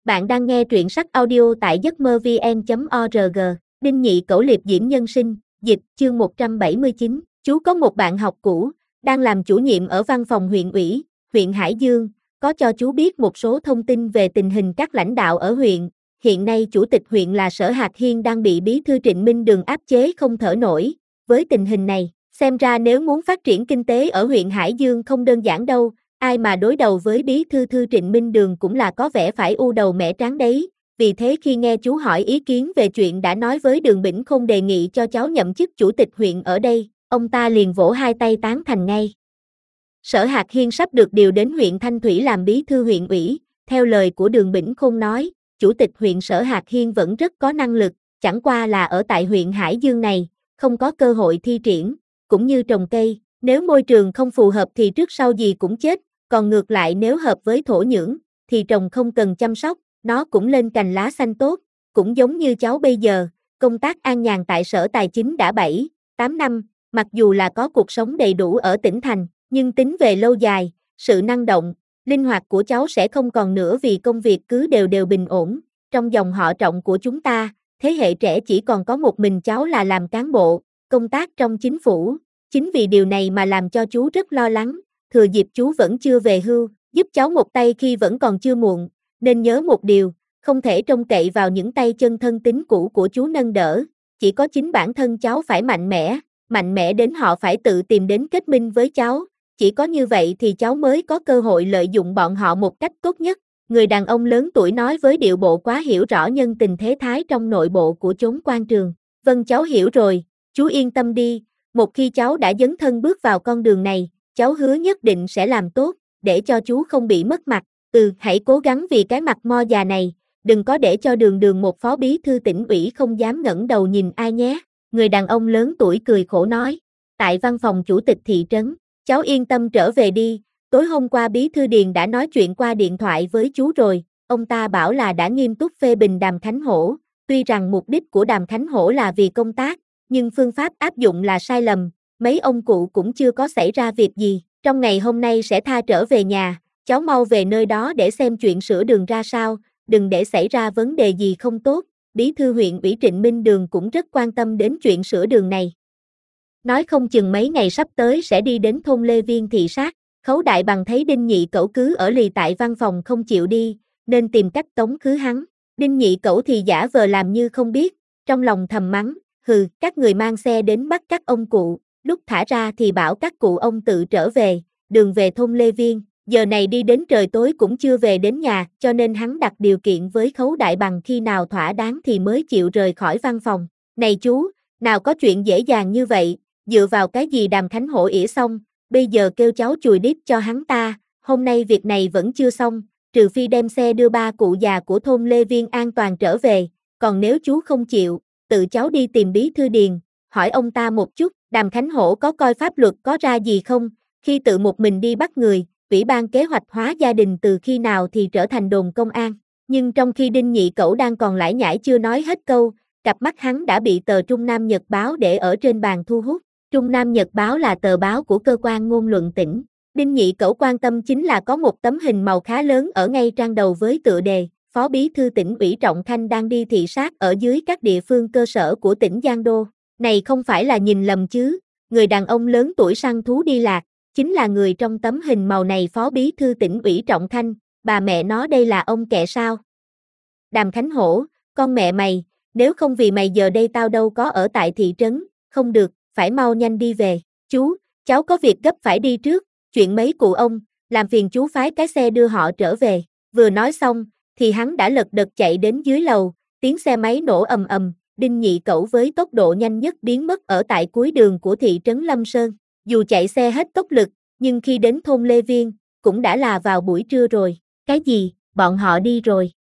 Bạn đang nghe truyện sách audio tại giấc mơ vn.org. Đinh Nhị Cẩu liệp diễm nhân sinh, dịch, chương 179. Chú có một bạn học cũ, đang làm chủ nhiệm ở văn phòng huyện ủy, huyện Hải Dương, có cho chú biết một số thông tin về tình hình các lãnh đạo ở huyện. Hiện nay chủ tịch huyện là Sở Hạc Hiên đang bị bí thư Trịnh Minh Đường áp chế không thở nổi. Với tình hình này, xem ra nếu muốn phát triển kinh tế ở huyện Hải Dương không đơn giản đâu. Ai mà đối đầu với bí thư Trịnh Minh Đường cũng là có vẻ phải u đầu mẻ trán đấy. Vì thế khi nghe chú hỏi ý kiến về chuyện đã nói với Đường Bỉnh Khôn đề nghị cho cháu nhậm chức chủ tịch huyện ở đây, ông ta liền vỗ hai tay tán thành ngay. Sở Hạc Hiên sắp được điều đến huyện Thanh Thủy làm bí thư huyện ủy. Theo lời của Đường Bỉnh Khôn nói, chủ tịch huyện Sở Hạc Hiên vẫn rất có năng lực, chẳng qua là ở tại huyện Hải Dương này, không có cơ hội thi triển, cũng như trồng cây, nếu môi trường không phù hợp thì trước sau gì cũng chết. Còn ngược lại nếu hợp với thổ nhưỡng, thì trồng không cần chăm sóc, nó cũng lên cành lá xanh tốt, cũng giống như cháu bây giờ, công tác an nhàn tại Sở Tài chính đã 7-8 năm, mặc dù là có cuộc sống đầy đủ ở tỉnh thành, nhưng tính về lâu dài, sự năng động, linh hoạt của cháu sẽ không còn nữa vì công việc cứ đều bình ổn. Trong dòng họ Trọng của chúng ta, thế hệ trẻ chỉ còn có một mình cháu là làm cán bộ, công tác trong chính phủ, chính vì điều này mà làm cho chú rất lo lắng. Thừa dịp chú vẫn chưa về hưu, giúp cháu một tay khi vẫn còn chưa muộn, nên nhớ một điều, không thể trông cậy vào những tay chân thân tín cũ của chú nâng đỡ, chỉ có chính bản thân cháu phải mạnh mẽ đến họ phải tự tìm đến kết minh với cháu, chỉ có như vậy thì cháu mới có cơ hội lợi dụng bọn họ một cách tốt nhất. Người đàn ông lớn tuổi nói với điệu bộ quá hiểu rõ nhân tình thế thái trong nội bộ của chốn quan trường. Vâng, cháu hiểu rồi, chú yên tâm đi, một khi cháu đã dấn thân bước vào con đường này, cháu hứa nhất định sẽ làm tốt, để cho chú không bị mất mặt. Hãy cố gắng vì cái mặt mo già này, đừng có để cho Đường một phó bí thư tỉnh ủy không dám ngẩng đầu nhìn ai nhé. Người đàn ông lớn tuổi cười khổ nói. Tại văn phòng chủ tịch thị trấn, cháu yên tâm trở về đi, tối hôm qua bí thư Điền đã nói chuyện qua điện thoại với chú rồi, ông ta bảo là đã nghiêm túc phê bình Đàm Khánh Hổ, tuy rằng mục đích của Đàm Khánh Hổ là vì công tác, nhưng phương pháp áp dụng là sai lầm. Mấy ông cụ cũng chưa có xảy ra việc gì, trong ngày hôm nay sẽ tha trở về nhà, cháu mau về nơi đó để xem chuyện sửa đường ra sao, đừng để xảy ra vấn đề gì không tốt. Bí thư huyện ủy Trịnh Minh Đường cũng rất quan tâm đến chuyện sửa đường này. Nói không chừng mấy ngày sắp tới sẽ đi đến thôn Lê Viên thị sát. Khấu Đại Bằng thấy Đinh Nhị Cẩu cứ ở lì tại văn phòng không chịu đi, nên tìm cách tống khứ hắn. Đinh Nhị Cẩu thì giả vờ làm như không biết, trong lòng thầm mắng, các người mang xe đến bắt các ông cụ, lúc thả ra thì bảo các cụ ông tự trở về, đường về thôn Lê Viên, giờ này đi đến trời tối cũng chưa về đến nhà, cho nên hắn đặt điều kiện với Khấu Đại Bằng khi nào thỏa đáng thì mới chịu rời khỏi văn phòng. Này chú, nào có chuyện dễ dàng như vậy, dựa vào cái gì Đàm Khánh Hổ ỉa xong, bây giờ kêu cháu chùi đít cho hắn ta, hôm nay việc này vẫn chưa xong, trừ phi đem xe đưa ba cụ già của thôn Lê Viên an toàn trở về, còn nếu chú không chịu, tự cháu đi tìm bí thư Điền, hỏi ông ta một chút, Đàm Khánh Hổ có coi pháp luật có ra gì không, khi tự một mình đi bắt người, ủy ban kế hoạch hóa gia đình từ khi nào thì trở thành đồn công an. Nhưng trong khi Đinh Nhị Cẩu đang còn lải nhải chưa nói hết câu, cặp mắt hắn đã bị tờ Trung Nam Nhật Báo để ở trên bàn thu hút. Trung Nam Nhật Báo là tờ báo của cơ quan ngôn luận tỉnh. Đinh Nhị Cẩu quan tâm chính là có một tấm hình màu khá lớn ở ngay trang đầu với tựa đề, Phó Bí thư tỉnh ủy Trọng Khanh đang đi thị sát ở dưới các địa phương cơ sở của tỉnh Giang Đô. Này không phải là nhìn lầm chứ, người đàn ông lớn tuổi săn thú đi lạc, chính là người trong tấm hình màu này Phó Bí thư tỉnh ủy Trọng Khanh, bà mẹ nó đây là ông kẹ sao? Đàm Khánh Hổ, con mẹ mày, nếu không vì mày giờ đây tao đâu có ở tại thị trấn, không được, phải mau nhanh đi về. Chú, cháu có việc gấp phải đi trước, chuyện mấy cụ ông, làm phiền chú phái cái xe đưa họ trở về. Vừa nói xong, thì hắn đã lật đật chạy đến dưới lầu, tiếng xe máy nổ ầm ầm, Đinh Nhị Cẩu với tốc độ nhanh nhất biến mất ở tại cuối đường của thị trấn Lâm Sơn. Dù chạy xe hết tốc lực, nhưng khi đến thôn Lê Viên, cũng đã là vào buổi trưa rồi. Cái gì, bọn họ đi rồi?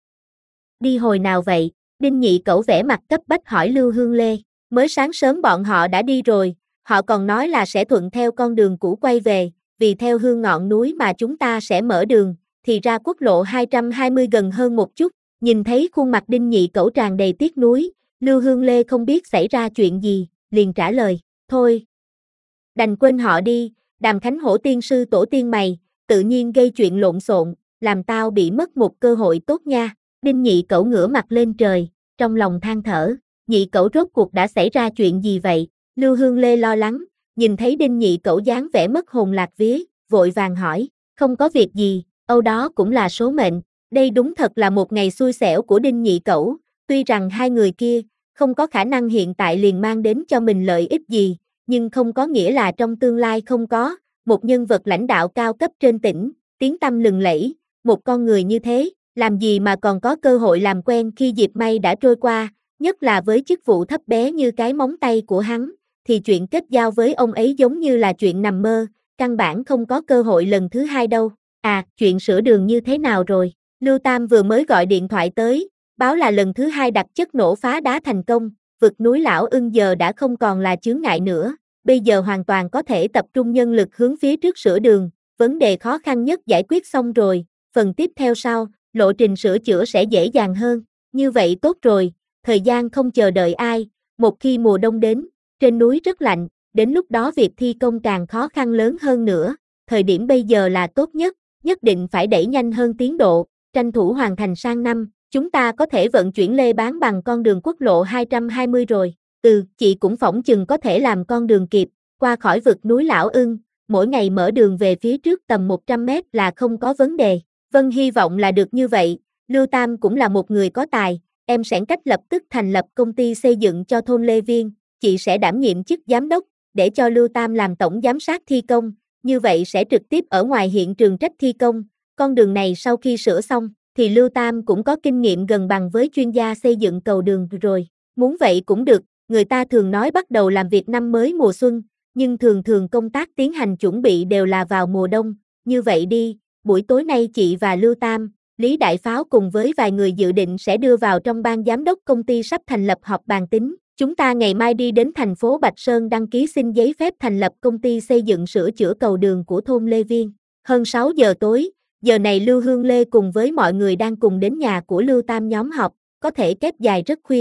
Đi hồi nào vậy? Đinh Nhị Cẩu vẻ mặt cấp bách hỏi Lưu Hương Lê. Mới sáng sớm bọn họ đã đi rồi, họ còn nói là sẽ thuận theo con đường cũ quay về, vì theo hương ngọn núi mà chúng ta sẽ mở đường, thì ra quốc lộ 220 gần hơn một chút. Nhìn thấy khuôn mặt Đinh Nhị Cẩu tràn đầy tiếc nuối, Lưu Hương Lê không biết xảy ra chuyện gì, liền trả lời, thôi. Đành quên họ đi, Đàm Khánh Hổ tiên sư tổ tiên mày, tự nhiên gây chuyện lộn xộn, làm tao bị mất một cơ hội tốt nha. Đinh Nhị Cẩu ngửa mặt lên trời, trong lòng than thở, Nhị Cẩu rốt cuộc đã xảy ra chuyện gì vậy? Lưu Hương Lê lo lắng, nhìn thấy Đinh Nhị Cẩu dáng vẻ mất hồn lạc vía, vội vàng hỏi, không có việc gì, âu đó cũng là số mệnh, đây đúng thật là một ngày xui xẻo của Đinh Nhị Cẩu, tuy rằng hai người kia không có khả năng hiện tại liền mang đến cho mình lợi ích gì, nhưng không có nghĩa là trong tương lai không có, một nhân vật lãnh đạo cao cấp trên tỉnh, tiếng tăm lừng lẫy, một con người như thế, làm gì mà còn có cơ hội làm quen khi dịp may đã trôi qua, nhất là với chức vụ thấp bé như cái móng tay của hắn, thì chuyện kết giao với ông ấy giống như là chuyện nằm mơ, căn bản không có cơ hội lần thứ hai đâu. À, chuyện sửa đường như thế nào rồi? Lưu Tam vừa mới gọi điện thoại tới, báo là lần thứ hai đặt chất nổ phá đá thành công, vực núi Lão Ưng giờ đã không còn là chướng ngại nữa, bây giờ hoàn toàn có thể tập trung nhân lực hướng phía trước sửa đường, vấn đề khó khăn nhất giải quyết xong rồi, phần tiếp theo sau, lộ trình sửa chữa sẽ dễ dàng hơn, như vậy tốt rồi, thời gian không chờ đợi ai, một khi mùa đông đến, trên núi rất lạnh, đến lúc đó việc thi công càng khó khăn lớn hơn nữa, thời điểm bây giờ là tốt nhất định phải đẩy nhanh hơn tiến độ, tranh thủ hoàn thành sang năm, chúng ta có thể vận chuyển lê bán bằng con đường quốc lộ 220 rồi, chị cũng phỏng chừng có thể làm con đường kịp, qua khỏi vực núi Lão Ưng, mỗi ngày mở đường về phía trước tầm 100 mét là không có vấn đề, vâng hy vọng là được như vậy, Lưu Tam cũng là một người có tài, em sẽ cách lập tức thành lập công ty xây dựng cho thôn Lê Viên, chị sẽ đảm nhiệm chức giám đốc, để cho Lưu Tam làm tổng giám sát thi công, như vậy sẽ trực tiếp ở ngoài hiện trường trách thi công, con đường này sau khi sửa xong, thì Lưu Tam cũng có kinh nghiệm gần bằng với chuyên gia xây dựng cầu đường rồi, muốn vậy cũng được, người ta thường nói bắt đầu làm việc năm mới mùa xuân, nhưng thường thường công tác tiến hành chuẩn bị đều là vào mùa đông, như vậy đi, buổi tối nay chị và Lưu Tam, Lý Đại Pháo cùng với vài người dự định sẽ đưa vào trong ban giám đốc công ty sắp thành lập họp bàn tính. Chúng ta ngày mai đi đến thành phố Bạch Sơn đăng ký xin giấy phép thành lập công ty xây dựng sửa chữa cầu đường của thôn Lê Viên. Hơn 6 giờ tối, giờ này Lưu Hương Lê cùng với mọi người đang cùng đến nhà của Lưu Tam nhóm họp, có thể kép dài rất khuya.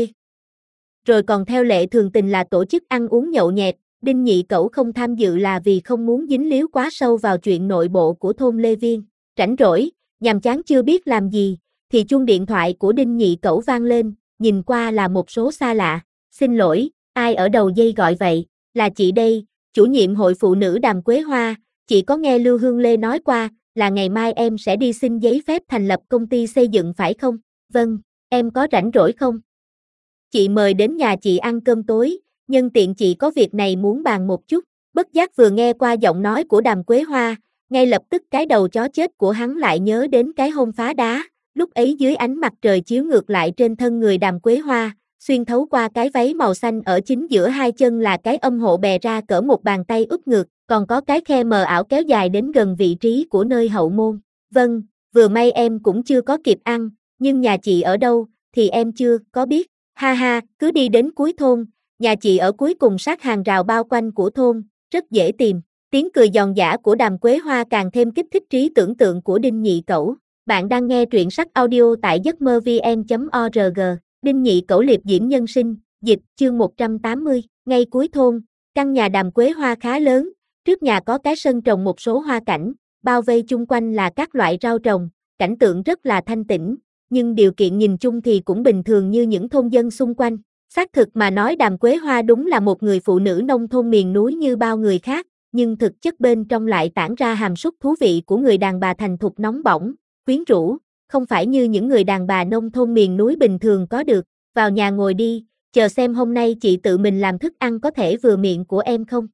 Rồi còn theo lệ thường tình là tổ chức ăn uống nhậu nhẹt, Đinh Nhị Cẩu không tham dự là vì không muốn dính líu quá sâu vào chuyện nội bộ của thôn Lê Viên. Rảnh rỗi, nhàm chán chưa biết làm gì, thì chuông điện thoại của Đinh Nhị Cẩu vang lên, nhìn qua là một số xa lạ. Xin lỗi, ai ở đầu dây gọi vậy, là chị đây, chủ nhiệm hội phụ nữ Đàm Quế Hoa, chị có nghe Lưu Hương Lê nói qua, là ngày mai em sẽ đi xin giấy phép thành lập công ty xây dựng phải không? Vâng, em có rảnh rỗi không? Chị mời đến nhà chị ăn cơm tối, nhân tiện chị có việc này muốn bàn một chút, bất giác vừa nghe qua giọng nói của Đàm Quế Hoa, ngay lập tức cái đầu chó chết của hắn lại nhớ đến cái hôm phá đá, lúc ấy dưới ánh mặt trời chiếu ngược lại trên thân người Đàm Quế Hoa, xuyên thấu qua cái váy màu xanh ở chính giữa hai chân là cái âm hộ bè ra cỡ một bàn tay úp ngược, còn có cái khe mờ ảo kéo dài đến gần vị trí của nơi hậu môn. Vâng, vừa may em cũng chưa có kịp ăn, nhưng nhà chị ở đâu, thì em chưa có biết. Ha ha, cứ đi đến cuối thôn, nhà chị ở cuối cùng sát hàng rào bao quanh của thôn, rất dễ tìm. Tiếng cười giòn giã của Đàm Quế Hoa càng thêm kích thích trí tưởng tượng của Đinh Nhị Cẩu. Bạn đang nghe truyện sách audio tại giấcmơ-vn.org. Đinh Nhị Cẩu liệp diễm nhân sinh, dịch, chương 180, ngay cuối thôn, căn nhà Đàm Quế Hoa khá lớn, trước nhà có cái sân trồng một số hoa cảnh, bao vây chung quanh là các loại rau trồng, cảnh tượng rất là thanh tĩnh, nhưng điều kiện nhìn chung thì cũng bình thường như những thôn dân xung quanh. Xác thực mà nói Đàm Quế Hoa đúng là một người phụ nữ nông thôn miền núi như bao người khác, nhưng thực chất bên trong lại tản ra hàm xúc thú vị của người đàn bà thành thục nóng bỏng, quyến rũ, không phải như những người đàn bà nông thôn miền núi bình thường có được. Vào nhà ngồi đi, chờ xem hôm nay chị tự mình làm thức ăn có thể vừa miệng của em không.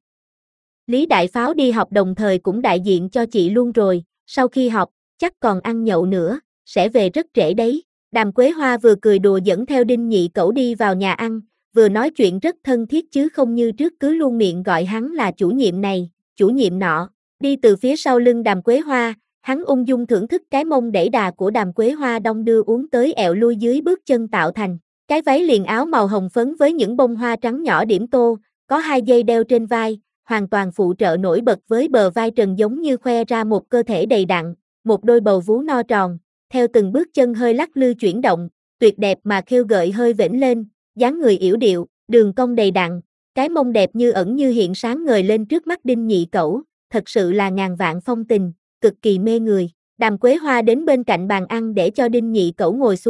Lý Đại Pháo đi học đồng thời cũng đại diện cho chị luôn rồi, sau khi học, chắc còn ăn nhậu nữa, sẽ về rất trễ đấy. Đàm Quế Hoa vừa cười đùa dẫn theo Đinh Nhị Cẩu đi vào nhà ăn, vừa nói chuyện rất thân thiết chứ không như trước cứ luôn miệng gọi hắn là chủ nhiệm này, chủ nhiệm nọ. Đi từ phía sau lưng Đàm Quế Hoa, hắn ung dung thưởng thức cái mông đẩy đà của Đàm Quế Hoa đong đưa uốn tới ẹo lui dưới bước chân tạo thành. Cái váy liền áo màu hồng phấn với những bông hoa trắng nhỏ điểm tô, có 2 dây đeo trên vai, hoàn toàn phụ trợ nổi bật với bờ vai trần giống như khoe ra một cơ thể đầy đặn, một đôi bầu vú no tròn, theo từng bước chân hơi lắc lư chuyển động, tuyệt đẹp mà khêu gợi hơi vểnh lên, dáng người yểu điệu, đường cong đầy đặn, cái mông đẹp như ẩn như hiện sáng ngời lên trước mắt Đinh Nhị Cẩu, thật sự là ngàn vạn phong tình, cực kỳ mê người. Đàm Quế Hoa đến bên cạnh bàn ăn để cho Đinh Nhị Cẩu ngồi xuống,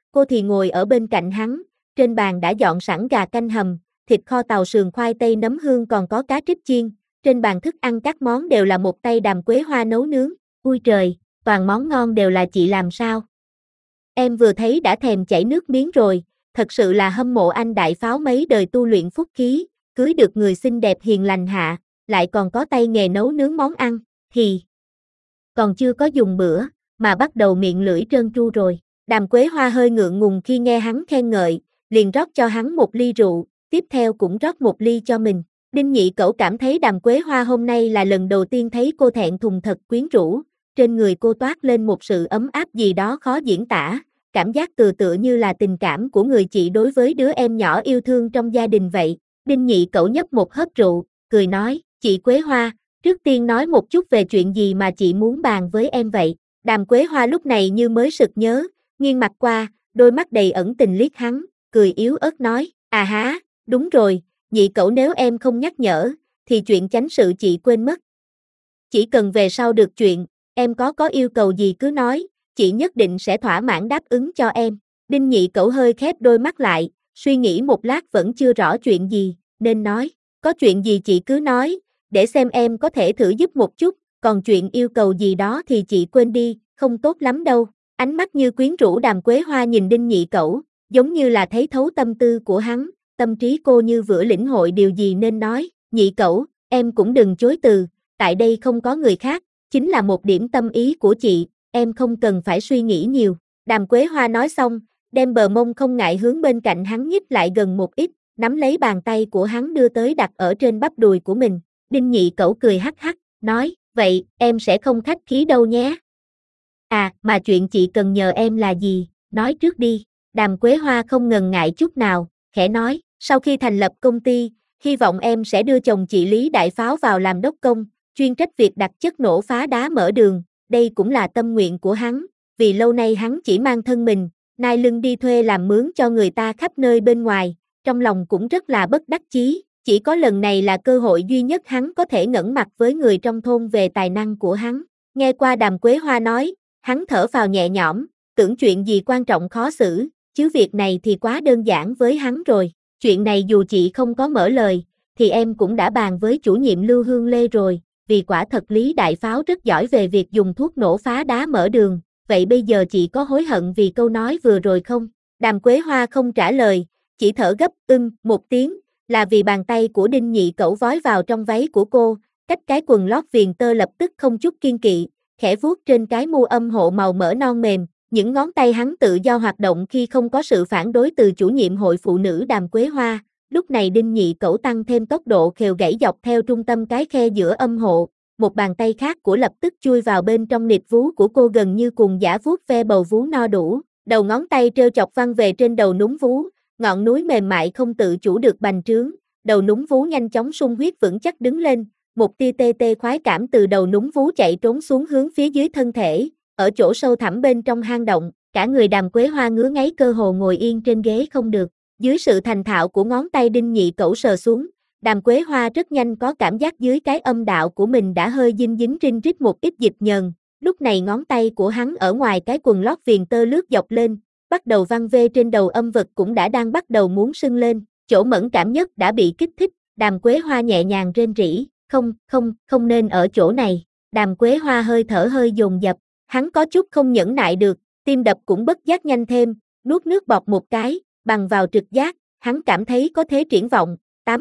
cô thì ngồi ở bên cạnh hắn, trên bàn đã dọn sẵn gà canh hầm, thịt kho tàu sườn khoai tây nấm hương còn có cá trích chiên, trên bàn thức ăn các món đều là một tay Đàm Quế Hoa nấu nướng, ui trời, toàn món ngon đều là chị làm sao? Em vừa thấy đã thèm chảy nước miếng rồi, thật sự là hâm mộ anh đại pháo mấy đời tu luyện phúc khí, cưới được người xinh đẹp hiền lành hạ, lại còn có tay nghề nấu nướng món ăn, thì còn chưa có dùng bữa, mà bắt đầu miệng lưỡi trơn tru rồi. Đàm Quế Hoa hơi ngượng ngùng khi nghe hắn khen ngợi, liền rót cho hắn một ly rượu, tiếp theo cũng rót một ly cho mình. Đinh Nhị Cẩu cảm thấy Đàm Quế Hoa hôm nay là lần đầu tiên thấy cô thẹn thùng thật quyến rũ, trên người cô toát lên một sự ấm áp gì đó khó diễn tả, cảm giác tựa như là tình cảm của người chị đối với đứa em nhỏ yêu thương trong gia đình vậy. Đinh Nhị Cẩu nhấp một hớp rượu, cười nói, chị Quế Hoa, trước tiên nói một chút về chuyện gì mà chị muốn bàn với em vậy. Đàm Quế Hoa lúc này như mới sực nhớ, nghiêng mặt qua, đôi mắt đầy ẩn tình liếc hắn, cười yếu ớt nói, à há, đúng rồi, Nhị Cẩu nếu em không nhắc nhở, thì chuyện chánh sự chị quên mất. Chỉ cần về sau được chuyện, em có yêu cầu gì cứ nói, chị nhất định sẽ thỏa mãn đáp ứng cho em. Đinh Nhị Cẩu hơi khép đôi mắt lại, suy nghĩ một lát vẫn chưa rõ chuyện gì, nên nói, có chuyện gì chị cứ nói, để xem em có thể thử giúp một chút, còn chuyện yêu cầu gì đó thì chị quên đi, không tốt lắm đâu. Ánh mắt như quyến rũ Đàm Quế Hoa nhìn Đinh Nhị Cẩu, giống như là thấy thấu tâm tư của hắn, tâm trí cô như vừa lĩnh hội điều gì nên nói, Nhị Cẩu, em cũng đừng chối từ, tại đây không có người khác, chính là một điểm tâm ý của chị, em không cần phải suy nghĩ nhiều. Đàm Quế Hoa nói xong, đem bờ mông không ngại hướng bên cạnh hắn nhích lại gần một ít, nắm lấy bàn tay của hắn đưa tới đặt ở trên bắp đùi của mình. Đinh Nhị Cẩu cười hắc hắc, nói, vậy, em sẽ không khách khí đâu nhé. À, mà chuyện chị cần nhờ em là gì, nói trước đi. Đàm Quế Hoa không ngần ngại chút nào, khẽ nói, sau khi thành lập công ty, hy vọng em sẽ đưa chồng chị Lý Đại Pháo vào làm đốc công, chuyên trách việc đặt chất nổ phá đá mở đường, đây cũng là tâm nguyện của hắn, vì lâu nay hắn chỉ mang thân mình, nai lưng đi thuê làm mướn cho người ta khắp nơi bên ngoài, trong lòng cũng rất là bất đắc chí, chỉ có lần này là cơ hội duy nhất hắn có thể ngẩng mặt với người trong thôn về tài năng của hắn. Nghe qua Đàm Quế Hoa nói, hắn thở phào nhẹ nhõm, tưởng chuyện gì quan trọng khó xử, chứ việc này thì quá đơn giản với hắn rồi. Chuyện này dù chị không có mở lời, thì em cũng đã bàn với chủ nhiệm Lưu Hương Lê rồi, vì quả thật Lý Đại Pháo rất giỏi về việc dùng thuốc nổ phá đá mở đường, vậy bây giờ chị có hối hận vì câu nói vừa rồi không? Đàm Quế Hoa không trả lời, chỉ thở gấp một tiếng, là vì bàn tay của Đinh Nhị Cẩu vói vào trong váy của cô, cách cái quần lót viền tơ lập tức không chút kiên kỵ, khẽ vuốt trên cái mu âm hộ màu mỡ non mềm, những ngón tay hắn tự do hoạt động khi không có sự phản đối từ chủ nhiệm hội phụ nữ Đàm Quế Hoa. Lúc này Đinh Nhị Cẩu tăng thêm tốc độ khều gãy dọc theo trung tâm cái khe giữa âm hộ, một bàn tay khác của lập tức chui vào bên trong nịt vú của cô gần như cuồng dã vuốt ve bầu vú no đủ, đầu ngón tay trêu chọc văng về trên đầu núm vú, ngọn núi mềm mại không tự chủ được bành trướng, đầu núm vú nhanh chóng sung huyết vững chắc đứng lên, một tia tê tê khoái cảm từ đầu núm vú chạy trốn xuống hướng phía dưới thân thể, ở chỗ sâu thẳm bên trong hang động, cả người Đàm Quế Hoa ngứa ngáy cơ hồ ngồi yên trên ghế không được. Dưới sự thành thạo của ngón tay Đinh Nhị Cẩu sờ xuống, Đàm Quế Hoa rất nhanh có cảm giác dưới cái âm đạo của mình đã hơi dính dính rinh rít một ít dịch nhờn. Lúc này ngón tay của hắn ở ngoài cái quần lót viền tơ lướt dọc lên, bắt đầu văng vê trên đầu âm vật cũng đã đang bắt đầu muốn sưng lên, chỗ mẫn cảm nhất đã bị kích thích, Đàm Quế Hoa nhẹ nhàng rên rỉ, không nên ở chỗ này. Đàm Quế Hoa hơi thở hơi dồn dập, hắn có chút không nhẫn nại được, tim đập cũng bất giác nhanh thêm, nuốt nước bọt một cái, bằng vào trực giác, hắn cảm thấy có thế triển vọng,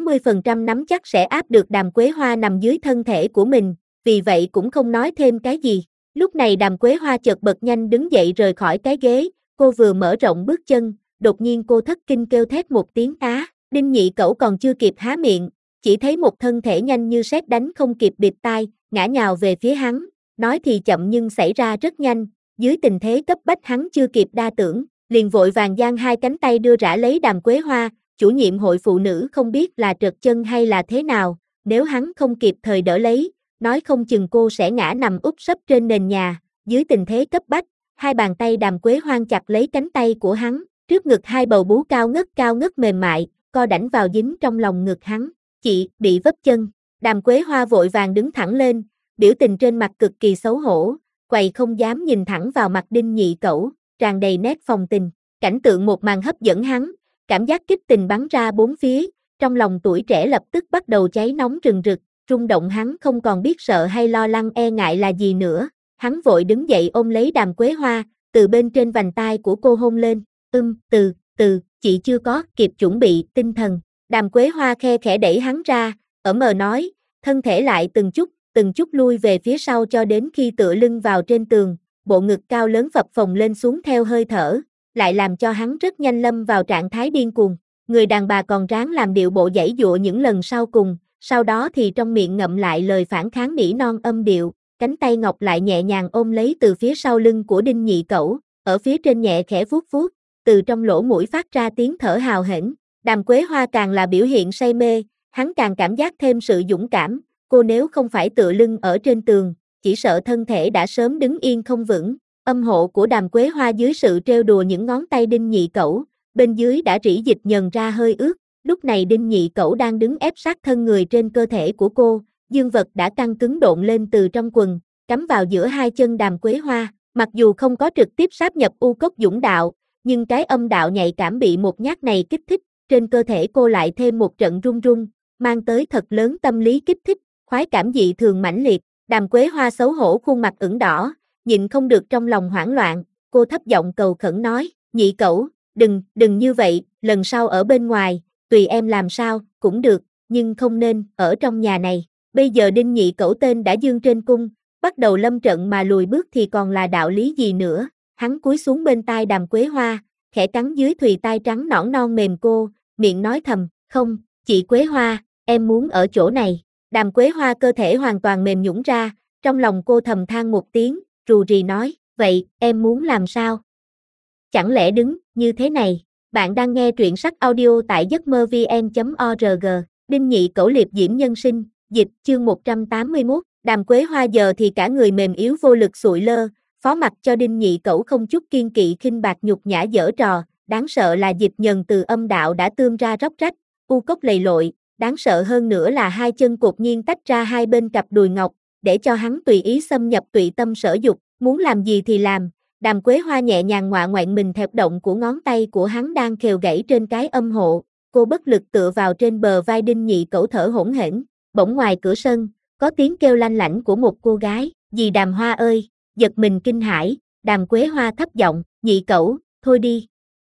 80% nắm chắc sẽ áp được Đàm Quế Hoa nằm dưới thân thể của mình, vì vậy cũng không nói thêm cái gì. Lúc này Đàm Quế Hoa chợt bật nhanh đứng dậy rời khỏi cái ghế, cô vừa mở rộng bước chân, đột nhiên cô thất kinh kêu thét một tiếng á, Đinh Nhị Cẩu còn chưa kịp há miệng, chỉ thấy một thân thể nhanh như sét đánh không kịp bịt tai, ngã nhào về phía hắn, nói thì chậm nhưng xảy ra rất nhanh, dưới tình thế cấp bách hắn chưa kịp đa tưởng, liền vội vàng giang hai cánh tay đưa rã lấy Đàm Quế Hoa, chủ nhiệm hội phụ nữ không biết là trật chân hay là thế nào, nếu hắn không kịp thời đỡ lấy, nói không chừng cô sẽ ngã nằm úp sấp trên nền nhà, dưới tình thế cấp bách, hai bàn tay Đàm Quế Hoa chặt lấy cánh tay của hắn, trước ngực hai bầu bú cao ngất mềm mại, co đảnh vào dính trong lòng ngực hắn, chị, bị vấp chân, Đàm Quế Hoa vội vàng đứng thẳng lên, biểu tình trên mặt cực kỳ xấu hổ, quầy không dám nhìn thẳng vào mặt Đinh Nhị Cẩu, tràn đầy nét phòng tình. Cảnh tượng một màn hấp dẫn hắn, cảm giác kích tình bắn ra bốn phía, trong lòng tuổi trẻ lập tức bắt đầu cháy nóng rừng rực, rung động hắn không còn biết sợ hay lo lắng e ngại là gì nữa. Hắn vội đứng dậy ôm lấy Đàm Quế Hoa, từ bên trên vành tai của cô hôn lên, chị chưa có kịp chuẩn bị tinh thần. Đàm Quế Hoa khe khẽ đẩy hắn ra, ở mờ nói, thân thể lại từng chút lui về phía sau cho đến khi tựa lưng vào trên tường, bộ ngực cao lớn phập phồng lên xuống theo hơi thở, lại làm cho hắn rất nhanh lâm vào trạng thái điên cuồng. Người đàn bà còn ráng làm điệu bộ giãy giụa những lần sau cùng, sau đó thì trong miệng ngậm lại lời phản kháng nỉ non âm điệu, cánh tay ngọc lại nhẹ nhàng ôm lấy từ phía sau lưng của Đinh Nhị Cẩu, ở phía trên nhẹ khẽ vuốt vuốt, từ trong lỗ mũi phát ra tiếng thở hào hển. Đàm Quế Hoa càng là biểu hiện say mê, hắn càng cảm giác thêm sự dũng cảm, cô nếu không phải tựa lưng ở trên tường, chỉ sợ thân thể đã sớm đứng yên không vững. Âm hộ của Đàm Quế Hoa dưới sự trêu đùa những ngón tay Đinh Nhị Cẩu, bên dưới đã rỉ dịch nhờn ra hơi ướt, lúc này Đinh Nhị Cẩu đang đứng ép sát thân người trên cơ thể của cô, dương vật đã căng cứng độn lên từ trong quần, cắm vào giữa hai chân Đàm Quế Hoa, mặc dù không có trực tiếp sáp nhập u cốc dũng đạo, nhưng cái âm đạo nhạy cảm bị một nhát này kích thích, trên cơ thể cô lại thêm một trận rung rung, mang tới thật lớn tâm lý kích thích, khoái cảm dị thường mãnh liệt. Đàm Quế Hoa xấu hổ khuôn mặt ửng đỏ, nhịn không được trong lòng hoảng loạn, cô thấp giọng cầu khẩn nói, Nhị Cẩu, đừng như vậy, lần sau ở bên ngoài, tùy em làm sao, cũng được, nhưng không nên, ở trong nhà này. Bây giờ Đinh Nhị Cẩu tên đã dương trên cung, bắt đầu lâm trận mà lùi bước thì còn là đạo lý gì nữa. Hắn cúi xuống bên tai Đàm Quế Hoa, khẽ cắn dưới thùy tai trắng nõn non mềm cô, miệng nói thầm, không, chị Quế Hoa, em muốn ở chỗ này. Đàm Quế Hoa cơ thể hoàn toàn mềm nhũn ra, trong lòng cô thầm than một tiếng, rù rì nói, vậy, em muốn làm sao? Chẳng lẽ đứng, như thế này? Bạn đang nghe truyện sách audio tại giấc mơ vn.org, Đinh Nhị Cẩu liệp diễm nhân sinh, dịch, chương 181, Đàm Quế Hoa giờ thì cả người mềm yếu vô lực sụi lơ, phó mặc cho Đinh Nhị Cẩu không chút kiên kỵ khinh bạc nhục nhã giở trò, đáng sợ là dịch nhờn từ âm đạo đã tươm ra róc rách, u cốc lầy lội, đáng sợ hơn nữa là hai chân cột nhiên tách ra hai bên cặp đùi ngọc, để cho hắn tùy ý xâm nhập tùy tâm sở dục, muốn làm gì thì làm. Đàm Quế Hoa nhẹ nhàng ngoạ ngoại mình theo động của ngón tay của hắn đang khều gãy trên cái âm hộ, cô bất lực tựa vào trên bờ vai Đinh Nhị Cẩu thở hổn hển. Bỗng ngoài cửa sân, có tiếng kêu lanh lảnh của một cô gái, dì Đàm Hoa ơi, giật mình kinh hãi, Đàm Quế Hoa thấp giọng, Nhị Cẩu, thôi đi.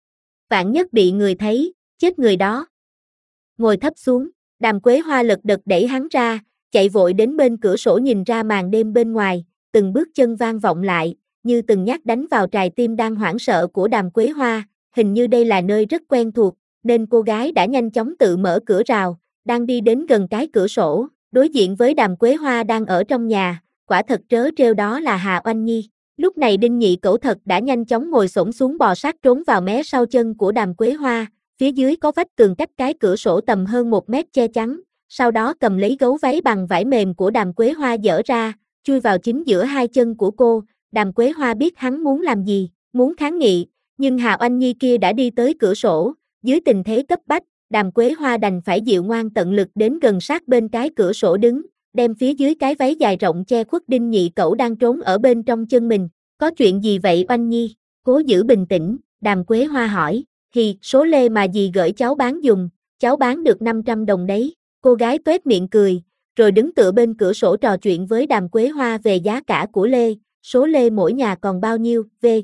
Vạn nhất bị người thấy, chết người đó. Ngồi thấp xuống, Đàm Quế Hoa lật đật đẩy hắn ra, chạy vội đến bên cửa sổ nhìn ra màn đêm bên ngoài, từng bước chân vang vọng lại, như từng nhát đánh vào trái tim đang hoảng sợ của Đàm Quế Hoa, hình như đây là nơi rất quen thuộc, nên cô gái đã nhanh chóng tự mở cửa rào, đang đi đến gần cái cửa sổ, đối diện với Đàm Quế Hoa đang ở trong nhà, quả thật trớ trêu đó là Hà Oanh Nhi. Lúc này Đinh Nhị Cẩu thật đã nhanh chóng ngồi xổm xuống bò sát trốn vào mé sau chân của Đàm Quế Hoa, phía dưới có vách tường cách cái cửa sổ tầm hơn 1 mét che chắn, sau đó cầm lấy gấu váy bằng vải mềm của Đàm Quế Hoa dở ra, chui vào chính giữa hai chân của cô. Đàm Quế Hoa biết hắn muốn làm gì, muốn kháng nghị, nhưng Hà Oanh Nhi kia đã đi tới cửa sổ, dưới tình thế cấp bách, Đàm Quế Hoa đành phải dịu ngoan tận lực đến gần sát bên cái cửa sổ đứng, đem phía dưới cái váy dài rộng che khuất Đinh Nhị Cẩu đang trốn ở bên trong chân mình. Có chuyện gì vậy Oanh Nhi? Cố giữ bình tĩnh, Đàm Quế Hoa hỏi. Số lê mà dì gửi cháu bán dùng, cháu bán được 500 đồng đấy. Cô gái tuét miệng cười, rồi đứng tựa bên cửa sổ trò chuyện với Đàm Quế Hoa về giá cả của lê, số lê mỗi nhà còn bao nhiêu,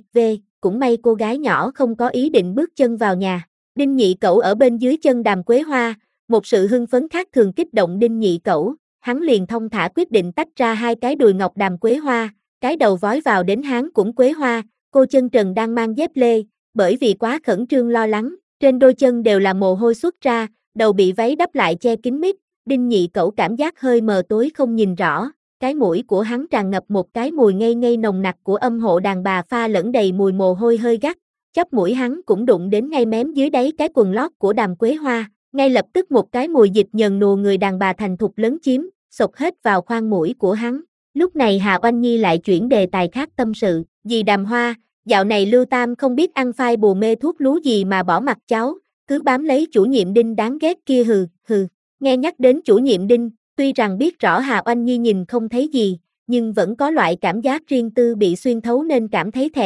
cũng may cô gái nhỏ không có ý định bước chân vào nhà. Đinh Nhị Cẩu ở bên dưới chân Đàm Quế Hoa, một sự hưng phấn khác thường kích động Đinh Nhị Cẩu, hắn liền thông thả quyết định tách ra hai cái đùi ngọc Đàm Quế Hoa, cái đầu vói vào đến háng cũng Quế Hoa, cô chân trần đang mang dép lê, bởi vì quá khẩn trương lo lắng, trên đôi chân đều là mồ hôi xuất ra, đầu bị váy đắp lại che kín mít, Đinh Nhị Cẩu cảm giác hơi mờ tối không nhìn rõ, cái mũi của hắn tràn ngập một cái mùi ngây ngây nồng nặc của âm hộ đàn bà pha lẫn đầy mùi mồ hôi hơi gắt, chóp mũi hắn cũng đụng đến ngay mém dưới đáy cái quần lót của Đàm Quế Hoa, ngay lập tức một cái mùi dịch nhờn nùa người đàn bà thành thục lấn chiếm, xộc hết vào khoang mũi của hắn. Lúc này Hà Oanh Nhi lại chuyển đề tài khác tâm sự, dì Đàm Hoa, dạo này Lưu Tam không biết ăn phai bù mê thuốc lú gì mà bỏ mặt cháu, cứ bám lấy chủ nhiệm Đinh đáng ghét kia hừ. Nghe nhắc đến chủ nhiệm Đinh, tuy rằng biết rõ Hà Oanh Nhi nhìn không thấy gì, nhưng vẫn có loại cảm giác riêng tư bị xuyên thấu nên cảm thấy thẹn.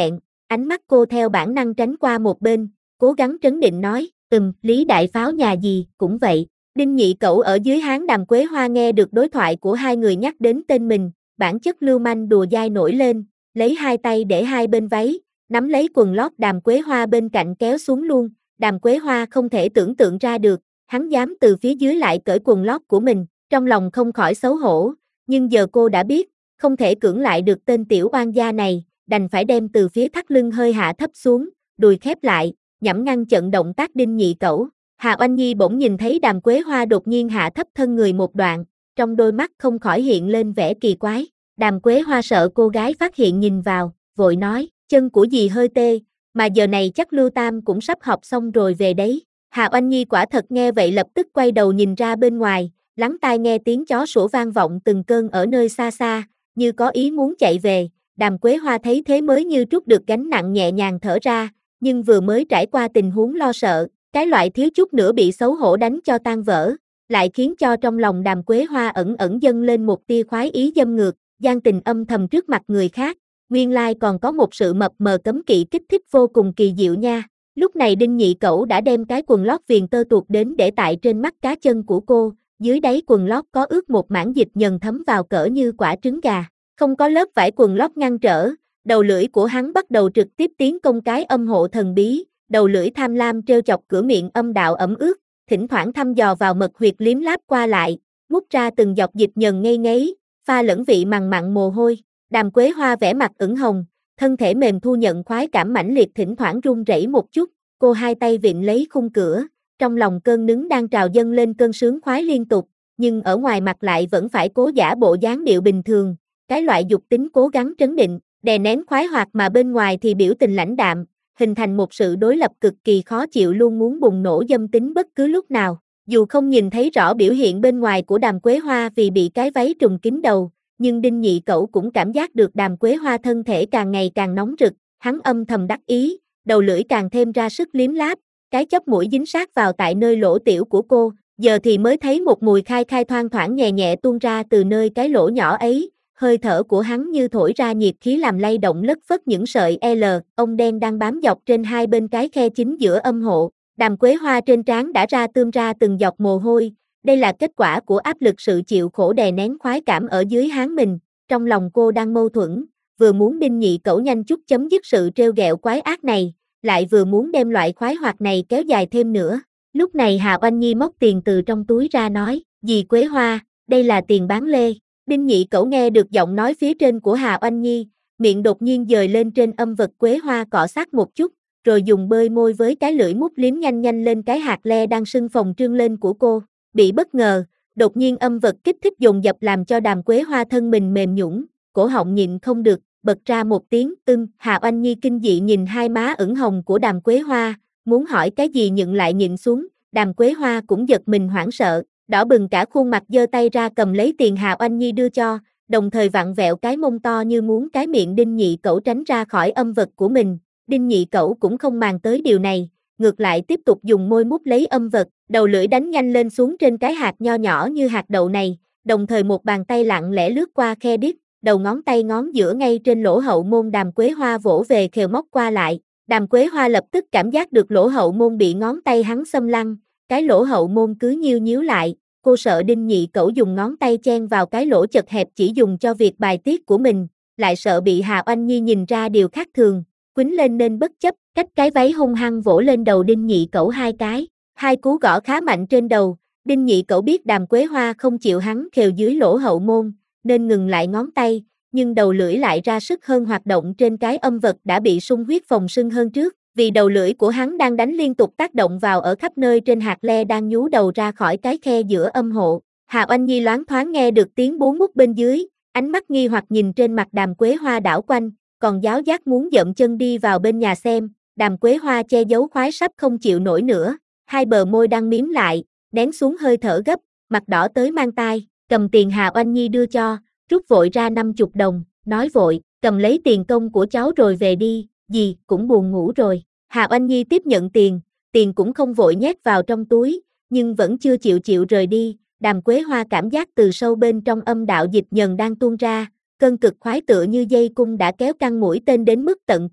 ánh mắt cô theo bản năng tránh qua một bên, cố gắng trấn định nói, Lý đại pháo nhà gì, cũng vậy. Đinh Nhị Cẩu ở dưới háng Đàm Quế Hoa nghe được đối thoại của hai người nhắc đến tên mình, bản chất lưu manh đùa dai nổi lên, lấy hai tay để hai bên váy, nắm lấy quần lót Đàm Quế Hoa bên cạnh kéo xuống luôn. Đàm Quế Hoa không thể tưởng tượng ra được, hắn dám từ phía dưới lại cởi quần lót của mình, trong lòng không khỏi xấu hổ, nhưng giờ cô đã biết, không thể cưỡng lại được tên tiểu oan gia này, đành phải đem từ phía thắt lưng hơi hạ thấp xuống, đùi khép lại, nhằm ngăn chặn động tác Đinh Nhị Cẩu. Hà Oanh Nhi bỗng nhìn thấy Đàm Quế Hoa đột nhiên hạ thấp thân người một đoạn, trong đôi mắt không khỏi hiện lên vẻ kỳ quái. Đàm Quế Hoa sợ cô gái phát hiện nhìn vào, vội nói, chân của dì hơi tê, mà giờ này chắc Lưu Tam cũng sắp học xong rồi về đấy. Hà Oanh Nhi quả thật nghe vậy lập tức quay đầu nhìn ra bên ngoài, lắng tai nghe tiếng chó sủa vang vọng từng cơn ở nơi xa xa, như có ý muốn chạy về. Đàm Quế Hoa thấy thế mới như trút được gánh nặng nhẹ nhàng thở ra, nhưng vừa mới trải qua tình huống lo sợ, cái loại thiếu chút nữa bị xấu hổ đánh cho tan vỡ, lại khiến cho trong lòng Đàm Quế Hoa ẩn ẩn dâng lên một tia khoái ý dâm ngược, gian tình âm thầm trước mặt người khác. Nguyên lai còn có một sự mập mờ cấm kỵ kích thích vô cùng kỳ diệu nha. Lúc này Đinh Nhị Cẩu đã đem cái quần lót viền tơ tuột đến để tại trên mắt cá chân của cô, dưới đáy quần lót có ướt một mảng dịch nhờn thấm vào cỡ như quả trứng gà. Không có lớp vải quần lót ngăn trở, đầu lưỡi của hắn bắt đầu trực tiếp tiến công cái âm hộ thần bí, đầu lưỡi tham lam trêu chọc cửa miệng âm đạo ẩm ướt, thỉnh thoảng thăm dò vào mật huyệt liếm láp qua lại, mút ra từng giọt dịch nhờn ngây ngấy, pha lẫn vị mằn mặn mồ hôi. Đàm Quế Hoa vẻ mặt ửng hồng, thân thể mềm thu nhận khoái cảm mãnh liệt thỉnh thoảng run rẩy một chút, cô hai tay vịn lấy khung cửa, trong lòng cơn nứng đang trào dâng lên cơn sướng khoái liên tục, nhưng ở ngoài mặt lại vẫn phải cố giả bộ dáng điệu bình thường, cái loại dục tính cố gắng trấn định, đè nén khoái hoạt mà bên ngoài thì biểu tình lãnh đạm, hình thành một sự đối lập cực kỳ khó chịu luôn muốn bùng nổ dâm tính bất cứ lúc nào. Dù không nhìn thấy rõ biểu hiện bên ngoài của Đàm Quế Hoa vì bị cái váy trùm kín đầu, nhưng Đinh Nhị Cẩu cũng cảm giác được Đàm Quế Hoa thân thể càng ngày càng nóng rực, hắn âm thầm đắc ý, đầu lưỡi càng thêm ra sức liếm láp, cái chóp mũi dính sát vào tại nơi lỗ tiểu của cô, giờ thì mới thấy một mùi khai khai thoang thoảng nhẹ nhẹ tuôn ra từ nơi cái lỗ nhỏ ấy, hơi thở của hắn như thổi ra nhiệt khí làm lay động lất phất những sợi ông đen đang bám dọc trên hai bên cái khe chính giữa âm hộ. Đàm Quế Hoa trên trán đã tươm ra từng giọt mồ hôi, đây là kết quả của áp lực sự chịu khổ đè nén khoái cảm ở dưới háng mình, trong lòng cô đang mâu thuẫn, vừa muốn Đinh Nhị Cẩu nhanh chút chấm dứt sự trêu ghẹo quái ác này, lại vừa muốn đem loại khoái hoạt này kéo dài thêm nữa. Lúc này Hà Oanh Nhi móc tiền từ trong túi ra nói, dì Quế Hoa, đây là tiền bán lê. Đinh Nhị Cẩu nghe được giọng nói phía trên của Hà Oanh Nhi, miệng đột nhiên dời lên trên âm vật Quế Hoa cọ sát một chút, rồi dùng bơi môi với cái lưỡi mút liếm nhanh nhanh lên cái hạt le đang sưng phồng trương lên của cô. Bị bất ngờ, đột nhiên âm vật kích thích dồn dập làm cho Đàm Quế Hoa thân mình mềm nhũn, cổ họng nhịn không được, bật ra một tiếng Hà Oanh Nhi kinh dị nhìn hai má ửng hồng của Đàm Quế Hoa, muốn hỏi cái gì nhưng lại nhịn xuống. Đàm Quế Hoa cũng giật mình hoảng sợ, đỏ bừng cả khuôn mặt giơ tay ra cầm lấy tiền Hà Oanh Nhi đưa cho, đồng thời vặn vẹo cái mông to như muốn cái miệng Đinh Nhị Cẩu tránh ra khỏi âm vật của mình. Đinh Nhị Cẩu cũng không màng tới điều này, ngược lại tiếp tục dùng môi mút lấy âm vật, đầu lưỡi đánh nhanh lên xuống trên cái hạt nho nhỏ như hạt đậu này, đồng thời một bàn tay lặng lẽ lướt qua khe đít, đầu ngón tay ngón giữa ngay trên lỗ hậu môn Đàm Quế Hoa vỗ về khều móc qua lại. Đàm Quế Hoa lập tức cảm giác được lỗ hậu môn bị ngón tay hắn xâm lăng, cái lỗ hậu môn cứ nhíu nhíu lại, cô sợ Đinh Nhị Cẩu dùng ngón tay chen vào cái lỗ chật hẹp chỉ dùng cho việc bài tiết của mình, lại sợ bị Hà Oanh Nhi nhìn ra điều khác thường, quýnh lên nên bất chấp, cách cái váy hung hăng vỗ lên đầu Đinh Nhị Cẩu hai cái, hai cú gõ khá mạnh trên đầu. Đinh Nhị Cẩu biết Đàm Quế Hoa không chịu hắn khều dưới lỗ hậu môn, nên ngừng lại ngón tay, nhưng đầu lưỡi lại ra sức hơn hoạt động trên cái âm vật đã bị sung huyết phồng sưng hơn trước, vì đầu lưỡi của hắn đang đánh liên tục tác động vào ở khắp nơi trên hạt le đang nhú đầu ra khỏi cái khe giữa âm hộ. Hà Oanh Nhi loáng thoáng nghe được tiếng bú mút bên dưới, ánh mắt nghi hoặc nhìn trên mặt Đàm Quế Hoa đảo quanh, còn giáo giác muốn dậm chân đi vào bên nhà xem. Đàm Quế Hoa che giấu khoái sắp không chịu nổi nữa, hai bờ môi đang mím lại, nén xuống hơi thở gấp, mặt đỏ tới mang tai, cầm tiền Hà Oanh Nhi đưa cho, rút vội ra 50 đồng, nói vội, cầm lấy tiền công của cháu rồi về đi, dì cũng buồn ngủ rồi. Hà Oanh Nhi tiếp nhận tiền cũng không vội nhét vào trong túi, nhưng vẫn chưa chịu rời đi. Đàm Quế Hoa cảm giác từ sâu bên trong âm đạo dịch nhờn đang tuôn ra, cơn cực khoái tựa như dây cung đã kéo căng mũi tên đến mức tận cùng,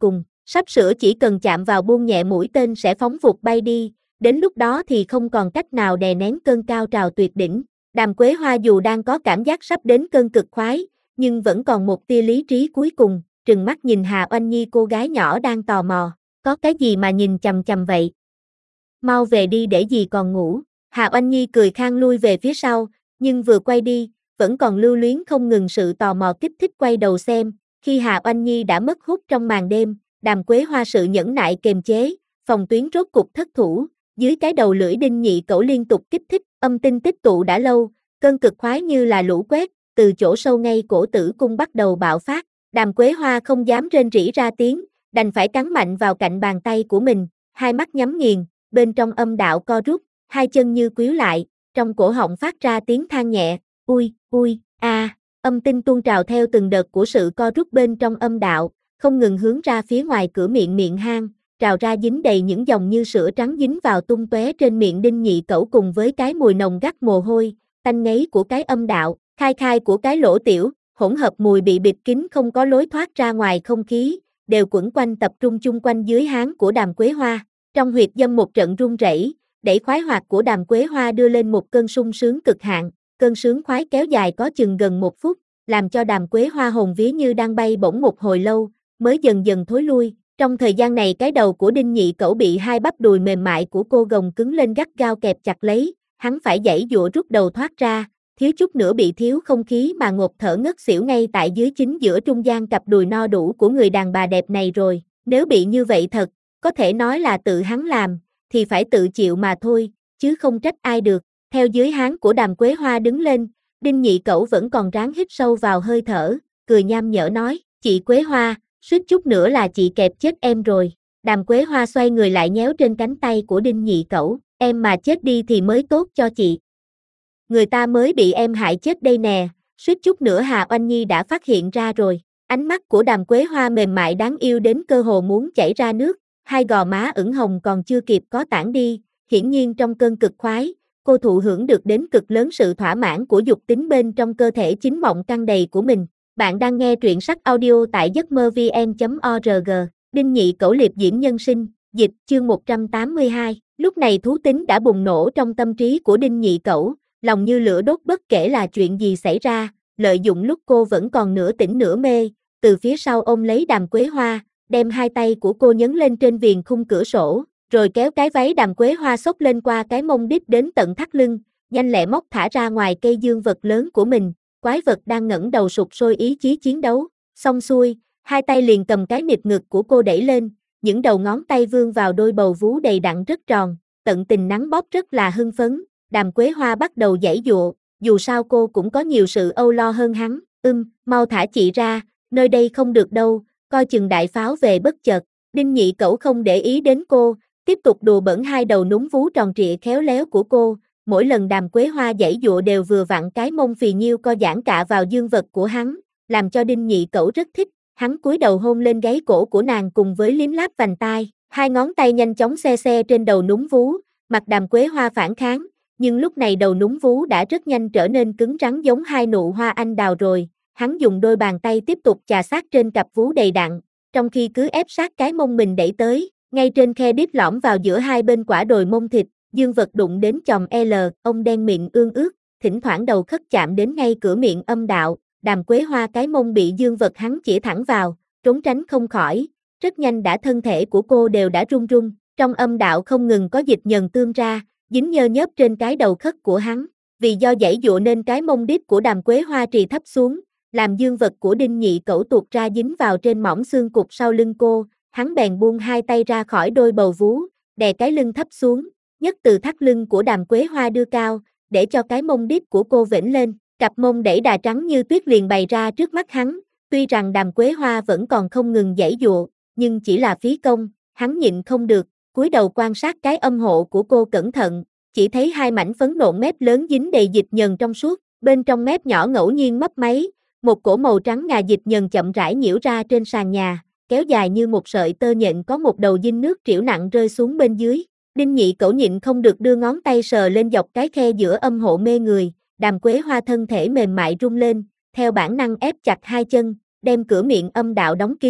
Sắp sửa chỉ cần chạm vào buông nhẹ mũi tên sẽ phóng vụt bay đi, đến lúc đó thì không còn cách nào đè nén cơn cao trào tuyệt đỉnh. Đàm Quế Hoa dù đang có cảm giác sắp đến cơn cực khoái, nhưng vẫn còn một tia lý trí cuối cùng, trừng mắt nhìn Hà Oanh Nhi cô gái nhỏ đang tò mò, có cái gì mà nhìn chằm chằm vậy? Mau về đi để dì còn ngủ. Hà Oanh Nhi cười khang lui về phía sau, nhưng vừa quay đi, vẫn còn lưu luyến không ngừng sự tò mò kích thích quay đầu xem, khi Hà Oanh Nhi đã mất hút trong màn đêm, Đàm Quế Hoa sự nhẫn nại kềm chế, phòng tuyến rốt cục thất thủ, dưới cái đầu lưỡi Đinh Nhị Cẩu liên tục kích thích, âm tinh tích tụ đã lâu, cơn cực khoái như là lũ quét, từ chỗ sâu ngay cổ tử cung bắt đầu bạo phát, Đàm Quế Hoa không dám rên rỉ ra tiếng, đành phải cắn mạnh vào cạnh bàn tay của mình, hai mắt nhắm nghiền, bên trong âm đạo co rút, hai chân như quýu lại, trong cổ họng phát ra tiếng than nhẹ, ui, âm tinh tuôn trào theo từng đợt của sự co rút bên trong âm đạo, không ngừng hướng ra phía ngoài cửa miệng hang, trào ra dính đầy những dòng như sữa trắng dính vào tung tóe trên miệng Đinh Nhị Cẩu cùng với cái mùi nồng gắt mồ hôi, tanh ngấy của cái âm đạo, khai của cái lỗ tiểu, hỗn hợp mùi bị bịt kín không có lối thoát ra ngoài không khí, đều quẩn quanh tập trung chung quanh dưới háng của Đàm Quế Hoa. Trong huyệt dâm một trận run rẩy, đẩy khoái hoạt của Đàm Quế Hoa đưa lên một cơn sung sướng cực hạn, cơn sướng khoái kéo dài có chừng gần 1 phút, làm cho Đàm Quế Hoa hồn vía như đang bay bổng một hồi lâu, mới dần dần thối lui. Trong thời gian này cái đầu của Đinh Nhị Cẩu bị hai bắp đùi mềm mại của cô gồng cứng lên gắt gao kẹp chặt lấy, hắn phải giãy giụa rút đầu thoát ra, thiếu chút nữa bị thiếu không khí mà ngộp thở ngất xỉu ngay tại dưới chính giữa trung gian cặp đùi no đủ của người đàn bà đẹp này rồi, nếu bị như vậy thật, có thể nói là tự hắn làm, thì phải tự chịu mà thôi, chứ không trách ai được. Theo dưới háng của Đàm Quế Hoa đứng lên, Đinh Nhị Cẩu vẫn còn ráng hít sâu vào hơi thở, cười nham nhở nói, chị Quế Hoa, suýt chút nữa là chị kẹp chết em rồi. Đàm Quế Hoa xoay người lại nhéo trên cánh tay của Đinh Nhị Cẩu, em mà chết đi thì mới tốt cho chị. Người ta mới bị em hại chết đây nè, suýt chút nữa Hà Oanh Nhi đã phát hiện ra rồi. Ánh mắt của Đàm Quế Hoa mềm mại đáng yêu đến cơ hồ muốn chảy ra nước, hai gò má ửng hồng còn chưa kịp có tản đi, hiển nhiên trong cơn cực khoái, cô thụ hưởng được đến cực lớn sự thỏa mãn của dục tính bên trong cơ thể chính mộng căng đầy của mình. Bạn đang nghe truyện sách audio tại giấc mơ vn.org, Đinh Nhị Cẩu liệp diễm nhân sinh, dịch, chương 182. Lúc này thú tính đã bùng nổ trong tâm trí của Đinh Nhị Cẩu, lòng như lửa đốt bất kể là chuyện gì xảy ra, lợi dụng lúc cô vẫn còn nửa tỉnh nửa mê, từ phía sau ôm lấy Đàm Quế Hoa, đem hai tay của cô nhấn lên trên viền khung cửa sổ, rồi kéo cái váy Đàm Quế Hoa xốc lên qua cái mông đít đến tận thắt lưng, nhanh lẹ móc thả ra ngoài cây dương vật lớn của mình, quái vật đang ngẩng đầu sục sôi ý chí chiến đấu, xong xuôi, hai tay liền cầm cái nịt ngực của cô đẩy lên, những đầu ngón tay vươn vào đôi bầu vú đầy đặn rất tròn, tận tình nắn bóp rất là hưng phấn, Đàm Quế Hoa bắt đầu giãy giụa, dù sao cô cũng có nhiều sự âu lo hơn hắn, mau thả chị ra, nơi đây không được đâu, coi chừng đại pháo về bất chợt. Đinh Nhị Cẩu không để ý đến cô, tiếp tục đùa bỡn hai đầu núm vú tròn trịa khéo léo của cô, mỗi lần Đàm Quế Hoa giãy giụa đều vừa vặn cái mông phì nhiêu co giãn cạ vào dương vật của hắn, làm cho Đinh Nhị Cẩu rất thích, hắn cúi đầu hôn lên gáy cổ của nàng cùng với liếm láp vành tai, hai ngón tay nhanh chóng xe trên đầu núm vú, mặt Đàm Quế Hoa phản kháng, nhưng lúc này đầu núm vú đã rất nhanh trở nên cứng rắn giống hai nụ hoa anh đào rồi, hắn dùng đôi bàn tay tiếp tục chà sát trên cặp vú đầy đặn, trong khi cứ ép sát cái mông mình đẩy tới, ngay trên khe đít lõm vào giữa hai bên quả đồi mông thịt, dương vật đụng đến chòm L, ông đen miệng ương ướt, thỉnh thoảng đầu khất chạm đến ngay cửa miệng âm đạo, Đàm Quế Hoa cái mông bị dương vật hắn chĩa thẳng vào, trốn tránh không khỏi, rất nhanh đã thân thể của cô đều đã run run, trong âm đạo không ngừng có dịch nhờn tươm ra, dính nhơ nhớp trên cái đầu khất của hắn, vì do giãy giụa nên cái mông đít của Đàm Quế Hoa trì thấp xuống, làm dương vật của Đinh Nhị Cẩu tuột ra dính vào trên mỏng xương cụt sau lưng cô, hắn bèn buông hai tay ra khỏi đôi bầu vú, đè cái lưng thấp xuống, nhấc từ thắt lưng của Đàm Quế Hoa đưa cao, để cho cái mông đít của cô vểnh lên, cặp mông đẩy đà trắng như tuyết liền bày ra trước mắt hắn, tuy rằng Đàm Quế Hoa vẫn còn không ngừng giãy giụa, nhưng chỉ là phí công, hắn nhịn không được, cúi đầu quan sát cái âm hộ của cô cẩn thận, chỉ thấy hai mảnh phấn nộn mép lớn dính đầy dịch nhờn trong suốt, bên trong mép nhỏ ngẫu nhiên mấp máy, một cổ màu trắng ngà dịch nhờn chậm rãi nhiễu ra trên sàn nhà, kéo dài như một sợi tơ nhện có một đầu dinh nước triểu nặng rơi xuống bên dưới. Đinh Nhị Cẩu nhịn không được đưa ngón tay sờ lên dọc cái khe giữa âm hộ mê người, Đàm Quế Hoa thân thể mềm mại rung lên, theo bản năng ép chặt hai chân, đem cửa miệng âm đạo đóng kín,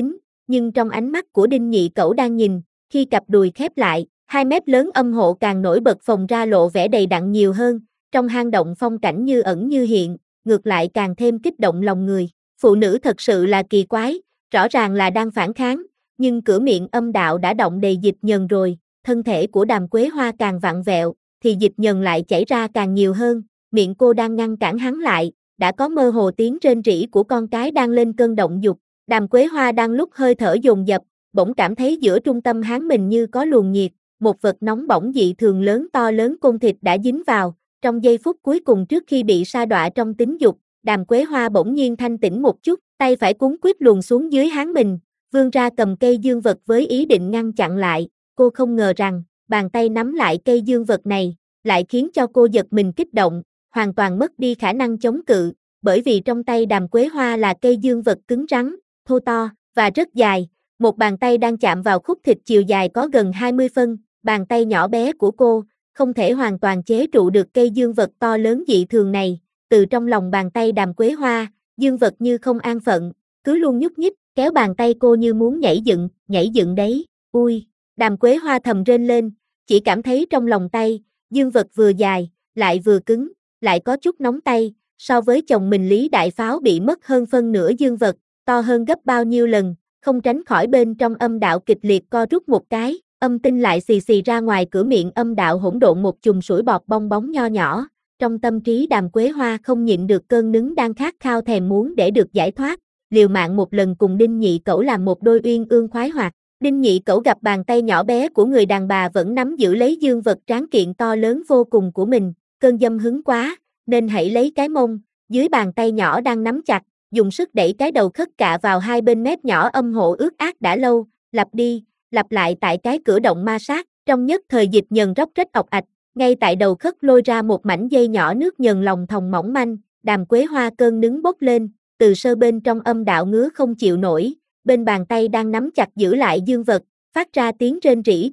nhưng trong ánh mắt của Đinh Nhị Cẩu đang nhìn, khi cặp đùi khép lại, hai mép lớn âm hộ càng nổi bật phồng ra lộ vẻ đầy đặn nhiều hơn, trong hang động phong cảnh như ẩn như hiện, ngược lại càng thêm kích động lòng người. Phụ nữ thật sự là kỳ quái, rõ ràng là đang phản kháng, nhưng cửa miệng âm đạo đã động đầy dịch nhờn rồi, thân thể của Đàm Quế Hoa càng vặn vẹo, thì dịch nhờn lại chảy ra càng nhiều hơn, miệng cô đang ngăn cản hắn lại, đã có mơ hồ tiếng rên rỉ của con cái đang lên cơn động dục. Đàm Quế Hoa đang lúc hơi thở dồn dập, bỗng cảm thấy giữa trung tâm háng mình như có luồng nhiệt, một vật nóng bỏng dị thường lớn to lớn côn thịt đã dính vào, trong giây phút cuối cùng trước khi bị sa đọa trong tính dục, Đàm Quế Hoa bỗng nhiên thanh tỉnh một chút, tay phải cuốn quýt luồn xuống dưới háng mình, vươn ra cầm cây dương vật với ý định ngăn chặn lại, cô không ngờ rằng, bàn tay nắm lại cây dương vật này, lại khiến cho cô giật mình kích động, hoàn toàn mất đi khả năng chống cự, bởi vì trong tay Đàm Quế Hoa là cây dương vật cứng rắn, thô to, và rất dài, một bàn tay đang chạm vào khúc thịt chiều dài có gần 20 phân, bàn tay nhỏ bé của cô, không thể hoàn toàn chế trụ được cây dương vật to lớn dị thường này, từ trong lòng bàn tay Đàm Quế Hoa, dương vật như không an phận, cứ luôn nhúc nhích, kéo bàn tay cô như muốn nhảy dựng đấy, ui, Đàm Quế Hoa thầm rên lên, chỉ cảm thấy trong lòng tay, dương vật vừa dài, lại vừa cứng, lại có chút nóng tay, so với chồng mình Lý Đại Pháo bị mất hơn phân nửa dương vật, to hơn gấp bao nhiêu lần, không tránh khỏi bên trong âm đạo kịch liệt co rút một cái, âm tinh lại xì xì ra ngoài cửa miệng âm đạo hỗn độn một chùm sủi bọt bong bóng nho nhỏ, trong tâm trí Đàm Quế Hoa không nhịn được cơn nứng đang khát khao thèm muốn để được giải thoát, liều mạng một lần cùng Đinh Nhị Cẩu làm một đôi uyên ương khoái hoạt. Đinh Nhị Cẩu gặp bàn tay nhỏ bé của người đàn bà vẫn nắm giữ lấy dương vật tráng kiện to lớn vô cùng của mình, cơn dâm hứng quá, nên hãy lấy cái mông, dưới bàn tay nhỏ đang nắm chặt, dùng sức đẩy cái đầu khất cạ vào hai bên mép nhỏ âm hộ ướt át đã lâu, lặp đi, lặp lại tại cái cửa động ma sát, trong nhất thời dịch nhờn róc rách ọc ạch, ngay tại đầu khất lôi ra một mảnh dây nhỏ nước nhờn lòng thòng mỏng manh, Đàm Quế Hoa cơn nứng bốc lên, từ sơ bên trong âm đạo ngứa không chịu nổi, bên bàn tay đang nắm chặt giữ lại dương vật, phát ra tiếng rên rỉ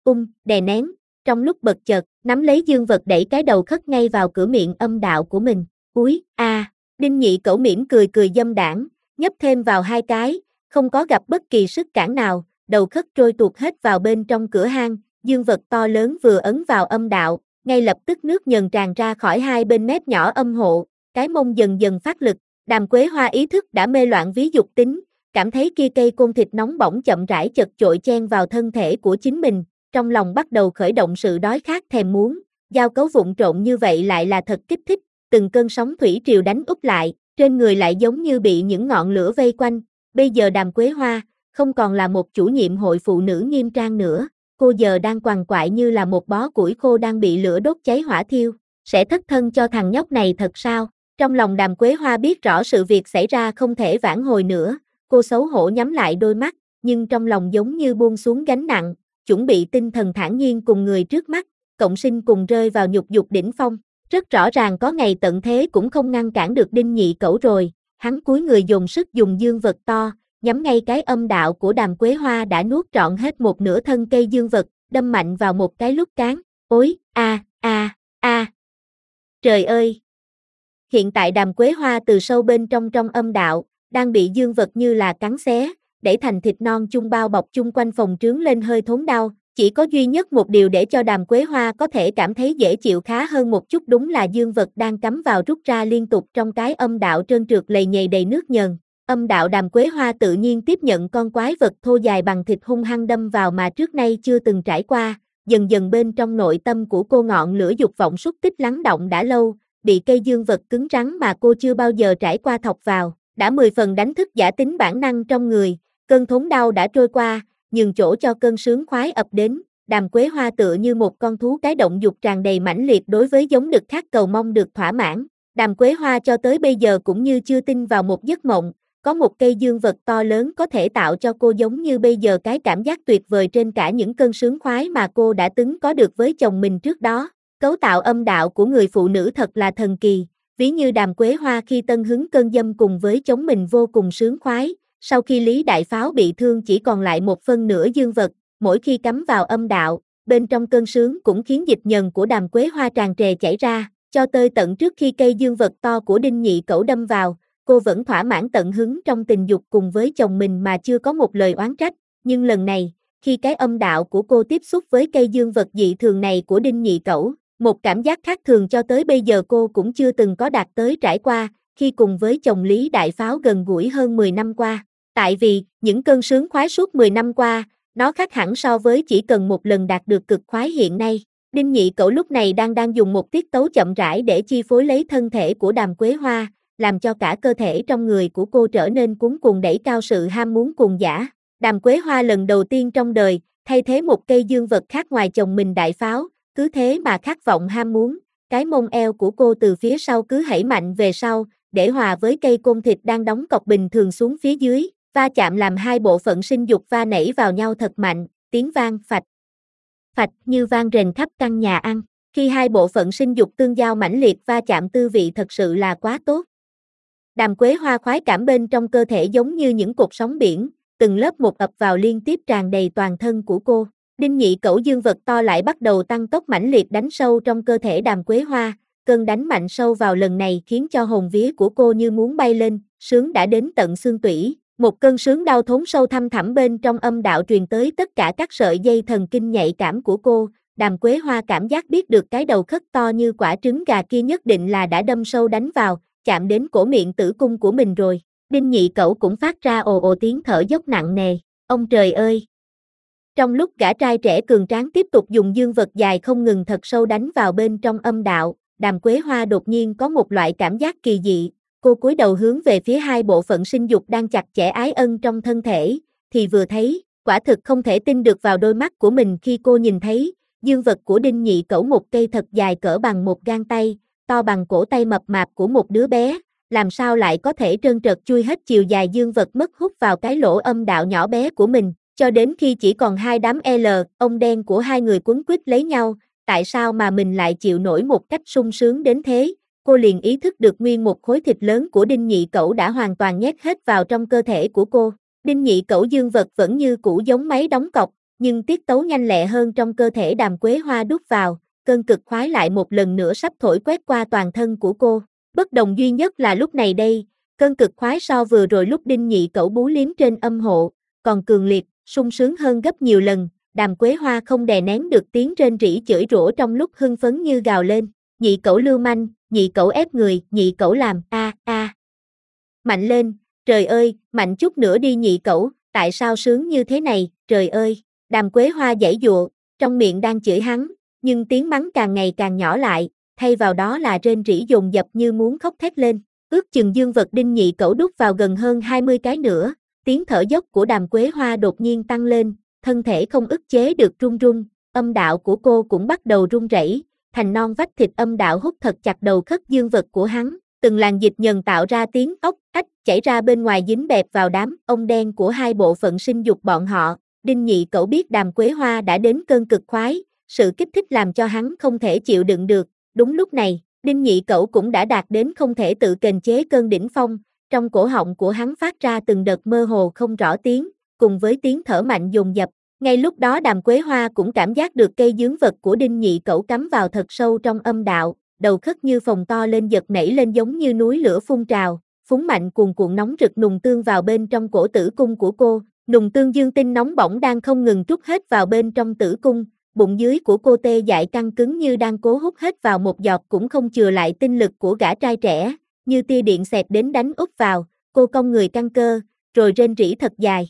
đè nén, trong lúc bật chợt, nắm lấy dương vật đẩy cái đầu khất ngay vào cửa miệng âm đạo của mình, úi, Đinh Nhị Cẩu mỉm cười dâm đãng, nhấp thêm vào hai cái, không có gặp bất kỳ sức cản nào, đầu khất trôi tuột hết vào bên trong cửa hang, dương vật to lớn vừa ấn vào âm đạo, ngay lập tức nước nhờn tràn ra khỏi hai bên mép nhỏ âm hộ, cái mông dần dần phát lực, Đàm Quế Hoa ý thức đã mê loạn ví dục tính, cảm thấy kia cây côn thịt nóng bỏng chậm rãi chật chội chen vào thân thể của chính mình, trong lòng bắt đầu khởi động sự đói khát thèm muốn, giao cấu vụng trộn như vậy lại là thật kích thích, từng cơn sóng thủy triều đánh úp lại, trên người lại giống như bị những ngọn lửa vây quanh, bây giờ Đàm Quế Hoa, không còn là một chủ nhiệm hội phụ nữ nghiêm trang nữa, cô giờ đang quằn quại như là một bó củi khô đang bị lửa đốt cháy hỏa thiêu, sẽ thất thân cho thằng nhóc này thật sao? Trong lòng Đàm Quế Hoa biết rõ sự việc xảy ra không thể vãn hồi nữa, cô xấu hổ nhắm lại đôi mắt, nhưng trong lòng giống như buông xuống gánh nặng, chuẩn bị tinh thần thản nhiên cùng người trước mắt, cộng sinh cùng rơi vào nhục dục đỉnh phong. Rất rõ ràng có ngày tận thế cũng không ngăn cản được Đinh Nhị Cẩu rồi, hắn cúi người dùng sức dùng dương vật to, nhắm ngay cái âm đạo của Đàm Quế Hoa đã nuốt trọn hết một nửa thân cây dương vật, đâm mạnh vào một cái lúc cán, ối, trời ơi! Hiện tại Đàm Quế Hoa từ sâu bên trong âm đạo, đang bị dương vật như là cắn xé, đẩy thành thịt non chung bao bọc chung quanh phòng trướng lên hơi thốn đau, chỉ có duy nhất một điều để cho Đàm Quế Hoa có thể cảm thấy dễ chịu khá hơn một chút đúng là dương vật đang cắm vào rút ra liên tục trong cái âm đạo trơn trượt lầy nhầy đầy nước nhờn. Âm đạo Đàm Quế Hoa tự nhiên tiếp nhận con quái vật thô dài bằng thịt hung hăng đâm vào mà trước nay chưa từng trải qua, dần dần bên trong nội tâm của cô ngọn lửa dục vọng xúc tích lắng động đã lâu, bị cây dương vật cứng rắn mà cô chưa bao giờ trải qua thọc vào, đã 10 phần đánh thức giả tính bản năng trong người, cơn thốn đau đã trôi qua, nhường chỗ cho cơn sướng khoái ập đến, Đàm Quế Hoa tựa như một con thú cái động dục tràn đầy mãnh liệt đối với giống đực khác cầu mong được thỏa mãn, Đàm Quế Hoa cho tới bây giờ cũng như chưa tin vào một giấc mộng, có một cây dương vật to lớn có thể tạo cho cô giống như bây giờ cái cảm giác tuyệt vời trên cả những cơn sướng khoái mà cô đã từng có được với chồng mình trước đó. Cấu tạo âm đạo của người phụ nữ thật là thần kỳ, ví như Đàm Quế Hoa khi tân hứng cơn dâm cùng với chồng mình vô cùng sướng khoái, sau khi Lý Đại Pháo bị thương chỉ còn lại một phân nửa dương vật, mỗi khi cắm vào âm đạo, bên trong cơn sướng cũng khiến dịch nhờn của Đàm Quế Hoa tràn trề chảy ra, cho tới tận trước khi cây dương vật to của Đinh Nhị Cẩu đâm vào, cô vẫn thỏa mãn tận hứng trong tình dục cùng với chồng mình mà chưa có một lời oán trách, nhưng lần này, khi cái âm đạo của cô tiếp xúc với cây dương vật dị thường này của Đinh Nhị Cẩu, một cảm giác khác thường cho tới bây giờ cô cũng chưa từng có đạt tới trải qua, khi cùng với chồng Lý Đại Pháo gần gũi hơn 10 năm qua. Tại vì, những cơn sướng khoái suốt 10 năm qua, nó khác hẳn so với chỉ cần một lần đạt được cực khoái hiện nay. Đinh Nhị Cẩu lúc này đang dùng một tiết tấu chậm rãi để chi phối lấy thân thể của Đàm Quế Hoa, làm cho cả cơ thể trong người của cô trở nên cuống cuồng đẩy cao sự ham muốn cuồng dã. Đàm Quế Hoa lần đầu tiên trong đời, thay thế một cây dương vật khác ngoài chồng mình Đại Pháo, cứ thế mà khát vọng ham muốn, cái mông eo của cô từ phía sau cứ hẩy mạnh về sau, để hòa với cây côn thịt đang đóng cọc bình thường xuống phía dưới, va chạm làm hai bộ phận sinh dục va nảy vào nhau thật mạnh, tiếng vang phạch phạch như vang rền khắp căn nhà ăn. Khi hai bộ phận sinh dục tương giao mãnh liệt va chạm tư vị thật sự là quá tốt. Đàm Quế Hoa khoái cảm bên trong cơ thể giống như những cột sóng biển, từng lớp một ập vào liên tiếp tràn đầy toàn thân của cô. Đinh Nhị Cẩu dương vật to lại bắt đầu tăng tốc mãnh liệt đánh sâu trong cơ thể Đàm Quế Hoa, cơn đánh mạnh sâu vào lần này khiến cho hồn vía của cô như muốn bay lên, sướng đã đến tận xương tủy. Một cơn sướng đau thốn sâu thăm thẳm bên trong âm đạo truyền tới tất cả các sợi dây thần kinh nhạy cảm của cô. Đàm Quế Hoa cảm giác biết được cái đầu khất to như quả trứng gà kia nhất định là đã đâm sâu đánh vào, chạm đến cổ miệng tử cung của mình rồi. Đinh Nhị Cẩu cũng phát ra ồ ồ tiếng thở dốc nặng nề. Ông trời ơi! Trong lúc gã trai trẻ cường tráng tiếp tục dùng dương vật dài không ngừng thật sâu đánh vào bên trong âm đạo, Đàm Quế Hoa đột nhiên có một loại cảm giác kỳ dị. Cô cúi đầu hướng về phía hai bộ phận sinh dục đang chặt chẽ ái ân trong thân thể, thì vừa thấy, quả thực không thể tin được vào đôi mắt của mình khi cô nhìn thấy, dương vật của Đinh Nhị Cẩu một cây thật dài cỡ bằng một gang tay, to bằng cổ tay mập mạp của một đứa bé, làm sao lại có thể trơn trượt chui hết chiều dài dương vật mất hút vào cái lỗ âm đạo nhỏ bé của mình, cho đến khi chỉ còn hai đám L, ông đen của hai người quấn quýt lấy nhau, tại sao mà mình lại chịu nổi một cách sung sướng đến thế? Cô liền ý thức được nguyên một khối thịt lớn của Đinh Nhị Cẩu đã hoàn toàn nhét hết vào trong cơ thể của cô. Đinh Nhị Cẩu dương vật vẫn như cũ giống máy đóng cọc, nhưng tiết tấu nhanh lẹ hơn trong cơ thể Đàm Quế Hoa đút vào, cơn cực khoái lại một lần nữa sắp thổi quét qua toàn thân của cô. Bất đồng duy nhất là lúc này đây, cơn cực khoái so vừa rồi lúc Đinh Nhị Cẩu bú liếm trên âm hộ, còn cường liệt, sung sướng hơn gấp nhiều lần. Đàm Quế Hoa không đè nén được tiếng rên rỉ chửi rủa trong lúc hưng phấn như gào lên. Nhị Cẩu lưu manh, Nhị Cẩu ép người, Nhị Cẩu làm, a. Mạnh lên, trời ơi, mạnh chút nữa đi Nhị Cẩu, tại sao sướng như thế này, trời ơi. Đàm Quế Hoa giãy giụa, trong miệng đang chửi hắn, nhưng tiếng mắng càng ngày càng nhỏ lại, thay vào đó là rên rỉ dồn dập như muốn khóc thét lên. Ước chừng dương vật Đinh Nhị Cẩu đút vào gần hơn 20 cái nữa, tiếng thở dốc của Đàm Quế Hoa đột nhiên tăng lên, thân thể không ức chế được run run, âm đạo của cô cũng bắt đầu run rẩy, thành non vách thịt âm đạo hút thật chặt đầu khớp dương vật của hắn, từng làn dịch nhờn tạo ra tiếng ốc ách chảy ra bên ngoài dính bẹp vào đám ông đen của hai bộ phận sinh dục bọn họ. Đinh Nhị Cẩu biết Đàm Quế Hoa đã đến cơn cực khoái, sự kích thích làm cho hắn không thể chịu đựng được. Đúng lúc này, Đinh Nhị Cẩu cũng đã đạt đến không thể tự kềm chế cơn đỉnh phong, trong cổ họng của hắn phát ra từng đợt mơ hồ không rõ tiếng, cùng với tiếng thở mạnh dồn dập. Ngay lúc đó Đàm Quế Hoa cũng cảm giác được cây dướng vật của Đinh Nhị Cẩu cắm vào thật sâu trong âm đạo, đầu khất như phồng to lên giật nảy lên giống như núi lửa phun trào, phúng mạnh cuồn cuộn nóng rực nùng tương vào bên trong cổ tử cung của cô, nùng tương dương tinh nóng bỏng đang không ngừng trút hết vào bên trong tử cung, bụng dưới của cô tê dại căng cứng như đang cố hút hết vào một giọt cũng không chừa lại tinh lực của gã trai trẻ, như tia điện xẹt đến đánh úp vào, cô cong người căng cơ, rồi rên rỉ thật dài,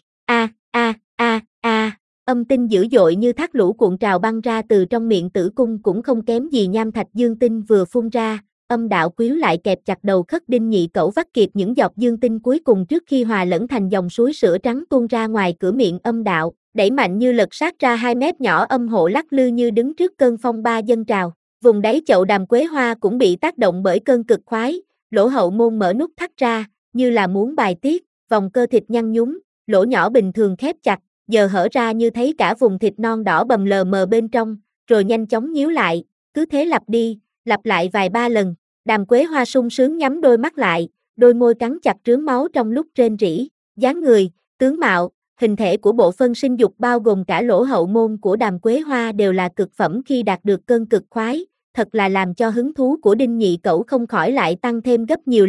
a. Âm tinh dữ dội như thác lũ cuộn trào băng ra từ trong miệng tử cung cũng không kém gì nham thạch dương tinh vừa phun ra, âm đạo quýu lại kẹp chặt đầu khất Đinh Nhị Cẩu vắt kiệt những giọt dương tinh cuối cùng trước khi hòa lẫn thành dòng suối sữa trắng tuôn ra ngoài cửa miệng âm đạo, đẩy mạnh như lật sát ra hai mép nhỏ âm hộ lắc lư như đứng trước cơn phong ba dâng trào. Vùng đáy chậu Đàm Quế Hoa cũng bị tác động bởi cơn cực khoái, lỗ hậu môn mở nút thắt ra, như là muốn bài tiết, vòng cơ thịt nhăn nhúm, lỗ nhỏ bình thường khép chặt, giờ hở ra như thấy cả vùng thịt non đỏ bầm lờ mờ bên trong, rồi nhanh chóng nhíu lại, cứ thế lặp đi, lặp lại vài ba lần. Đàm Quế Hoa sung sướng nhắm đôi mắt lại, đôi môi cắn chặt trướng máu trong lúc rên rỉ, dáng người, tướng mạo, hình thể của bộ phận sinh dục bao gồm cả lỗ hậu môn của Đàm Quế Hoa đều là cực phẩm khi đạt được cơn cực khoái, thật là làm cho hứng thú của Đinh Nhị Cẩu không khỏi lại tăng thêm gấp nhiều lần,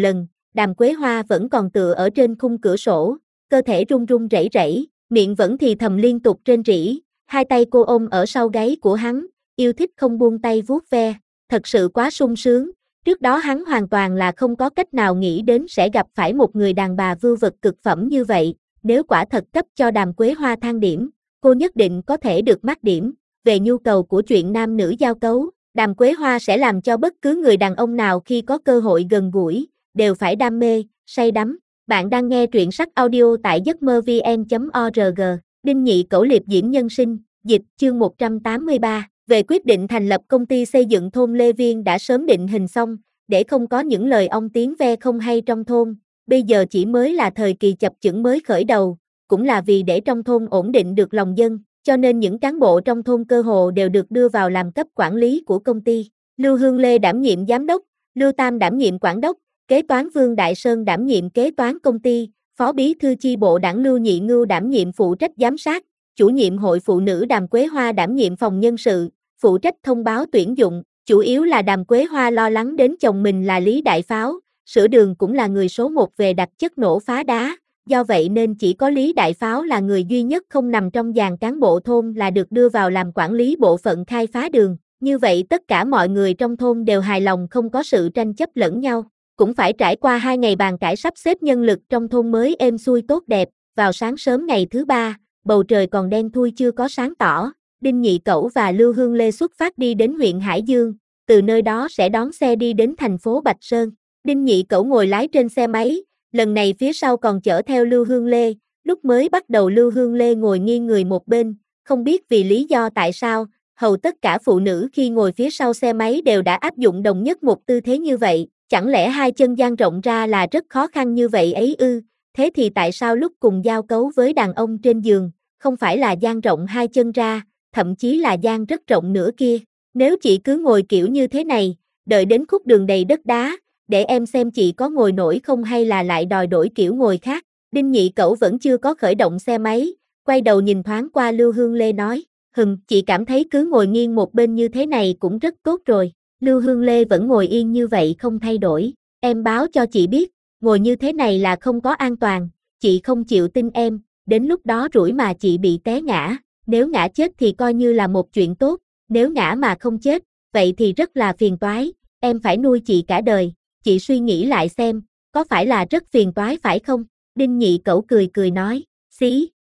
Đàm Quế Hoa vẫn còn tựa ở trên khung cửa sổ, cơ thể run run rẩy rẩy, miệng vẫn thì thầm liên tục rên rỉ, hai tay cô ôm ở sau gáy của hắn, yêu thích không buông tay vuốt ve, thật sự quá sung sướng. Trước đó hắn hoàn toàn là không có cách nào nghĩ đến sẽ gặp phải một người đàn bà vưu vật cực phẩm như vậy, nếu quả thật cấp cho Đàm Quế Hoa thang điểm, cô nhất định có thể được mắc điểm. Về nhu cầu của chuyện nam nữ giao cấu, Đàm Quế Hoa sẽ làm cho bất cứ người đàn ông nào khi có cơ hội gần gũi, đều phải đam mê, say đắm. Bạn đang nghe truyện sách audio tại giấc mơ vn.org, Đinh Nhị Cẩu Liệp Diễm Nhân Sinh, dịch, chương 183, về quyết định thành lập công ty xây dựng thôn Lê Viên đã sớm định hình xong, để không có những lời ong tiếng ve không hay trong thôn, bây giờ chỉ mới là thời kỳ chập chững mới khởi đầu, cũng là vì để trong thôn ổn định được lòng dân, cho nên những cán bộ trong thôn cơ hồ đều được đưa vào làm cấp quản lý của công ty. Lưu Hương Lê đảm nhiệm giám đốc, Lưu Tam đảm nhiệm quản đốc, kế toán Vương Đại Sơn đảm nhiệm kế toán công ty, phó bí thư chi bộ đảng Lưu Nhị Ngưu đảm nhiệm phụ trách giám sát, chủ nhiệm hội phụ nữ Đàm Quế Hoa đảm nhiệm phòng nhân sự, phụ trách thông báo tuyển dụng, chủ yếu là Đàm Quế Hoa lo lắng đến chồng mình là Lý Đại Pháo, sửa đường cũng là người số một về đặt chất nổ phá đá, do vậy nên chỉ có Lý Đại Pháo là người duy nhất không nằm trong dàn cán bộ thôn là được đưa vào làm quản lý bộ phận khai phá đường, như vậy tất cả mọi người trong thôn đều hài lòng không có sự tranh chấp lẫn nhau. Cũng phải trải qua 2 ngày bàn cãi sắp xếp nhân lực trong thôn mới êm xuôi tốt đẹp, vào sáng sớm ngày thứ 3, bầu trời còn đen thui chưa có sáng tỏ, Đinh Nhị Cẩu và Lưu Hương Lê xuất phát đi đến huyện Hải Dương, từ nơi đó sẽ đón xe đi đến thành phố Bạch Sơn. Đinh Nhị Cẩu ngồi lái trên xe máy, lần này phía sau còn chở theo Lưu Hương Lê, lúc mới bắt đầu Lưu Hương Lê ngồi nghiêng người một bên, không biết vì lý do tại sao, hầu tất cả phụ nữ khi ngồi phía sau xe máy đều đã áp dụng đồng nhất một tư thế như vậy. Chẳng lẽ hai chân dang rộng ra là rất khó khăn như vậy ấy ư? Thế thì tại sao lúc cùng giao cấu với đàn ông trên giường, không phải là dang rộng hai chân ra, thậm chí là dang rất rộng nữa kia? Nếu chị cứ ngồi kiểu như thế này, đợi đến khúc đường đầy đất đá, để em xem chị có ngồi nổi không hay là lại đòi đổi kiểu ngồi khác. Đinh Nhị Cẩu vẫn chưa có khởi động xe máy, quay đầu nhìn thoáng qua Lưu Hương Lê nói, chị cảm thấy cứ ngồi nghiêng một bên như thế này cũng rất tốt rồi. Lưu Hương Lê vẫn ngồi yên như vậy không thay đổi, em báo cho chị biết, ngồi như thế này là không có an toàn, chị không chịu tin em, đến lúc đó rủi mà chị bị té ngã, nếu ngã chết thì coi như là một chuyện tốt, nếu ngã mà không chết, vậy thì rất là phiền toái, em phải nuôi chị cả đời, chị suy nghĩ lại xem, có phải là rất phiền toái phải không? Đinh Nhị Cẩu cười cười nói, xí,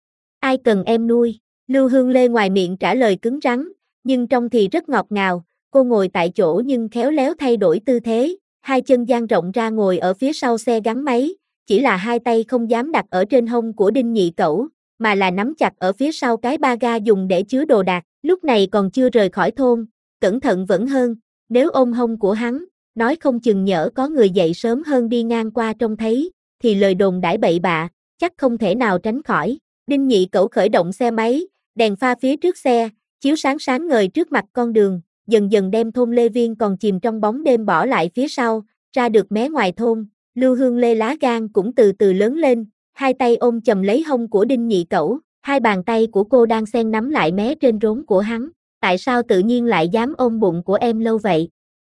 ai cần em nuôi? Lưu Hương Lê ngoài miệng trả lời cứng rắn, nhưng trong thì rất ngọt ngào. Cô ngồi tại chỗ nhưng khéo léo thay đổi tư thế, hai chân dang rộng ra ngồi ở phía sau xe gắn máy, chỉ là hai tay không dám đặt ở trên hông của Đinh Nhị Cẩu, mà là nắm chặt ở phía sau cái ba ga dùng để chứa đồ đạc, lúc này còn chưa rời khỏi thôn, cẩn thận vẫn hơn, nếu ôm hông của hắn, nói không chừng nhỡ có người dậy sớm hơn đi ngang qua trông thấy, thì lời đồn đãi bậy bạ, chắc không thể nào tránh khỏi. Đinh Nhị Cẩu khởi động xe máy, đèn pha phía trước xe, chiếu sáng sáng ngời trước mặt con đường, dần dần đem thôn Lê Viên còn chìm trong bóng đêm bỏ lại phía sau, ra được mé ngoài thôn, Lưu Hương Lê lá gan cũng từ từ lớn lên, hai tay ôm chầm lấy hông của Đinh Nhị Cẩu, hai bàn tay của cô đang xen nắm lại mé trên rốn của hắn, tại sao tự nhiên lại dám ôm bụng của em lâu vậy?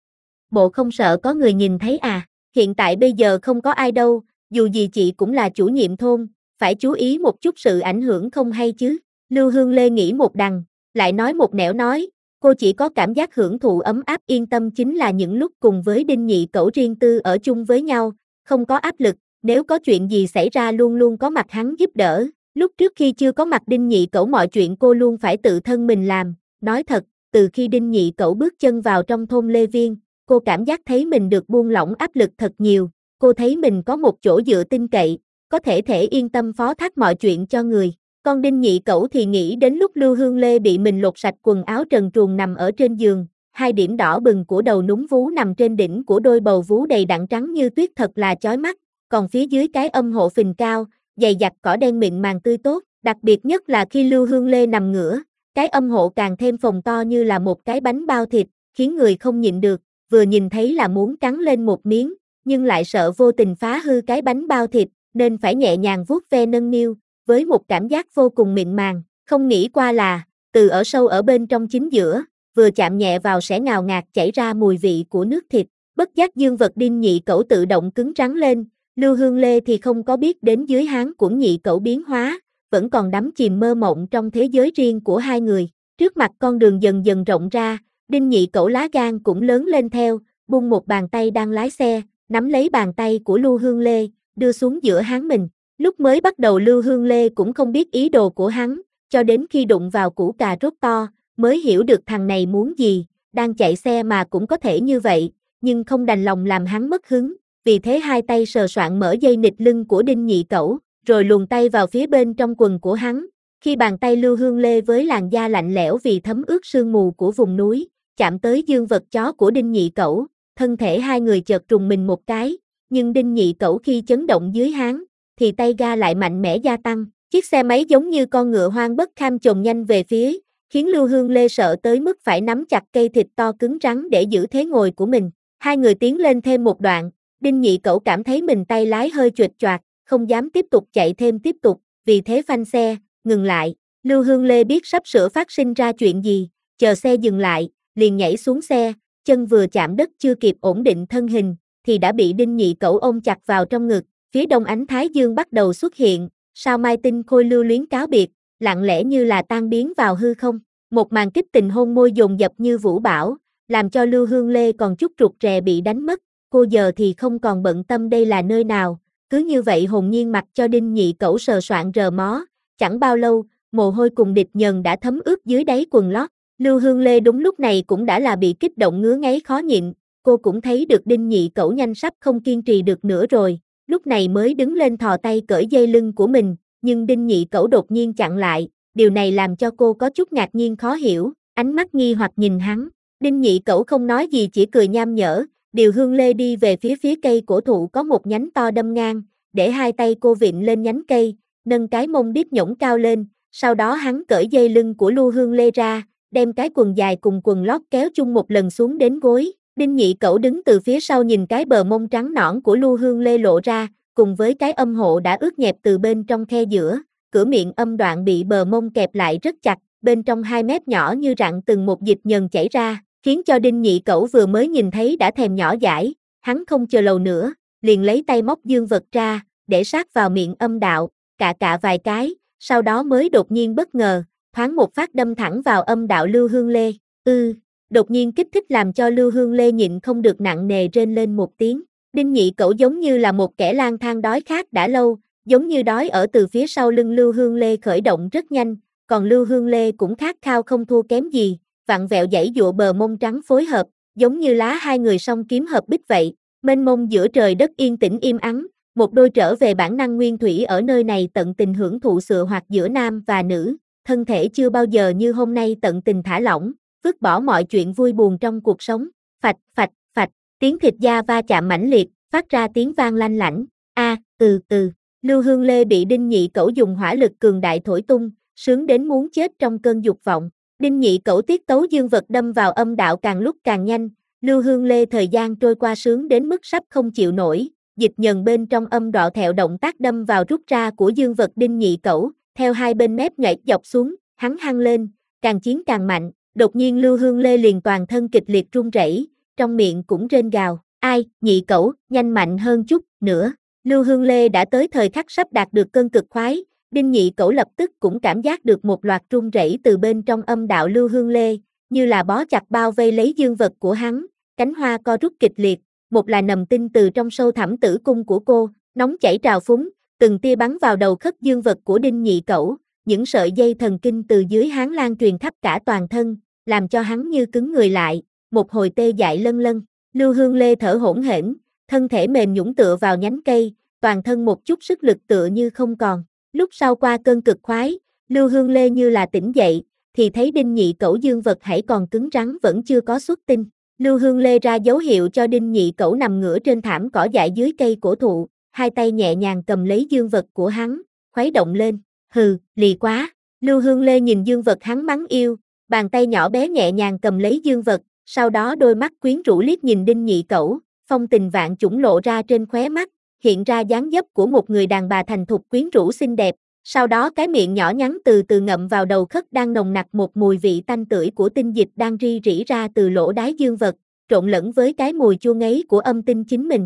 Bộ không sợ có người nhìn thấy à? Hiện tại bây giờ không có ai đâu, dù gì chị cũng là chủ nhiệm thôn, phải chú ý một chút sự ảnh hưởng không hay chứ. Lưu Hương Lê nghĩ một đằng, lại nói một nẻo nói, cô chỉ có cảm giác hưởng thụ ấm áp yên tâm chính là những lúc cùng với Đinh Nhị Cẩu riêng tư ở chung với nhau, không có áp lực, nếu có chuyện gì xảy ra luôn luôn có mặt hắn giúp đỡ. Lúc trước khi chưa có mặt Đinh Nhị Cẩu mọi chuyện cô luôn phải tự thân mình làm, nói thật, từ khi Đinh Nhị Cẩu bước chân vào trong thôn Lê Viên, cô cảm giác thấy mình được buông lỏng áp lực thật nhiều, cô thấy mình có một chỗ dựa tin cậy, có thể yên tâm phó thác mọi chuyện cho người. Con Đinh Nhị Cẩu thì nghĩ đến lúc Lưu Hương Lê bị mình lột sạch quần áo trần truồng nằm ở trên giường, hai điểm đỏ bừng của đầu núm vú nằm trên đỉnh của đôi bầu vú đầy đặn trắng như tuyết thật là chói mắt, còn phía dưới cái âm hộ phình cao, dày dặt cỏ đen mịn màng tươi tốt, đặc biệt nhất là khi Lưu Hương Lê nằm ngửa, cái âm hộ càng thêm phồng to như là một cái bánh bao thịt, khiến người không nhịn được, vừa nhìn thấy là muốn cắn lên một miếng, nhưng lại sợ vô tình phá hư cái bánh bao thịt, nên phải nhẹ nhàng vuốt ve nâng niu, với một cảm giác vô cùng mịn màng, không nghĩ qua là, từ ở sâu ở bên trong chính giữa, vừa chạm nhẹ vào sẽ ngào ngạt chảy ra mùi vị của nước thịt, Bất giác dương vật Đinh Nhị Cẩu tự động cứng rắn lên, Lưu Hương Lê thì không có biết đến dưới háng của Nhị Cẩu biến hóa, vẫn còn đắm chìm mơ mộng trong thế giới riêng của hai người. Trước mặt con đường dần dần rộng ra, Đinh Nhị Cẩu lá gan cũng lớn lên theo, bung một bàn tay đang lái xe, nắm lấy bàn tay của Lưu Hương Lê, đưa xuống giữa háng mình. Lúc mới bắt đầu Lưu Hương Lê cũng không biết ý đồ của hắn, cho đến khi đụng vào củ cà rốt to, mới hiểu được thằng này muốn gì, đang chạy xe mà cũng có thể như vậy, nhưng không đành lòng làm hắn mất hứng, vì thế hai tay sờ soạng mở dây nịt lưng của Đinh Nhị Cẩu, rồi luồn tay vào phía bên trong quần của hắn. Khi bàn tay Lưu Hương Lê với làn da lạnh lẽo vì thấm ướt sương mù của vùng núi, chạm tới dương vật chó của Đinh Nhị Cẩu, thân thể hai người chợt rùng mình một cái, nhưng Đinh Nhị Cẩu khi chấn động dưới háng, thì tay ga lại mạnh mẽ gia tăng, chiếc xe máy giống như con ngựa hoang bất kham chồm nhanh về phía, khiến Lưu Hương Lê sợ tới mức phải nắm chặt cây thịt to cứng rắn để giữ thế ngồi của mình. Hai người tiến lên thêm một đoạn, Đinh Nhị Cẩu cảm thấy mình tay lái hơi chuệt choạc, không dám tiếp tục chạy thêm tiếp tục, vì thế phanh xe, ngừng lại. Lưu Hương Lê biết sắp sửa phát sinh ra chuyện gì, chờ xe dừng lại, liền nhảy xuống xe, chân vừa chạm đất chưa kịp ổn định thân hình, thì đã bị Đinh Nhị Cẩu ôm chặt vào trong ngực. Phía đông ánh thái dương bắt đầu xuất hiện, sao mai tinh khôi lưu luyến cáo biệt, lặng lẽ như là tan biến vào hư không. Một màn kích tình hôn môi dồn dập như vũ bão, làm cho Lưu Hương Lê còn chút rụt rè bị đánh mất. Cô giờ thì không còn bận tâm đây là nơi nào, cứ như vậy hồn nhiên mặc cho Đinh Nhị Cẩu sờ soạng rờ mó. Chẳng bao lâu, mồ hôi cùng địch nhờn đã thấm ướt dưới đáy quần lót. Lưu Hương Lê đúng lúc này cũng đã là bị kích động ngứa ngáy khó nhịn, cô cũng thấy được Đinh Nhị Cẩu nhanh sắp không kiên trì được nữa rồi, lúc này mới đứng lên thò tay cởi dây lưng của mình, nhưng Đinh Nhị Cẩu đột nhiên chặn lại, điều này làm cho cô có chút ngạc nhiên khó hiểu, ánh mắt nghi hoặc nhìn hắn. Đinh Nhị Cẩu không nói gì chỉ cười nham nhở, điều Hương Lê đi về phía cây cổ thụ có một nhánh to đâm ngang, để hai tay cô vịn lên nhánh cây, nâng cái mông đít nhỗng cao lên, sau đó hắn cởi dây lưng của Lưu Hương Lê ra, đem cái quần dài cùng quần lót kéo chung một lần xuống đến gối. Đinh Nhị Cẩu đứng từ phía sau nhìn cái bờ mông trắng nõn của Lưu Hương Lê lộ ra, cùng với cái âm hộ đã ướt nhẹp từ bên trong khe giữa, cửa miệng âm đoạn bị bờ mông kẹp lại rất chặt, bên trong hai mép nhỏ như rặn từng một dịch nhờn chảy ra, khiến cho Đinh Nhị Cẩu vừa mới nhìn thấy đã thèm nhỏ dãi, hắn không chờ lâu nữa, liền lấy tay móc dương vật ra, để sát vào miệng âm đạo, cạ vài cái, sau đó mới đột nhiên bất ngờ, thoáng một phát đâm thẳng vào âm đạo Lưu Hương Lê. Đột nhiên kích thích làm cho Lưu Hương Lê nhịn không được nặng nề rên lên một tiếng. Đinh Nhị Cẩu giống như là một kẻ lang thang đói khát đã lâu, giống như đói ở từ phía sau lưng Lưu Hương Lê khởi động rất nhanh, còn Lưu Hương Lê cũng khát khao không thua kém gì, vặn vẹo giãy giụa bờ mông trắng phối hợp, giống như lá hai người song kiếm hợp bích vậy. Mênh mông giữa trời đất yên tĩnh im ắng, một đôi trở về bản năng nguyên thủy ở nơi này tận tình hưởng thụ sự hoạt giữa nam và nữ, thân thể chưa bao giờ như hôm nay tận tình thả lỏng, vứt bỏ mọi chuyện vui buồn trong cuộc sống. Phạch, phạch, phạch, tiếng thịt da va chạm mãnh liệt, phát ra tiếng vang lanh lảnh. Lưu Hương Lê bị Đinh Nhị Cẩu dùng hỏa lực cường đại thổi tung, sướng đến muốn chết trong cơn dục vọng. Đinh Nhị Cẩu tiết tấu dương vật đâm vào âm đạo càng lúc càng nhanh, Lưu Hương Lê thời gian trôi qua sướng đến mức sắp không chịu nổi, dịch nhờn bên trong âm đạo theo động tác đâm vào rút ra của dương vật Đinh Nhị Cẩu, theo hai bên mép nhảy dọc xuống, hắn hăng lên, càng chiến càng mạnh. Đột nhiên Lưu Hương Lê liền toàn thân kịch liệt run rẩy, trong miệng cũng rên gào, ai, Nhị Cẩu, nhanh mạnh hơn chút nữa. Lưu Hương Lê đã tới thời khắc sắp đạt được cơn cực khoái, Đinh Nhị Cẩu lập tức cũng cảm giác được một loạt run rẩy từ bên trong âm đạo Lưu Hương Lê, như là bó chặt bao vây lấy dương vật của hắn, cánh hoa co rút kịch liệt, một là nầm tinh từ trong sâu thẳm tử cung của cô, nóng chảy trào phúng, từng tia bắn vào đầu khớp dương vật của Đinh Nhị Cẩu, những sợi dây thần kinh từ dưới háng lan truyền khắp cả toàn thân, làm cho hắn như cứng người lại, một hồi tê dại lân lân. Lưu Hương Lê thở hổn hển, thân thể mềm nhũn tựa vào nhánh cây, toàn thân một chút sức lực tựa như không còn. Lúc sau qua cơn cực khoái, Lưu Hương Lê như là tỉnh dậy, thì thấy Đinh Nhị Cẩu dương vật hãy còn cứng rắn vẫn chưa có xuất tinh. Lưu Hương Lê ra dấu hiệu cho Đinh Nhị Cẩu nằm ngửa trên thảm cỏ dại dưới cây cổ thụ, hai tay nhẹ nhàng cầm lấy dương vật của hắn, khuấy động lên. Lì quá. Lưu Hương Lê nhìn dương vật hắn mắng yêu, bàn tay nhỏ bé nhẹ nhàng cầm lấy dương vật, sau đó đôi mắt quyến rũ liếc nhìn Đinh Nhị Cẩu, phong tình vạn chủng lộ ra trên khóe mắt, hiện ra dáng dấp của một người đàn bà thành thục quyến rũ xinh đẹp, sau đó cái miệng nhỏ nhắn từ từ ngậm vào đầu khớp đang nồng nặc một mùi vị tanh tưởi của tinh dịch đang ri rỉ ra từ lỗ đái dương vật, trộn lẫn với cái mùi chua ngấy của âm tinh chính mình.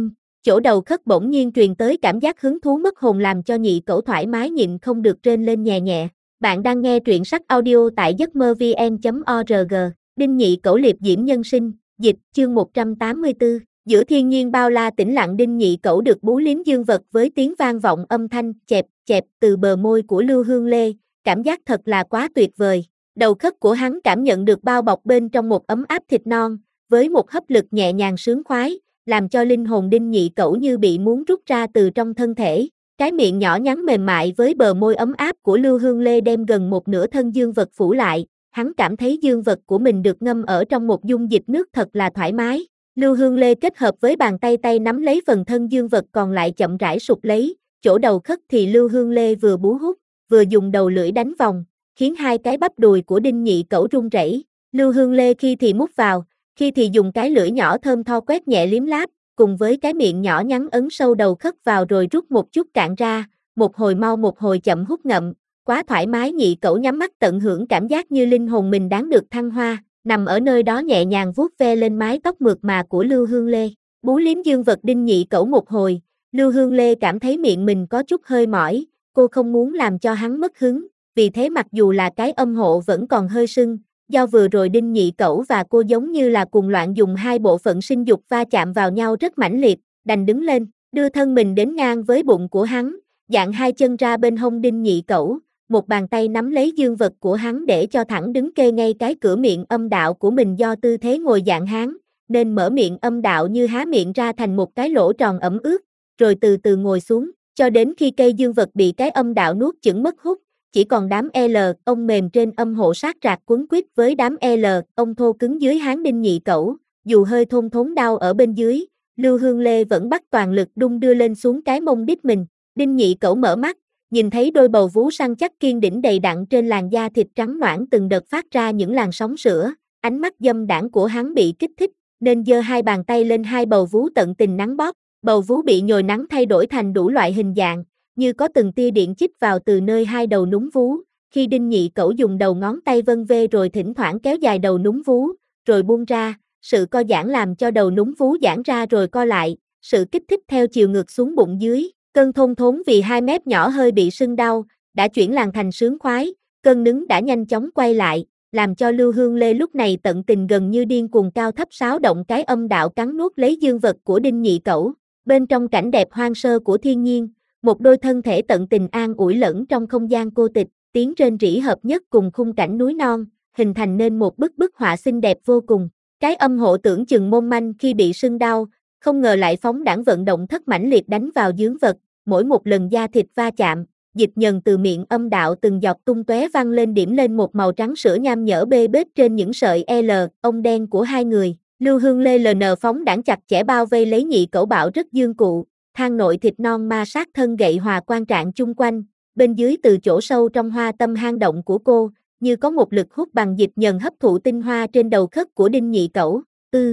Chỗ đầu khất bỗng nhiên truyền tới cảm giác hứng thú mất hồn làm cho nhị cẩu thoải mái nhịn không được rên lên nhẹ nhẹ. Bạn đang nghe truyện sách audio tại giấcmơ-vn.org. Đinh nhị cẩu liệp diễm nhân sinh, dịch, chương 184. Giữa thiên nhiên bao la tĩnh lặng, đinh nhị cẩu được bú liếm dương vật với tiếng vang vọng âm thanh chẹp chẹp từ bờ môi của Lưu Hương Lê, cảm giác thật là quá tuyệt vời. Đầu khất của hắn cảm nhận được bao bọc bên trong một ấm áp thịt non, với một hấp lực nhẹ nhàng sướng khoái, làm cho linh hồn đinh nhị cẩu như bị muốn rút ra từ trong thân thể. Cái miệng nhỏ nhắn mềm mại với bờ môi ấm áp của Lưu Hương Lê đem gần một nửa thân dương vật phủ lại, hắn cảm thấy dương vật của mình được ngâm ở trong một dung dịch nước thật là thoải mái. Lưu Hương Lê kết hợp với bàn tay nắm lấy phần thân dương vật còn lại chậm rãi sụp lấy, chỗ đầu khất thì Lưu Hương Lê vừa bú hút, vừa dùng đầu lưỡi đánh vòng, khiến hai cái bắp đùi của đinh nhị cẩu run rẩy. Lưu Hương Lê khi thì mút vào, khi thì dùng cái lưỡi nhỏ thơm tho quét nhẹ liếm láp, cùng với cái miệng nhỏ nhắn ấn sâu đầu khất vào rồi rút một chút cạn ra, một hồi mau một hồi chậm hút ngậm, quá thoải mái. Nhị cẩu nhắm mắt tận hưởng cảm giác như linh hồn mình đáng được thăng hoa, nằm ở nơi đó nhẹ nhàng vuốt ve lên mái tóc mượt mà của Lưu Hương Lê. Bú liếm dương vật đinh nhị cẩu một hồi, Lưu Hương Lê cảm thấy miệng mình có chút hơi mỏi, cô không muốn làm cho hắn mất hứng, vì thế mặc dù là cái âm hộ vẫn còn hơi sưng, do vừa rồi đinh nhị cẩu và cô giống như là cùng loạn dùng hai bộ phận sinh dục va chạm vào nhau rất mãnh liệt, đành đứng lên, đưa thân mình đến ngang với bụng của hắn, dạng hai chân ra bên hông đinh nhị cẩu, một bàn tay nắm lấy dương vật của hắn để cho thẳng đứng kê ngay cái cửa miệng âm đạo của mình. Do tư thế ngồi dạng hán, nên mở miệng âm đạo như há miệng ra thành một cái lỗ tròn ẩm ướt, rồi từ từ ngồi xuống, cho đến khi cây dương vật bị cái âm đạo nuốt chửng mất hút, chỉ còn đám L ông mềm trên âm hộ sát rạc quấn quýt với đám L ông thô cứng dưới hán đinh nhị cẩu. Dù hơi thôn thốn đau ở bên dưới, Lưu Hương Lê vẫn bắt toàn lực đung đưa lên xuống cái mông đít mình. Đinh nhị cẩu mở mắt, nhìn thấy đôi bầu vú săn chắc kiên đĩnh đầy đặn trên làn da thịt trắng nõn từng đợt phát ra những làn sóng sữa, ánh mắt dâm đãng của hắn bị kích thích, nên giơ hai bàn tay lên hai bầu vú tận tình nắng bóp. Bầu vú bị nhồi nắng thay đổi thành đủ loại hình dạng, như có từng tia điện chích vào từ nơi hai đầu núm vú, khi đinh nhị cẩu dùng đầu ngón tay vân vê rồi thỉnh thoảng kéo dài đầu núm vú, rồi buông ra, sự co giãn làm cho đầu núm vú giãn ra rồi co lại, sự kích thích theo chiều ngược xuống bụng dưới. Cơn thôn thốn vì hai mép nhỏ hơi bị sưng đau, đã chuyển làn thành sướng khoái, cơn nứng đã nhanh chóng quay lại, làm cho Lưu Hương Lê lúc này tận tình gần như điên cuồng cao thấp xáo động cái âm đạo cắn nuốt lấy dương vật của đinh nhị cẩu. Bên trong cảnh đẹp hoang sơ của thiên nhiên, một đôi thân thể tận tình an ủi lẫn trong không gian cô tịch, tiếng rên rỉ hợp nhất cùng khung cảnh núi non, hình thành nên một bức họa xinh đẹp vô cùng. Cái âm hộ tưởng chừng môn manh khi bị sưng đau, không ngờ lại phóng đãng vận động thất mãnh liệt đánh vào dương vật, mỗi một lần da thịt va chạm, dịch nhờn từ miệng âm đạo từng giọt tung tóe văng lên điểm lên một màu trắng sữa nham nhở bê bết trên những sợi L ông đen của hai người. Lưu Hương Lê LN phóng đãng chặt chẽ bao vây lấy nhị cẩu bảo rất dương cụ, than nội thịt non ma sát thân gậy hòa quan trạng chung quanh, bên dưới từ chỗ sâu trong hoa tâm hang động của cô, như có một lực hút bằng dịch nhờn hấp thụ tinh hoa trên đầu khất của đinh nhị cẩu.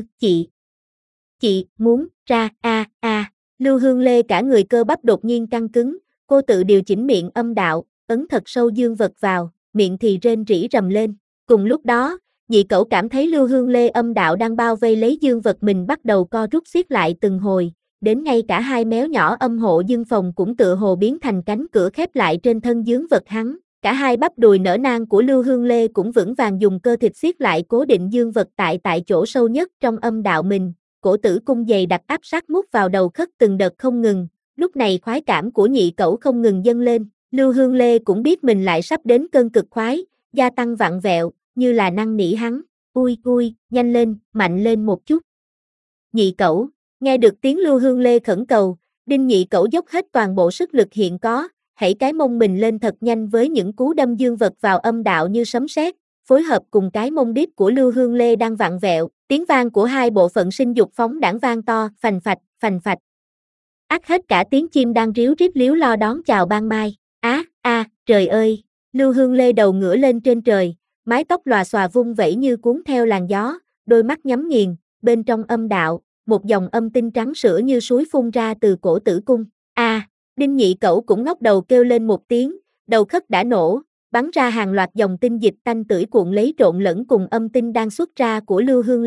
Chị, muốn, ra, Lưu Hương Lê cả người cơ bắp đột nhiên căng cứng, cô tự điều chỉnh miệng âm đạo, ấn thật sâu dương vật vào, miệng thì rên rỉ rầm lên. Cùng lúc đó, nhị cẩu cảm thấy Lưu Hương Lê âm đạo đang bao vây lấy dương vật mình bắt đầu co rút siết lại từng hồi, đến ngay cả hai méo nhỏ âm hộ dương phòng cũng tựa hồ biến thành cánh cửa khép lại trên thân dương vật hắn. Cả hai bắp đùi nở nang của Lưu Hương Lê cũng vững vàng dùng cơ thịt siết lại cố định dương vật tại chỗ sâu nhất trong âm đạo mình. Cổ tử cung dày đặc áp sát mút vào đầu khất từng đợt không ngừng, lúc này khoái cảm của nhị cẩu không ngừng dâng lên, Lưu Hương Lê cũng biết mình lại sắp đến cơn cực khoái, gia tăng vặn vẹo, như là năn nỉ hắn, ui, nhanh lên, mạnh lên một chút. Nhị cẩu, nghe được tiếng Lưu Hương Lê khẩn cầu, đinh nhị cẩu dốc hết toàn bộ sức lực hiện có, hãy cái mông mình lên thật nhanh với những cú đâm dương vật vào âm đạo như sấm sét, phối hợp cùng cái mông đít của Lưu Hương Lê đang vặn vẹo, tiếng vang của hai bộ phận sinh dục phóng đãng vang to, phành phạch. Ắt hết cả tiếng chim đang ríu rít líu lo đón chào ban mai. Trời ơi! Lưu Hương Lê đầu ngửa lên trên trời, mái tóc lòa xòa vung vẩy như cuốn theo làn gió, đôi mắt nhắm nghiền, bên trong âm đạo, một dòng âm tinh trắng sữa như suối phun ra từ cổ tử cung. Đinh nhị cẩu cũng ngóc đầu kêu lên một tiếng, đầu khất đã nổ, bắn ra hàng loạt dòng tinh dịch tanh tưởi cuộn lấy trộn lẫn cùng âm tinh đang xuất ra của Lưu Hương Lê.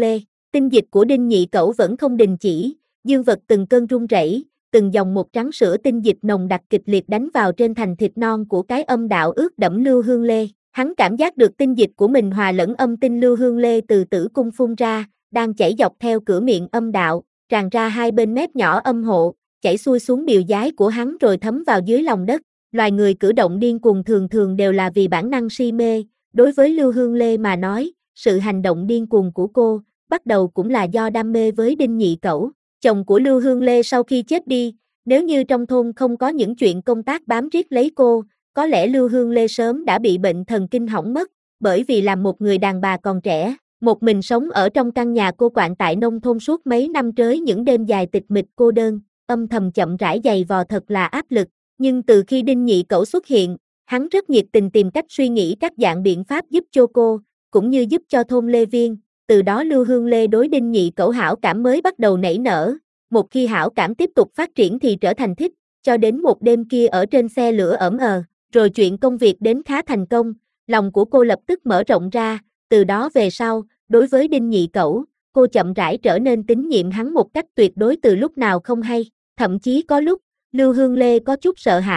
Tinh dịch của Đinh Nhị Cẩu vẫn không đình chỉ, dương vật từng cơn run rẩy, từng dòng một trắng sữa tinh dịch nồng đặc kịch liệt đánh vào trên thành thịt non của cái âm đạo ướt đẫm Lưu Hương Lê. Hắn cảm giác được tinh dịch của mình hòa lẫn âm tinh Lưu Hương Lê từ tử cung phun ra, đang chảy dọc theo cửa miệng âm đạo, tràn ra hai bên mép nhỏ âm hộ, chảy xuôi xuống bìu dái của hắn rồi thấm vào dưới lòng đất. Loài người cử động điên cuồng thường thường đều là vì bản năng si mê, đối với Lưu Hương Lê mà nói, sự hành động điên cuồng của cô, bắt đầu cũng là do đam mê với Đinh Nhị Cẩu. Chồng của Lưu Hương Lê sau khi chết đi, nếu như trong thôn không có những chuyện công tác bám riết lấy cô, có lẽ Lưu Hương Lê sớm đã bị bệnh thần kinh hỏng mất, bởi vì là một người đàn bà còn trẻ, một mình sống ở trong căn nhà cô quạnh tại nông thôn suốt mấy năm trới những đêm dài tịch mịch cô đơn, âm thầm chậm rãi giày vò thật là áp lực. Nhưng từ khi Đinh Nhị Cẩu xuất hiện, hắn rất nhiệt tình tìm cách suy nghĩ các dạng biện pháp giúp cho cô, cũng như giúp cho thôn Lê Viên. Từ đó Lưu Hương Lê đối Đinh Nhị Cẩu hảo cảm mới bắt đầu nảy nở. Một khi hảo cảm tiếp tục phát triển thì trở thành thích, cho đến một đêm kia ở trên xe lửa rồi chuyện công việc đến khá thành công, lòng của cô lập tức mở rộng ra, từ đó về sau, đối với Đinh Nhị Cẩu, cô chậm rãi trở nên tín nhiệm hắn một cách tuyệt đối từ lúc nào không hay, thậm chí có lúc, Lưu Hương Lê có chút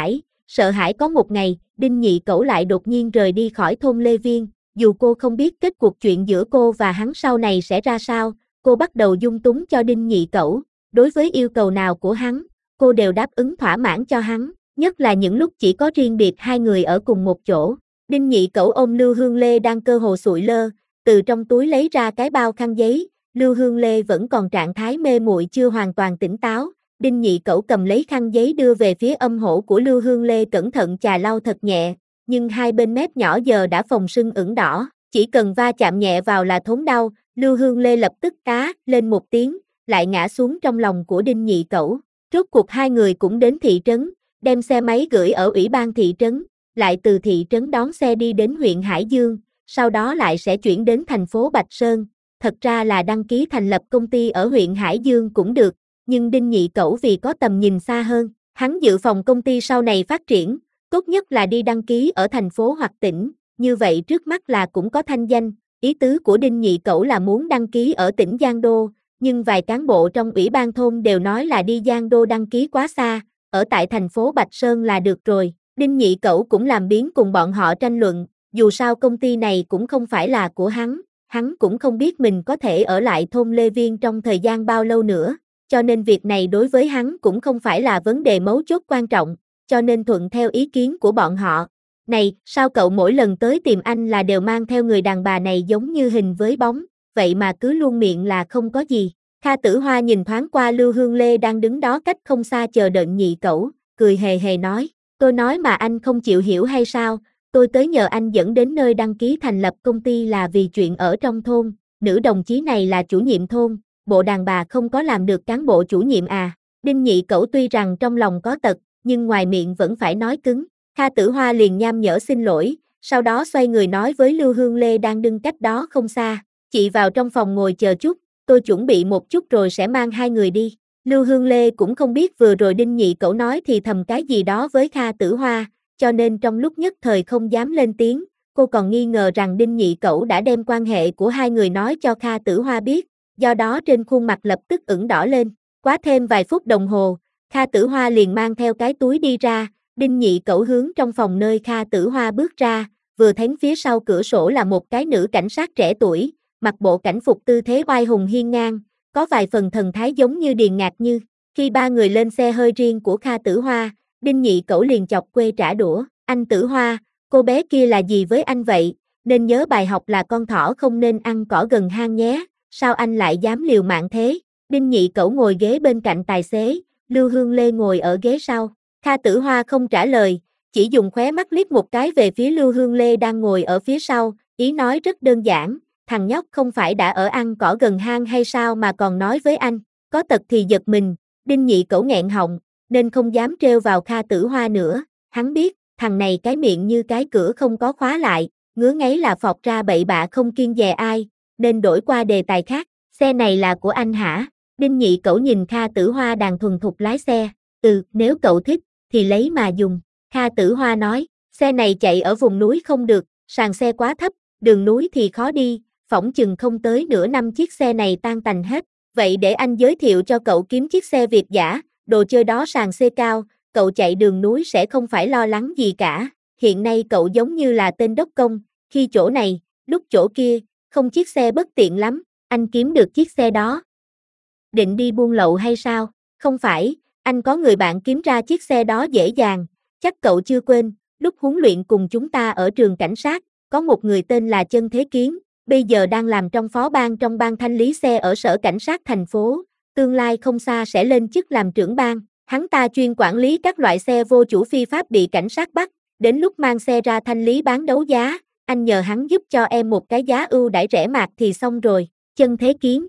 sợ hãi có một ngày, Đinh Nhị Cẩu lại đột nhiên rời đi khỏi thôn Lê Viên, dù cô không biết kết cuộc chuyện giữa cô và hắn sau này sẽ ra sao, cô bắt đầu dung túng cho Đinh Nhị Cẩu, đối với yêu cầu nào của hắn, cô đều đáp ứng thỏa mãn cho hắn, nhất là những lúc chỉ có riêng biệt hai người ở cùng một chỗ. Đinh Nhị Cẩu ôm Lưu Hương Lê đang cơ hồ sụi lơ, từ trong túi lấy ra cái bao khăn giấy, Lưu Hương Lê vẫn còn trạng thái mê muội chưa hoàn toàn tỉnh táo, Đinh Nhị Cẩu cầm lấy khăn giấy đưa về phía âm hổ của Lưu Hương Lê cẩn thận chà lau thật nhẹ, nhưng hai bên mép nhỏ giờ đã phồng sưng ửng đỏ, chỉ cần va chạm nhẹ vào là thốn đau, Lưu Hương Lê lập tức cá lên một tiếng, lại ngã xuống trong lòng của Đinh Nhị Cẩu. Rốt cuộc hai người cũng đến thị trấn, đem xe máy gửi ở ủy ban thị trấn, lại từ thị trấn đón xe đi đến huyện Hải Dương, sau đó lại sẽ chuyển đến thành phố Bạch Sơn. Thật ra là đăng ký thành lập công ty ở huyện Hải Dương cũng được, nhưng Đinh Nhị Cẩu vì có tầm nhìn xa hơn, hắn dự phòng công ty sau này phát triển, tốt nhất là đi đăng ký ở thành phố hoặc tỉnh, như vậy trước mắt là cũng có thanh danh. Ý tứ của Đinh Nhị Cẩu là muốn đăng ký ở tỉnh Giang Đô, nhưng vài cán bộ trong ủy ban thôn đều nói là đi Giang Đô đăng ký quá xa, ở tại thành phố Bạch Sơn là được rồi. Đinh Nhị Cẩu cũng làm biếng cùng bọn họ tranh luận, dù sao công ty này cũng không phải là của hắn cũng không biết mình có thể ở lại thôn Lê Viên trong thời gian bao lâu nữa, cho nên việc này đối với hắn cũng không phải là vấn đề mấu chốt quan trọng, cho nên thuận theo ý kiến của bọn họ. Này, sao cậu mỗi lần tới tìm anh là đều mang theo người đàn bà này giống như hình với bóng, vậy mà cứ luôn miệng là không có gì. Kha Tử Hoa nhìn thoáng qua Lưu Hương Lê đang đứng đó cách không xa chờ đợi Nhị Cẩu, cười hề hề nói, tôi nói mà anh không chịu hiểu hay sao, tôi tới nhờ anh dẫn đến nơi đăng ký thành lập công ty là vì chuyện ở trong thôn, nữ đồng chí này là chủ nhiệm thôn, bộ đàn bà không có làm được cán bộ chủ nhiệm à. Đinh Nhị Cẩu tuy rằng trong lòng có tật, nhưng ngoài miệng vẫn phải nói cứng. Kha Tử Hoa liền nham nhở xin lỗi, sau đó xoay người nói với Lưu Hương Lê đang đứng cách đó không xa, chị vào trong phòng ngồi chờ chút, tôi chuẩn bị một chút rồi sẽ mang hai người đi. Lưu Hương Lê cũng không biết vừa rồi Đinh Nhị Cẩu nói thì thầm cái gì đó với Kha Tử Hoa, cho nên trong lúc nhất thời không dám lên tiếng, cô còn nghi ngờ rằng Đinh Nhị Cẩu đã đem quan hệ của hai người nói cho Kha Tử Hoa biết, do đó trên khuôn mặt lập tức ửng đỏ lên. Quá thêm vài phút đồng hồ, Kha Tử Hoa liền mang theo cái túi đi ra, Đinh Nhị Cẩu hướng trong phòng nơi Kha Tử Hoa bước ra, vừa thấy phía sau cửa sổ là một cái nữ cảnh sát trẻ tuổi, mặc bộ cảnh phục tư thế oai hùng hiên ngang, có vài phần thần thái giống như Điền Ngạc Như. Khi ba người lên xe hơi riêng của Kha Tử Hoa, Đinh Nhị Cẩu liền chọc quê trả đũa, anh Tử Hoa, cô bé kia là gì với anh vậy, nên nhớ bài học là con thỏ không nên ăn cỏ gần hang nhé, sao anh lại dám liều mạng thế. Đinh Nhị Cẩu ngồi ghế bên cạnh tài xế, Lưu Hương Lê ngồi ở ghế sau. Kha Tử Hoa không trả lời, chỉ dùng khóe mắt liếc một cái về phía Lưu Hương Lê đang ngồi ở phía sau, ý nói rất đơn giản, thằng nhóc không phải đã ở ăn cỏ gần hang hay sao mà còn nói với anh, có tật thì giật mình. Đinh Nhị Cẩu nghẹn họng, nên không dám trêu vào Kha Tử Hoa nữa, hắn biết, thằng này cái miệng như cái cửa không có khóa lại, ngứa ngáy là phọt ra bậy bạ không kiêng dè ai, nên đổi qua đề tài khác, xe này là của anh hả? Đinh Nhị Cẩu nhìn Kha Tử Hoa đang thuần thục lái xe, nếu cậu thích, thì lấy mà dùng. Kha Tử Hoa nói, xe này chạy ở vùng núi không được, sàn xe quá thấp, đường núi thì khó đi, phỏng chừng không tới nửa năm chiếc xe này tan tành hết. Vậy để anh giới thiệu cho cậu kiếm chiếc xe Việt dã, đồ chơi đó sàn xê cao, cậu chạy đường núi sẽ không phải lo lắng gì cả. Hiện nay cậu giống như là tên đốc công, khi chỗ này, lúc chỗ kia, không chiếc xe bất tiện lắm, anh kiếm được chiếc xe đó. Định đi buôn lậu hay sao? Không phải, anh có người bạn kiếm ra chiếc xe đó dễ dàng, chắc cậu chưa quên, lúc huấn luyện cùng chúng ta ở trường cảnh sát, có một người tên là Chân Thế Kiến, bây giờ đang làm trong phó ban trong ban thanh lý xe ở sở cảnh sát thành phố, tương lai không xa sẽ lên chức làm trưởng ban, hắn ta chuyên quản lý các loại xe vô chủ phi pháp bị cảnh sát bắt, đến lúc mang xe ra thanh lý bán đấu giá, anh nhờ hắn giúp cho em một cái giá ưu đãi rẻ mạt thì xong rồi. Chân Thế Kiến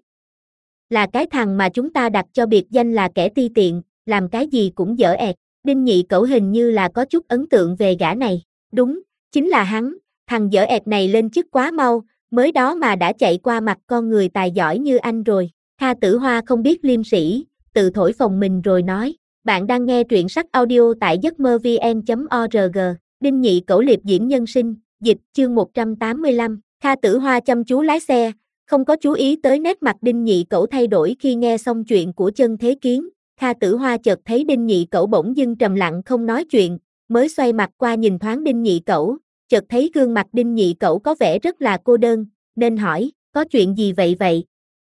là cái thằng mà chúng ta đặt cho biệt danh là kẻ ti tiện, làm cái gì cũng dở ẹt. Đinh Nhị Cẩu hình như là có chút ấn tượng về gã này. Đúng, chính là hắn, thằng dở ẹt này lên chức quá mau, mới đó mà đã chạy qua mặt con người tài giỏi như anh rồi. Kha Tử Hoa không biết liêm sĩ, tự thổi phồng mình rồi nói, bạn đang nghe truyện sách audio tại giấc mơ vn.org, Đinh Nhị Cẩu liệp diễm nhân sinh, dịch chương 185, Kha Tử Hoa chăm chú lái xe, không có chú ý tới nét mặt Đinh Nhị Cẩu thay đổi khi nghe xong chuyện của Chân Thế Kiến. Kha Tử Hoa chợt thấy Đinh Nhị Cẩu bỗng dưng trầm lặng không nói chuyện, mới xoay mặt qua nhìn thoáng Đinh Nhị Cẩu, chợt thấy gương mặt Đinh Nhị Cẩu có vẻ rất là cô đơn, nên hỏi, có chuyện gì vậy?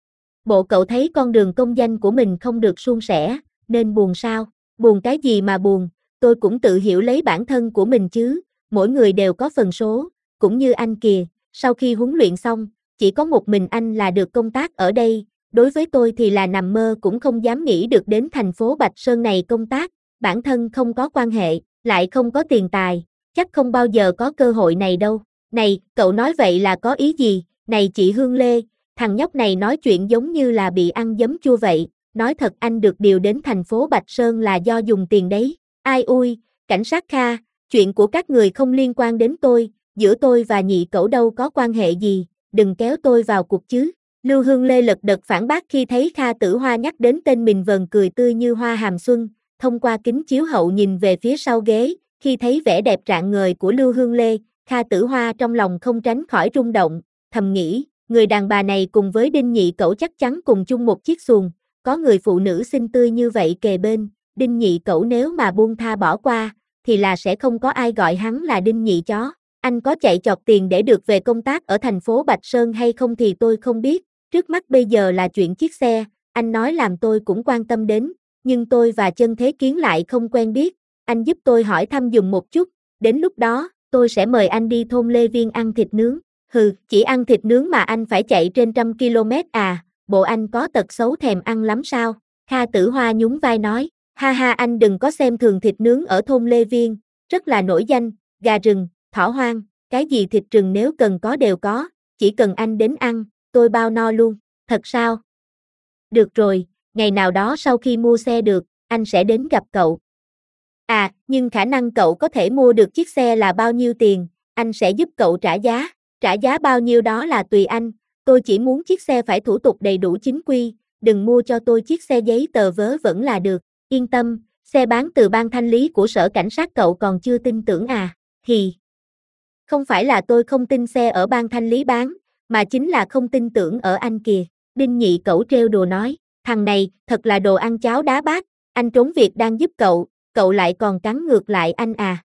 Bộ cậu thấy con đường công danh của mình không được suôn sẻ, nên buồn sao? Buồn cái gì mà buồn, tôi cũng tự hiểu lấy bản thân của mình chứ, mỗi người đều có phần số, cũng như anh kìa, sau khi huấn luyện xong, chỉ có một mình anh là được công tác ở đây, đối với tôi thì là nằm mơ cũng không dám nghĩ được đến thành phố Bạch Sơn này công tác, bản thân không có quan hệ, lại không có tiền tài, chắc không bao giờ có cơ hội này đâu. Này, cậu nói vậy là có ý gì? Này chị Hương Lê, thằng nhóc này nói chuyện giống như là bị ăn giấm chua vậy, nói thật anh được điều đến thành phố Bạch Sơn là do dùng tiền đấy. Ai ui, cảnh sát Kha, chuyện của các người không liên quan đến tôi, giữa tôi và Nhị Cẩu đâu có quan hệ gì, đừng kéo tôi vào cuộc chứ. Lưu Hương Lê lật đật phản bác khi thấy Kha Tử Hoa nhắc đến tên mình vờn cười tươi như hoa hàm xuân, thông qua kính chiếu hậu nhìn về phía sau ghế, khi thấy vẻ đẹp rạng ngời của Lưu Hương Lê, Kha Tử Hoa trong lòng không tránh khỏi rung động, thầm nghĩ, người đàn bà này cùng với Đinh Nhị Cẩu chắc chắn cùng chung một chiếc xuồng, có người phụ nữ xinh tươi như vậy kề bên, Đinh Nhị Cẩu nếu mà buông tha bỏ qua, thì là sẽ không có ai gọi hắn là Đinh Nhị chó. Anh có chạy chọt tiền để được về công tác ở thành phố Bạch Sơn hay không thì tôi không biết, trước mắt bây giờ là chuyện chiếc xe, anh nói làm tôi cũng quan tâm đến, nhưng tôi và Chân Thế Kiến lại không quen biết, anh giúp tôi hỏi thăm giùm một chút, đến lúc đó, tôi sẽ mời anh đi thôn Lê Viên ăn thịt nướng. Hừ, chỉ ăn thịt nướng mà anh phải chạy trên 100 km à, bộ anh có tật xấu thèm ăn lắm sao? Kha Tử Hoa nhún vai nói, ha ha anh đừng có xem thường thịt nướng ở thôn Lê Viên, rất là nổi danh, gà rừng, thỏ hoang, cái gì thịt rừng nếu cần có đều có, chỉ cần anh đến ăn, tôi bao no luôn, thật sao? Được rồi, ngày nào đó sau khi mua xe được, anh sẽ đến gặp cậu. À, nhưng khả năng cậu có thể mua được chiếc xe là bao nhiêu tiền, anh sẽ giúp cậu trả giá bao nhiêu đó là tùy anh, tôi chỉ muốn chiếc xe phải thủ tục đầy đủ chính quy, đừng mua cho tôi chiếc xe giấy tờ vớ vẩn là được, yên tâm, xe bán từ ban thanh lý của sở cảnh sát cậu còn chưa tin tưởng à, thì... Không phải là tôi không tin xe ở ban thanh lý bán, mà chính là không tin tưởng ở anh kìa. Đinh Nhị Cẩu trêu đùa nói, thằng này, thật là đồ ăn cháo đá bát, anh trốn việc đang giúp cậu lại còn cắn ngược lại anh à.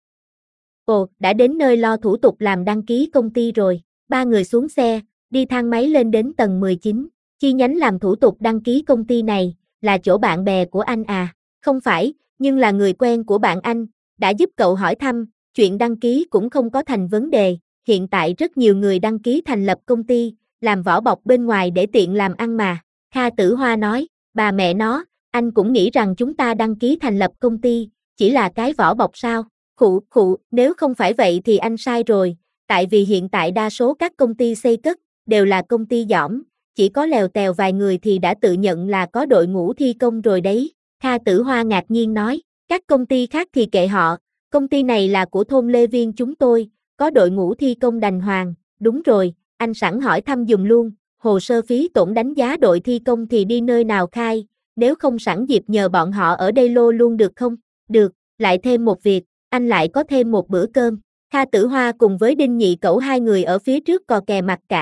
Ồ, đã đến nơi lo thủ tục làm đăng ký công ty rồi, ba người xuống xe, đi thang máy lên đến tầng 19, chi nhánh làm thủ tục đăng ký công ty này, là chỗ bạn bè của anh à, không phải, nhưng là người quen của bạn anh, đã giúp cậu hỏi thăm, chuyện đăng ký cũng không có thành vấn đề, hiện tại rất nhiều người đăng ký thành lập công ty, làm vỏ bọc bên ngoài để tiện làm ăn mà. Kha Tử Hoa nói, bà mẹ nó, anh cũng nghĩ rằng chúng ta đăng ký thành lập công ty, chỉ là cái vỏ bọc sao? Khụ, nếu không phải vậy thì anh sai rồi, tại vì hiện tại đa số các công ty xây cất, đều là công ty dỏm, chỉ có lèo tèo vài người thì đã tự nhận là có đội ngũ thi công rồi đấy. Kha Tử Hoa ngạc nhiên nói, các công ty khác thì kệ họ, công ty này là của thôn Lê Viên chúng tôi, có đội ngũ thi công đàng hoàng, đúng rồi, anh sẵn hỏi thăm dùm luôn, hồ sơ phí tổn đánh giá đội thi công thì đi nơi nào khai, nếu không sẵn dịp nhờ bọn họ ở đây lô luôn được không? Được, lại thêm một việc, anh lại có thêm một bữa cơm. Kha Tử Hoa cùng với Đinh Nhị Cẩu hai người ở phía trước cò kè mặt cả,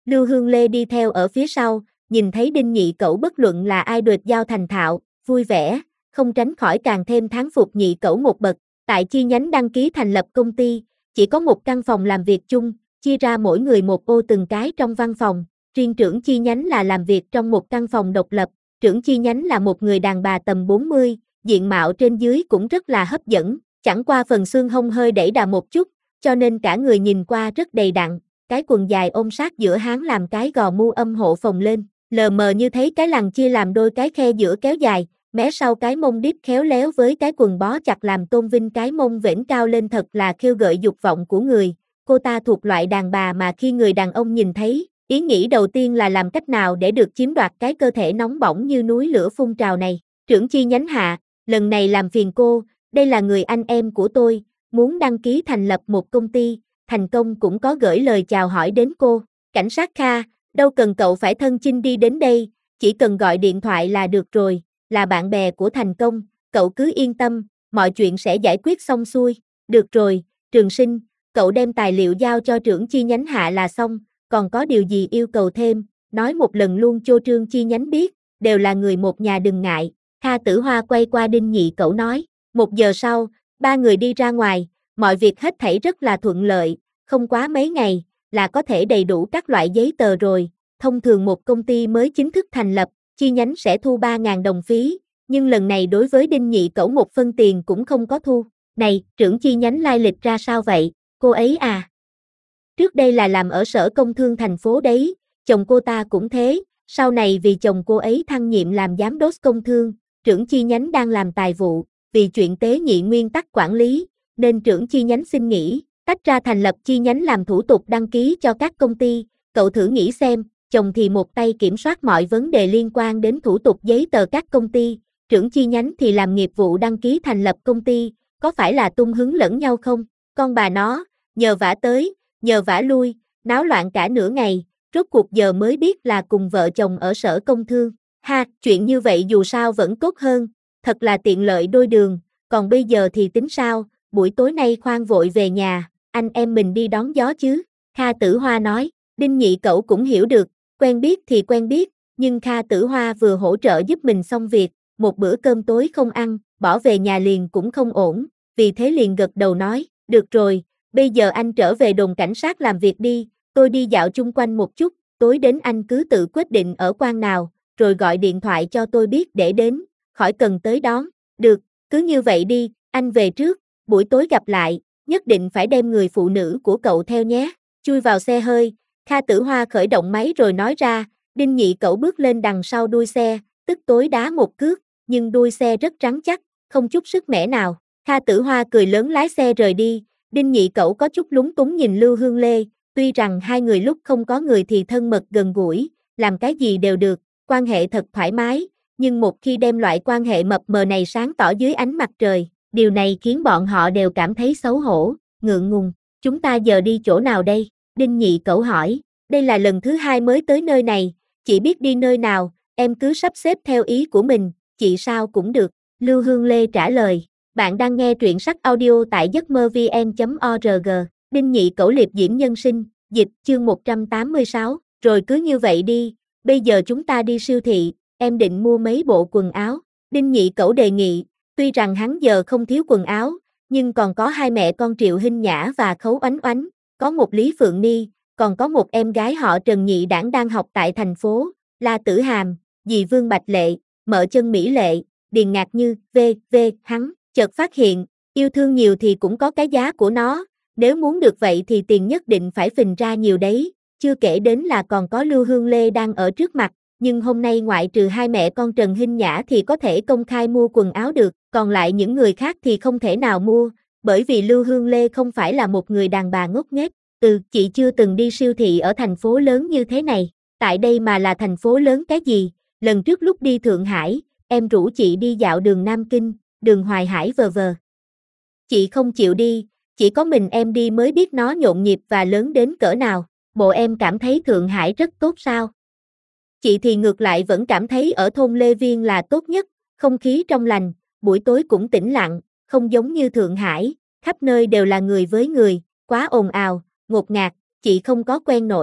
Lưu Hương Lê đi theo ở phía sau, nhìn thấy Đinh Nhị Cẩu bất luận là ai đoạt giao thành thạo, vui vẻ, không tránh khỏi càng thêm thán phục Nhị Cẩu một bậc. Tại chi nhánh đăng ký thành lập công ty, chỉ có một căn phòng làm việc chung, chia ra mỗi người một ô từng cái trong văn phòng, riêng trưởng chi nhánh là làm việc trong một căn phòng độc lập. Trưởng chi nhánh là một người đàn bà tầm 40, diện mạo trên dưới cũng rất là hấp dẫn, chẳng qua phần xương hông hơi đẩy đà một chút, cho nên cả người nhìn qua rất đầy đặn, cái quần dài ôm sát giữa háng làm cái gò mu âm hộ phồng lên, lờ mờ như thấy cái lằn chia làm đôi cái khe giữa kéo dài, mé sau cái mông đít khéo léo với cái quần bó chặt làm tôn vinh cái mông vểnh cao lên thật là khêu gợi dục vọng của người. Cô ta thuộc loại đàn bà mà khi người đàn ông nhìn thấy, ý nghĩ đầu tiên là làm cách nào để được chiếm đoạt cái cơ thể nóng bỏng như núi lửa phun trào này. Trưởng chi nhánh Hạ, lần này làm phiền cô, đây là người anh em của tôi, muốn đăng ký thành lập một công ty, thành công cũng có gửi lời chào hỏi đến cô. Cảnh sát Kha, đâu cần cậu phải thân chinh đi đến đây, chỉ cần gọi điện thoại là được rồi, là bạn bè của thành công, cậu cứ yên tâm, mọi chuyện sẽ giải quyết xong xuôi. Được rồi, Trường Sinh, cậu đem tài liệu giao cho trưởng chi nhánh Hạ là xong, còn có điều gì yêu cầu thêm, nói một lần luôn cho Trương chi nhánh biết, đều là người một nhà đừng ngại. Kha Tử Hoa quay qua Đinh Nhị Cẩu nói. 1 giờ sau, ba người đi ra ngoài, mọi việc hết thảy rất là thuận lợi, không quá mấy ngày, là có thể đầy đủ các loại giấy tờ rồi. Thông thường một công ty mới chính thức thành lập, chi nhánh sẽ thu 3.000 đồng phí, nhưng lần này đối với Đinh Nhị Cẩu một phân tiền cũng không có thu. Này, trưởng chi nhánh lai lịch ra sao vậy, cô ấy à? Trước đây là làm ở sở công thương thành phố đấy, chồng cô ta cũng thế, sau này vì chồng cô ấy thăng nhiệm làm giám đốc công thương, trưởng chi nhánh đang làm tài vụ, vì chuyện tế nhị nguyên tắc quản lý, nên trưởng chi nhánh xin nghỉ, tách ra thành lập chi nhánh làm thủ tục đăng ký cho các công ty. Cậu thử nghĩ xem, chồng thì một tay kiểm soát mọi vấn đề liên quan đến thủ tục giấy tờ các công ty, trưởng chi nhánh thì làm nghiệp vụ đăng ký thành lập công ty, có phải là tung hứng lẫn nhau không? Con bà nó, nhờ vả tới, nhờ vả lui, náo loạn cả nửa ngày, rốt cuộc giờ mới biết là cùng vợ chồng ở sở công thương. Ha, chuyện như vậy dù sao vẫn tốt hơn, thật là tiện lợi đôi đường, còn bây giờ thì tính sao, buổi tối nay khoan vội về nhà, anh em mình đi đón gió chứ. Kha Tử Hoa nói. Đinh Nhị Cẩu cũng hiểu được, quen biết thì quen biết, nhưng Kha Tử Hoa vừa hỗ trợ giúp mình xong việc, một bữa cơm tối không ăn, bỏ về nhà liền cũng không ổn, vì thế liền gật đầu nói, được rồi, bây giờ anh trở về đồn cảnh sát làm việc đi, tôi đi dạo chung quanh một chút, tối đến anh cứ tự quyết định ở quan nào, rồi gọi điện thoại cho tôi biết để đến, khỏi cần tới đón. Được, cứ như vậy đi, anh về trước, buổi tối gặp lại, nhất định phải đem người phụ nữ của cậu theo nhé. Chui vào xe hơi, Kha Tử Hoa khởi động máy rồi nói ra, Đinh Nhị Cẩu bước lên đằng sau đuôi xe, tức tối đá một cước, nhưng đuôi xe rất rắn chắc, không chút sức mẻ nào. Kha Tử Hoa cười lớn lái xe rời đi, Đinh Nhị Cẩu có chút lúng túng nhìn Lưu Hương Lê, tuy rằng hai người lúc không có người thì thân mật gần gũi, làm cái gì đều được, quan hệ thật thoải mái, nhưng một khi đem loại quan hệ mập mờ này sáng tỏ dưới ánh mặt trời, điều này khiến bọn họ đều cảm thấy xấu hổ, ngượng ngùng. Chúng ta giờ đi chỗ nào đây? Đinh Nhị Cẩu hỏi, đây là lần thứ 2 mới tới nơi này, chị biết đi nơi nào, em cứ sắp xếp theo ý của mình, chị sao cũng được. Lưu Hương Lê trả lời, bạn đang nghe truyện sách audio tại giấc mơ vn.org, Đinh Nhị Cẩu liệp diễm nhân sinh, dịch chương 186, rồi cứ như vậy đi, bây giờ chúng ta đi siêu thị, em định mua mấy bộ quần áo. Đinh Nhị Cẩu đề nghị, tuy rằng hắn giờ không thiếu quần áo, nhưng còn có hai mẹ con Triệu Hinh Nhã và Khấu Oánh Oánh, có một Lý Phượng Ni, còn có một em gái họ Trần Nhị Đản đang học tại thành phố, La Tử Hàm, dì Vương Bạch Lệ, mợ Chân Mỹ Lệ, Điền Ngạc Như, v.v. Hắn chợt phát hiện, yêu thương nhiều thì cũng có cái giá của nó, nếu muốn được vậy thì tiền nhất định phải phình ra nhiều đấy, chưa kể đến là còn có Lưu Hương Lê đang ở trước mặt, nhưng hôm nay ngoại trừ hai mẹ con Trần Hinh Nhã thì có thể công khai mua quần áo được, còn lại những người khác thì không thể nào mua, bởi vì Lưu Hương Lê không phải là một người đàn bà ngốc nghếch. Chị chưa từng đi siêu thị ở thành phố lớn như thế này, tại đây mà là thành phố lớn cái gì, lần trước lúc đi Thượng Hải, em rủ chị đi dạo đường Nam Kinh, đường Hoài Hải vờ. Chị không chịu đi, chỉ có mình em đi mới biết nó nhộn nhịp và lớn đến cỡ nào, bộ em cảm thấy Thượng Hải rất tốt sao? Chị thì ngược lại vẫn cảm thấy ở thôn Lê Viên là tốt nhất, không khí trong lành, buổi tối cũng tĩnh lặng, không giống như Thượng Hải, khắp nơi đều là người với người, quá ồn ào, ngột ngạt, chị không có quen nổi.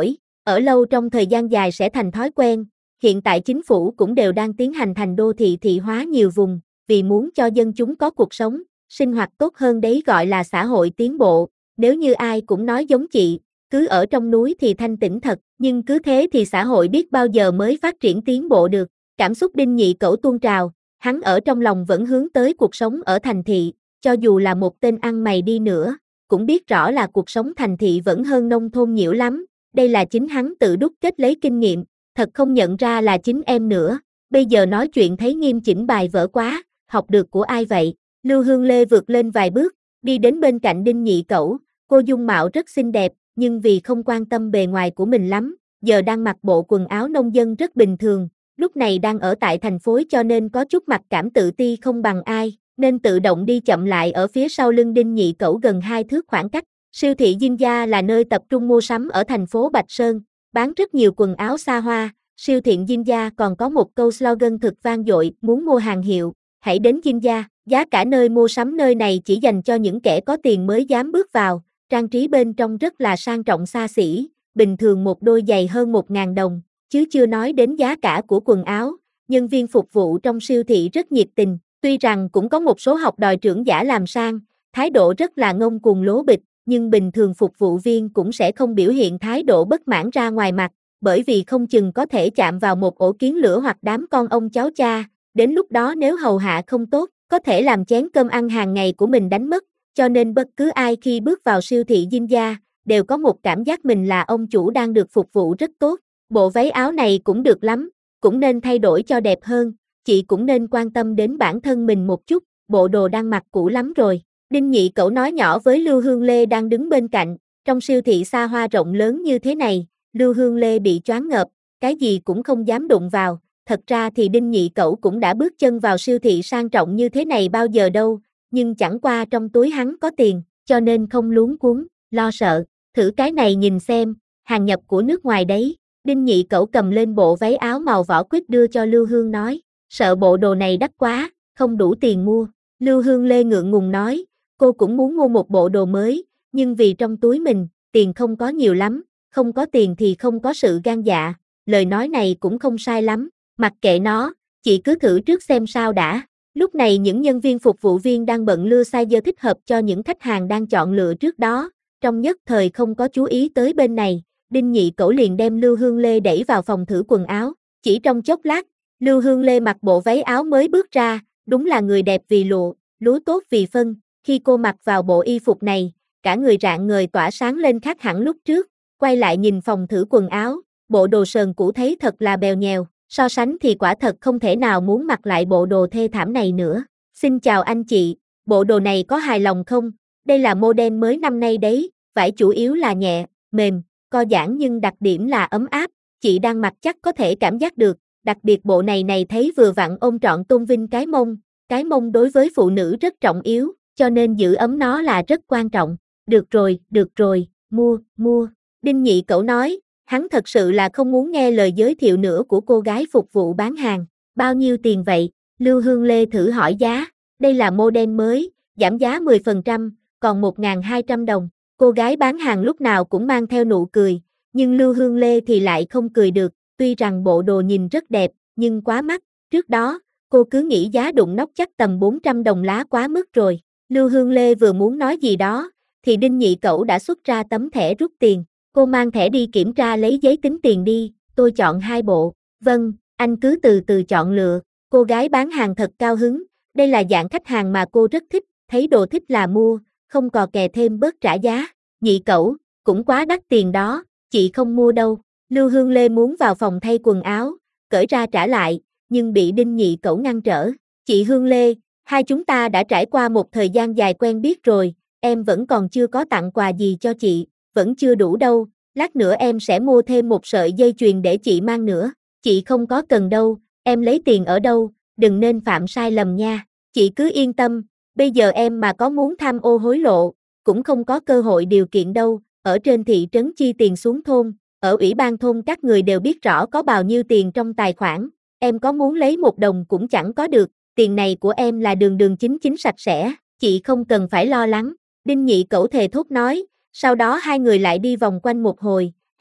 Ở lâu trong thời gian dài sẽ thành thói quen, hiện tại chính phủ cũng đều đang tiến hành thành đô thị thị hóa nhiều vùng, vì muốn cho dân chúng có cuộc sống, sinh hoạt tốt hơn đấy gọi là xã hội tiến bộ, nếu như ai cũng nói giống chị, cứ ở trong núi thì thanh tĩnh thật, nhưng cứ thế thì xã hội biết bao giờ mới phát triển tiến bộ được, cảm xúc Đinh Nhị Cẩu tuôn trào, hắn ở trong lòng vẫn hướng tới cuộc sống ở thành thị, cho dù là một tên ăn mày đi nữa, cũng biết rõ là cuộc sống thành thị vẫn hơn nông thôn nhiều lắm, đây là chính hắn tự đúc kết lấy kinh nghiệm, thật không nhận ra là chính em nữa, bây giờ nói chuyện thấy nghiêm chỉnh bài vở quá, học được của ai vậy? Lưu Hương Lê vượt lên vài bước, đi đến bên cạnh Đinh Nhị Cẩu, cô dung mạo rất xinh đẹp, nhưng vì không quan tâm bề ngoài của mình lắm, giờ đang mặc bộ quần áo nông dân rất bình thường, lúc này đang ở tại thành phố cho nên có chút mặc cảm tự ti không bằng ai, nên tự động đi chậm lại ở phía sau lưng Đinh Nhị Cẩu gần 2 thước khoảng cách. Siêu thị Dinh Gia là nơi tập trung mua sắm ở thành phố Bạch Sơn, bán rất nhiều quần áo xa hoa. Siêu thị Dinh Gia còn có một câu slogan thực vang dội, muốn mua hàng hiệu, hãy đến Dinh Gia. Giá cả nơi mua sắm nơi này chỉ dành cho những kẻ có tiền mới dám bước vào, trang trí bên trong rất là sang trọng xa xỉ, bình thường một đôi giày hơn 1.000 đồng, chứ chưa nói đến giá cả của quần áo. Nhân viên phục vụ trong siêu thị rất nhiệt tình, tuy rằng cũng có một số học đòi trưởng giả làm sang, thái độ rất là ngông cuồng lố bịch, nhưng bình thường phục vụ viên cũng sẽ không biểu hiện thái độ bất mãn ra ngoài mặt, bởi vì không chừng có thể chạm vào một ổ kiến lửa hoặc đám con ông cháu cha, đến lúc đó nếu hầu hạ không tốt, có thể làm chén cơm ăn hàng ngày của mình đánh mất, cho nên bất cứ ai khi bước vào siêu thị Dinh Gia, đều có một cảm giác mình là ông chủ đang được phục vụ rất tốt, bộ váy áo này cũng được lắm, cũng nên thay đổi cho đẹp hơn, chị cũng nên quan tâm đến bản thân mình một chút, bộ đồ đang mặc cũ lắm rồi. Đinh Nhị Cẩu nói nhỏ với Lưu Hương Lê đang đứng bên cạnh, trong siêu thị xa hoa rộng lớn như thế này, Lưu Hương Lê bị choáng ngợp, cái gì cũng không dám đụng vào, thật ra thì Đinh Nhị Cẩu cũng đã bước chân vào siêu thị sang trọng như thế này bao giờ đâu, nhưng chẳng qua trong túi hắn có tiền, cho nên không luống cuống, lo sợ, thử cái này nhìn xem, hàng nhập của nước ngoài đấy. Đinh Nhị Cẩu cầm lên bộ váy áo màu vỏ quýt đưa cho Lưu Hương nói, sợ bộ đồ này đắt quá, không đủ tiền mua. Lưu Hương Lê ngượng ngùng nói, cô cũng muốn mua một bộ đồ mới, nhưng vì trong túi mình, tiền không có nhiều lắm, không có tiền thì không có sự gan dạ, lời nói này cũng không sai lắm, mặc kệ nó, chị cứ thử trước xem sao đã. Lúc này những nhân viên phục vụ viên đang bận lưa size thích hợp cho những khách hàng đang chọn lựa trước đó, trong nhất thời không có chú ý tới bên này, Đinh Nhị Cẩu liền đem Lưu Hương Lê đẩy vào phòng thử quần áo, chỉ trong chốc lát, Lưu Hương Lê mặc bộ váy áo mới bước ra, đúng là người đẹp vì lụa, lúa tốt vì phân, khi cô mặc vào bộ y phục này, cả người rạng ngời tỏa sáng lên khác hẳn lúc trước, quay lại nhìn phòng thử quần áo, bộ đồ sờn cũ thấy thật là bèo nhèo, so sánh thì quả thật không thể nào muốn mặc lại bộ đồ thê thảm này nữa. Xin chào anh chị, bộ đồ này có hài lòng không? Đây là model mới năm nay đấy, vải chủ yếu là nhẹ, mềm, co giãn nhưng đặc điểm là ấm áp, chị đang mặc chắc có thể cảm giác được, đặc biệt bộ này thấy vừa vặn ôm trọn tôn vinh cái mông đối với phụ nữ rất trọng yếu, cho nên giữ ấm nó là rất quan trọng. Được rồi, mua. Đinh Nhị Cẩu nói, hắn thật sự là không muốn nghe lời giới thiệu nữa của cô gái phục vụ bán hàng. Bao nhiêu tiền vậy? Lưu Hương Lê thử hỏi giá. Đây là model mới, giảm giá 10%, còn 1.200 đồng. Cô gái bán hàng lúc nào cũng mang theo nụ cười, nhưng Lưu Hương Lê thì lại không cười được, tuy rằng bộ đồ nhìn rất đẹp, nhưng quá mắc. Trước đó, cô cứ nghĩ giá đụng nóc chắc tầm 400 đồng lá quá mức rồi. Lưu Hương Lê vừa muốn nói gì đó, thì Đinh Nhị Cẩu đã xuất ra tấm thẻ rút tiền. Cô mang thẻ đi kiểm tra lấy giấy tính tiền đi, tôi chọn 2 bộ. Vâng, anh cứ từ từ chọn lựa. Cô gái bán hàng thật cao hứng, đây là dạng khách hàng mà cô rất thích, thấy đồ thích là mua, không cò kè thêm bớt trả giá. Nhị Cẩu, cũng quá đắt tiền đó, chị không mua đâu. Lưu Hương Lê muốn vào phòng thay quần áo, cởi ra trả lại, nhưng bị Đinh Nhị Cẩu ngăn trở. Chị Hương Lê, hai chúng ta đã trải qua một thời gian dài quen biết rồi, em vẫn còn chưa có tặng quà gì cho chị, vẫn chưa đủ đâu, lát nữa em sẽ mua thêm một sợi dây chuyền để chị mang nữa. Chị không có cần đâu, em lấy tiền ở đâu, đừng nên phạm sai lầm nha. Chị cứ yên tâm, bây giờ em mà có muốn tham ô hối lộ, cũng không có cơ hội điều kiện đâu, ở trên thị trấn chi tiền xuống thôn, ở ủy ban thôn các người đều biết rõ có bao nhiêu tiền trong tài khoản, em có muốn lấy 1 đồng cũng chẳng có được, tiền này của em là đường đường chính chính sạch sẽ, chị không cần phải lo lắng. Đinh Nhị Cẩu thề thốt nói, sau đó hai người lại đi vòng quanh một hồi,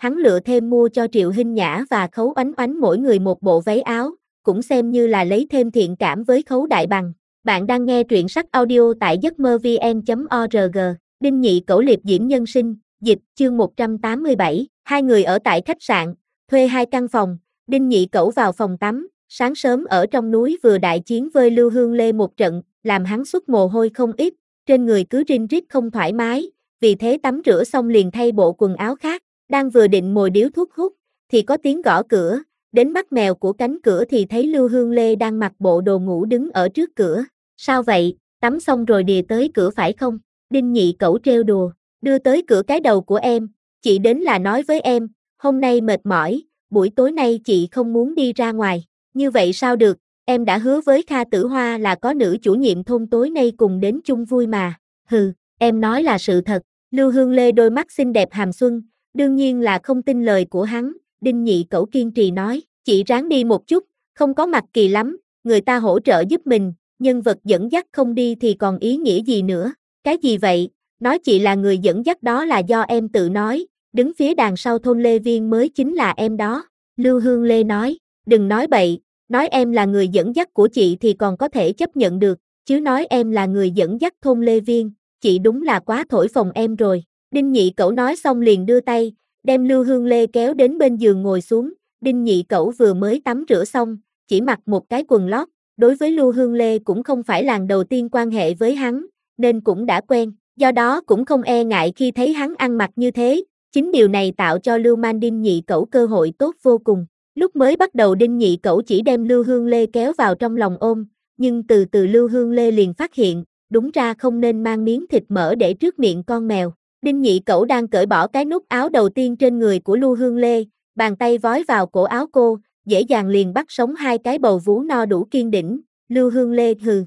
hắn lựa thêm mua cho Triệu Hinh Nhã và Khấu Oánh Oánh mỗi người một bộ váy áo, cũng xem như là lấy thêm thiện cảm với Khấu Đại Bằng. Bạn đang nghe truyện sách audio tại giấc mơ vn.org. Đinh Nhị Cẩu liệp diễm nhân sinh, dịch, chương 187. Hai người ở tại khách sạn, thuê 2 căn phòng. Đinh Nhị Cẩu vào phòng tắm, sáng sớm ở trong núi vừa đại chiến với Lưu Hương Lê một trận, làm hắn xuất mồ hôi không ít, trên người cứ rin rít không thoải mái, vì thế tắm rửa xong liền thay bộ quần áo khác, đang vừa định mồi điếu thuốc hút, thì có tiếng gõ cửa, đến bắt mèo của cánh cửa thì thấy Lưu Hương Lê đang mặc bộ đồ ngủ đứng ở trước cửa. Sao vậy, tắm xong rồi đìa tới cửa phải không? Đinh Nhị Cẩu trêu đùa, đưa tới cửa cái đầu của em, chị đến là nói với em, hôm nay mệt mỏi, buổi tối nay chị không muốn đi ra ngoài. Như vậy sao được, em đã hứa với Kha Tử Hoa là có nữ chủ nhiệm thôn tối nay cùng đến chung vui mà. Hừ, em nói là sự thật. Lưu Hương Lê đôi mắt xinh đẹp hàm xuân, đương nhiên là không tin lời của hắn. Đinh Nhị Cẩu kiên trì nói, chị ráng đi một chút, không có mặt kỳ lắm, người ta hỗ trợ giúp mình, nhân vật dẫn dắt không đi thì còn ý nghĩa gì nữa. Cái gì vậy, nói chị là người dẫn dắt đó là do em tự nói, đứng phía đằng sau thôn Lê Viên mới chính là em đó. Lưu Hương Lê nói, đừng nói bậy, nói em là người dẫn dắt của chị thì còn có thể chấp nhận được, chứ nói em là người dẫn dắt thôn Lê Viên, chị đúng là quá thổi phồng em rồi. Đinh Nhị Cẩu nói xong liền đưa tay, đem Lưu Hương Lê kéo đến bên giường ngồi xuống. Đinh Nhị Cẩu vừa mới tắm rửa xong, chỉ mặc một cái quần lót, đối với Lưu Hương Lê cũng không phải lần đầu tiên quan hệ với hắn, nên cũng đã quen, do đó cũng không e ngại khi thấy hắn ăn mặc như thế. Chính điều này tạo cho Lưu Manh Đinh Nhị Cẩu cơ hội tốt vô cùng. Lúc mới bắt đầu Đinh Nhị Cẩu chỉ đem Lưu Hương Lê kéo vào trong lòng ôm, nhưng từ từ Lưu Hương Lê liền phát hiện, đúng ra không nên mang miếng thịt mỡ để trước miệng con mèo. Đinh Nhị Cẩu đang cởi bỏ cái nút áo đầu tiên trên người của Lưu Hương Lê, bàn tay vói vào cổ áo cô, dễ dàng liền bắt sống 2 cái bầu vú no đủ kiên đỉnh. Lưu Hương Lê hừ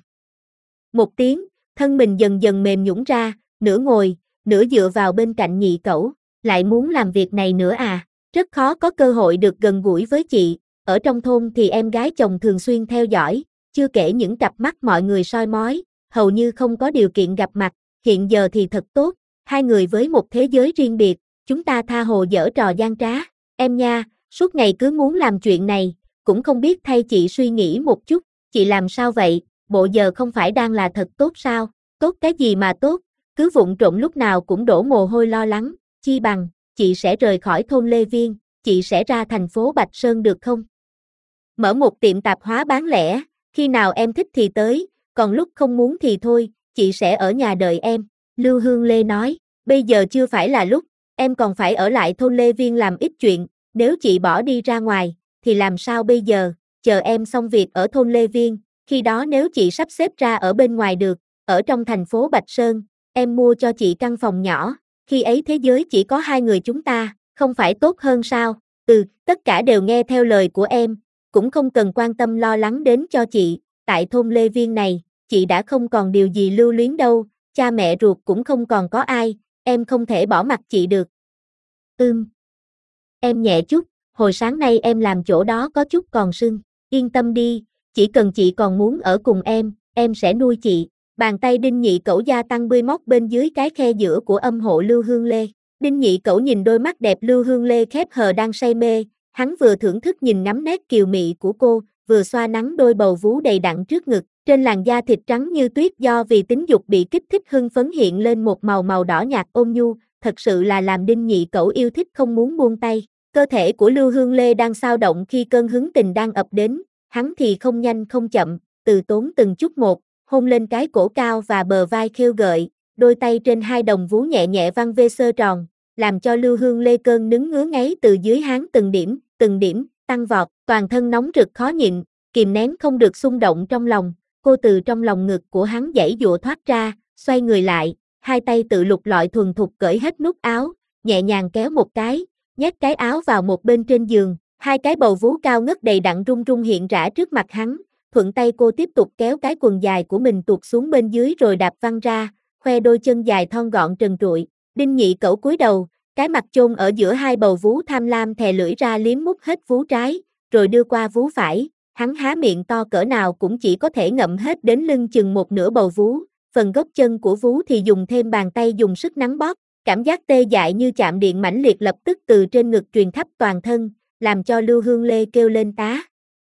một tiếng, thân mình dần dần mềm nhũn ra, nửa ngồi, nửa dựa vào bên cạnh Nhị Cẩu. Lại muốn làm việc này nữa à? Rất khó có cơ hội được gần gũi với chị, ở trong thôn thì em gái chồng thường xuyên theo dõi, chưa kể những cặp mắt mọi người soi mói, hầu như không có điều kiện gặp mặt, hiện giờ thì thật tốt, hai người với một thế giới riêng biệt, chúng ta tha hồ giở trò gian trá. Em nha, suốt ngày cứ muốn làm chuyện này, cũng không biết thay chị suy nghĩ một chút, chị làm sao vậy, bộ giờ không phải đang là thật tốt sao? Tốt cái gì mà tốt, cứ vụng trộm lúc nào cũng đổ mồ hôi lo lắng, chi bằng chị sẽ rời khỏi thôn Lê Viên, chị sẽ ra thành phố Bạch Sơn được không? Mở một tiệm tạp hóa bán lẻ, khi nào em thích thì tới, còn lúc không muốn thì thôi, chị sẽ ở nhà đợi em. Lưu Hương Lê nói, bây giờ chưa phải là lúc, em còn phải ở lại thôn Lê Viên làm ít chuyện, nếu chị bỏ đi ra ngoài, thì làm sao bây giờ, chờ em xong việc ở thôn Lê Viên, khi đó nếu chị sắp xếp ra ở bên ngoài được, ở trong thành phố Bạch Sơn, em mua cho chị căn phòng nhỏ. Khi ấy thế giới chỉ có 2 người chúng ta, không phải tốt hơn sao? Tất cả đều nghe theo lời của em, cũng không cần quan tâm lo lắng đến cho chị, tại thôn Lê Viên này, chị đã không còn điều gì lưu luyến đâu, cha mẹ ruột cũng không còn có ai, em không thể bỏ mặc chị được. Em nhẹ chút, hồi sáng nay em làm chỗ đó có chút còn sưng, yên tâm đi, chỉ cần chị còn muốn ở cùng em sẽ nuôi chị. Bàn tay Đinh Nhị Cẩu gia tăng bươi móc bên dưới cái khe giữa của âm hộ Lưu Hương Lê. Đinh Nhị Cẩu nhìn đôi mắt đẹp Lưu Hương Lê khép hờ đang say mê, hắn vừa thưởng thức nhìn ngắm nét kiều mị của cô, vừa xoa nắng đôi bầu vú đầy đặn trước ngực, trên làn da thịt trắng như tuyết do vì tính dục bị kích thích hưng phấn hiện lên một màu đỏ nhạt ôn nhu, thật sự là làm Đinh Nhị Cẩu yêu thích không muốn buông tay. Cơ thể của Lưu Hương Lê đang xao động khi cơn hứng tình đang ập đến, hắn thì không nhanh không chậm, từ tốn từng chút một, hôn lên cái cổ cao và bờ vai khêu gợi, đôi tay trên 2 đồng vú nhẹ nhẹ văng về sơ tròn, làm cho Lưu Hương Lê cơn nứng ngứa ngáy từ dưới hắn từng điểm, tăng vọt, toàn thân nóng rực khó nhịn, kìm nén không được xung động trong lòng, cô từ trong lòng ngực của hắn giãy giụa thoát ra, xoay người lại, 2 tay tự lục lọi thuần thục cởi hết nút áo, nhẹ nhàng kéo một cái, nhét cái áo vào một bên trên giường, 2 cái bầu vú cao ngất đầy đặn rung rung hiện rã trước mặt hắn. Thuận tay cô tiếp tục kéo cái quần dài của mình tuột xuống bên dưới rồi đạp văng ra, khoe đôi chân dài thon gọn trần trụi. Đinh Nhị Cẩu cúi đầu, cái mặt chôn ở giữa 2 bầu vú tham lam thè lưỡi ra liếm mút hết vú trái, rồi đưa qua vú phải, hắn há miệng to cỡ nào cũng chỉ có thể ngậm hết đến lưng chừng một nửa bầu vú, phần gốc chân của vú thì dùng thêm bàn tay dùng sức nắn bóp, cảm giác tê dại như chạm điện mãnh liệt lập tức từ trên ngực truyền khắp toàn thân, làm cho Lưu Hương Lê kêu lên tá.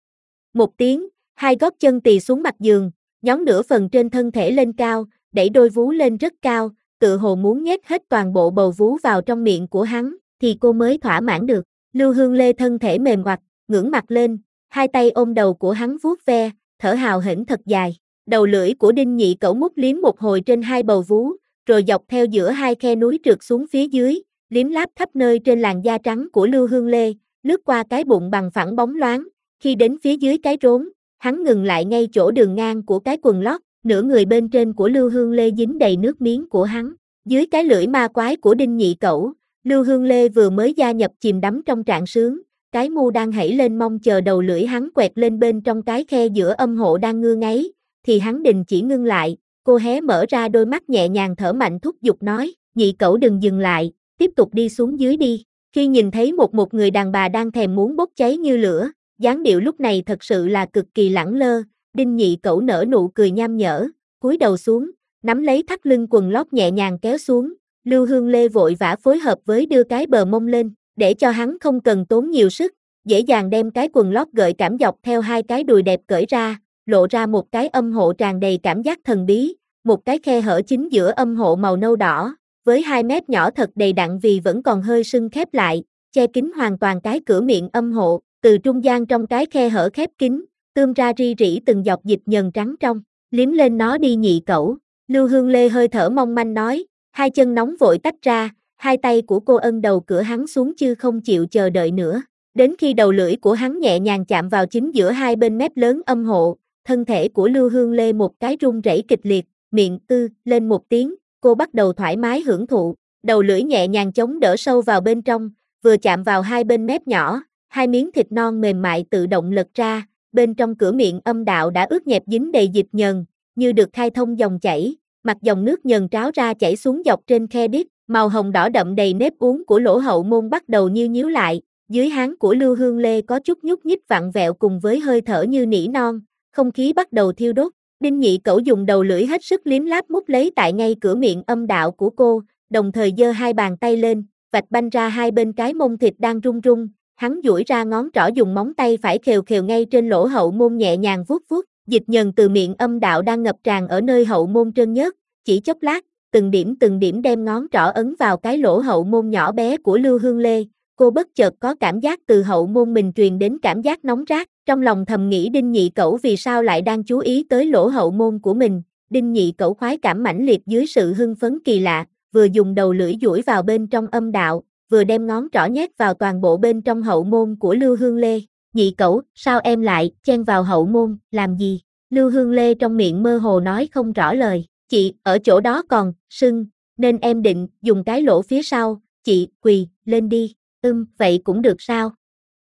Một tiếng, hai gót chân tì xuống mặt giường, nhón nửa phần trên thân thể lên cao, đẩy đôi vú lên rất cao, tựa hồ muốn nhét hết toàn bộ bầu vú vào trong miệng của hắn, thì cô mới thỏa mãn được. Lưu Hương Lê thân thể mềm oặt, ngưỡng mặt lên, hai tay ôm đầu của hắn vuốt ve, thở hào hển thật dài. Đầu lưỡi của Đinh Nhị Cẩu mút liếm một hồi trên hai bầu vú, rồi dọc theo giữa hai khe núi trượt xuống phía dưới, liếm láp khắp nơi trên làn da trắng của Lưu Hương Lê, lướt qua cái bụng bằng phẳng bóng loáng, khi đến phía dưới cái rốn, hắn ngừng lại ngay chỗ đường ngang của cái quần lót, nửa người bên trên của Lưu Hương Lê dính đầy nước miếng của hắn. Dưới cái lưỡi ma quái của Đinh Nhị Cẩu, Lưu Hương Lê vừa mới gia nhập chìm đắm trong trạng sướng, cái mu đang hãy lên mong chờ đầu lưỡi hắn quẹt lên bên trong cái khe giữa âm hộ đang ngưa ngáy, thì hắn đình chỉ ngưng lại, cô hé mở ra đôi mắt nhẹ nhàng thở mạnh thúc giục nói, Nhị Cẩu đừng dừng lại, tiếp tục đi xuống dưới đi. Khi nhìn thấy một người đàn bà đang thèm muốn bốc cháy như lửa, dáng điệu lúc này thật sự là cực kỳ lẳng lơ, Đinh Nhị Cẩu nở nụ cười nham nhở, cúi đầu xuống, nắm lấy thắt lưng quần lót nhẹ nhàng kéo xuống, Lưu Hương Lê vội vã phối hợp với đưa cái bờ mông lên, để cho hắn không cần tốn nhiều sức, dễ dàng đem cái quần lót gợi cảm dọc theo hai cái đùi đẹp cởi ra, lộ ra một cái âm hộ tràn đầy cảm giác thần bí, một cái khe hở chính giữa âm hộ màu nâu đỏ, với hai mép nhỏ thật đầy đặn vì vẫn còn hơi sưng khép lại, che kín hoàn toàn cái cửa miệng âm hộ, từ trung gian trong cái khe hở khép kín, tươm ra ri rỉ từng giọt dịch nhờn trắng trong, liếm lên nó đi Nhị Cẩu. Lưu Hương Lê hơi thở mong manh nói, hai chân nóng vội tách ra, hai tay của cô ân đầu cửa hắn xuống chứ không chịu chờ đợi nữa. Đến khi đầu lưỡi của hắn nhẹ nhàng chạm vào chính giữa hai bên mép lớn âm hộ, thân thể của Lưu Hương Lê một cái rung rẩy kịch liệt, miệng lên một tiếng, cô bắt đầu thoải mái hưởng thụ, đầu lưỡi nhẹ nhàng chống đỡ sâu vào bên trong, vừa chạm vào hai bên mép nhỏ, hai miếng thịt non mềm mại tự động lật ra, bên trong cửa miệng âm đạo đã ướt nhẹp dính đầy dịch nhờn, như được khai thông dòng chảy, mặt dòng nước nhờn tráo ra chảy xuống dọc trên khe đít, màu hồng đỏ đậm đầy nếp uốn của lỗ hậu môn bắt đầu như nhíu lại, dưới háng của Lưu Hương Lê có chút nhúc nhích vặn vẹo cùng với hơi thở như nỉ non, không khí bắt đầu thiêu đốt. Đinh Nhị Cẩu dùng đầu lưỡi hết sức liếm láp mút lấy tại ngay cửa miệng âm đạo của cô, đồng thời giơ hai bàn tay lên, vạch banh ra hai bên cái mông thịt đang rung rung, hắn duỗi ra ngón trỏ dùng móng tay phải khều khều ngay trên lỗ hậu môn nhẹ nhàng vuốt vuốt, dịch nhờn từ miệng âm đạo đang ngập tràn ở nơi hậu môn trơn nhớt, chỉ chốc lát, từng điểm đem ngón trỏ ấn vào cái lỗ hậu môn nhỏ bé của Lưu Hương Lê, cô bất chợt có cảm giác từ hậu môn mình truyền đến cảm giác nóng rát, trong lòng thầm nghĩ Đinh Nhị Cẩu vì sao lại đang chú ý tới lỗ hậu môn của mình. Đinh Nhị Cẩu khoái cảm mãnh liệt dưới sự hưng phấn kỳ lạ, vừa dùng đầu lưỡi duỗi vào bên trong âm đạo, vừa đem ngón trỏ nhét vào toàn bộ bên trong hậu môn của Lưu Hương Lê. Nhị Cẩu, sao em lại chen vào hậu môn, làm gì? Lưu Hương Lê trong miệng mơ hồ nói không rõ lời, chị, ở chỗ đó còn sưng, nên em định dùng cái lỗ phía sau, chị, quỳ lên đi. Vậy cũng được sao?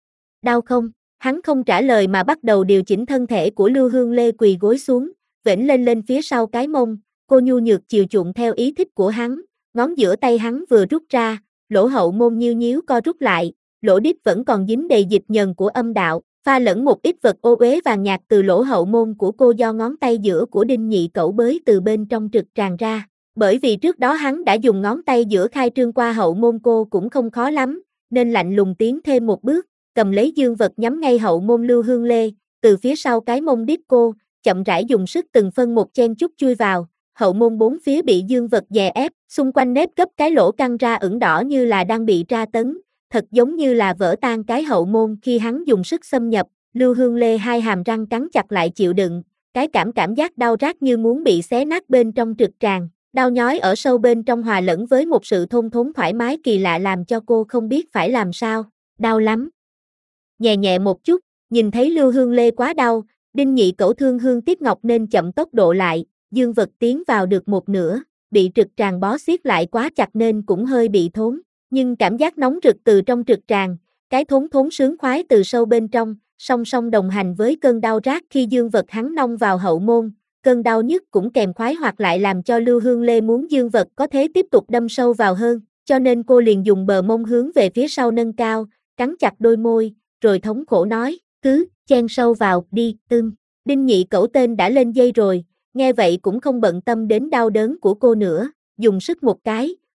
Đau không? Hắn không trả lời mà bắt đầu điều chỉnh thân thể của Lưu Hương Lê quỳ gối xuống, vểnh lên phía sau cái mông, cô nhu nhược chiều chuộng theo ý thích của hắn, ngón giữa tay hắn vừa rút ra, lỗ hậu môn nhiêu nhíu co rút lại, lỗ đít vẫn còn dính đầy dịch nhờn của âm đạo, pha lẫn một ít vật ô uế vàng nhạt từ lỗ hậu môn của cô do ngón tay giữa của Đinh Nhị Cẩu bới từ bên trong trực tràn ra. Bởi vì trước đó hắn đã dùng ngón tay giữa khai trương qua hậu môn cô cũng không khó lắm, nên lạnh lùng tiến thêm một bước, cầm lấy dương vật nhắm ngay hậu môn Lưu Hương Lê, từ phía sau cái mông đít cô, chậm rãi dùng sức từng phân một chen chút chui vào, hậu môn bốn phía bị dương vật đè ép, xung quanh nếp gấp cái lỗ căng ra ửng đỏ như là đang bị tra tấn, thật giống như là vỡ tan cái hậu môn khi hắn dùng sức xâm nhập. Lưu Hương Lê hai hàm răng cắn chặt lại chịu đựng, cái cảm giác đau rát như muốn bị xé nát bên trong trực tràng, đau nhói ở sâu bên trong hòa lẫn với một sự thôn thốn thoải mái kỳ lạ làm cho cô không biết phải làm sao, đau lắm. Nhẹ nhẹ một chút, nhìn thấy Lưu Hương Lê quá đau, Đinh Nhị Cẩu thương hương tiếc ngọc nên chậm tốc độ lại, dương vật tiến vào được một nửa, bị trực tràng bó xiết lại quá chặt nên cũng hơi bị thốn, nhưng cảm giác nóng rực từ trong trực tràng, cái thốn sướng khoái từ sâu bên trong, song song đồng hành với cơn đau rát khi dương vật hắn nong vào hậu môn, cơn đau nhức cũng kèm khoái hoặc lại làm cho Lưu Hương Lê muốn dương vật có thể tiếp tục đâm sâu vào hơn, cho nên cô liền dùng bờ mông hướng về phía sau nâng cao, cắn chặt đôi môi, rồi thống khổ nói, cứ chen sâu vào đi, Đinh Nhị Cẩu tên đã lên dây rồi, nghe vậy cũng không bận tâm đến đau đớn của cô nữa, dùng sức một cái,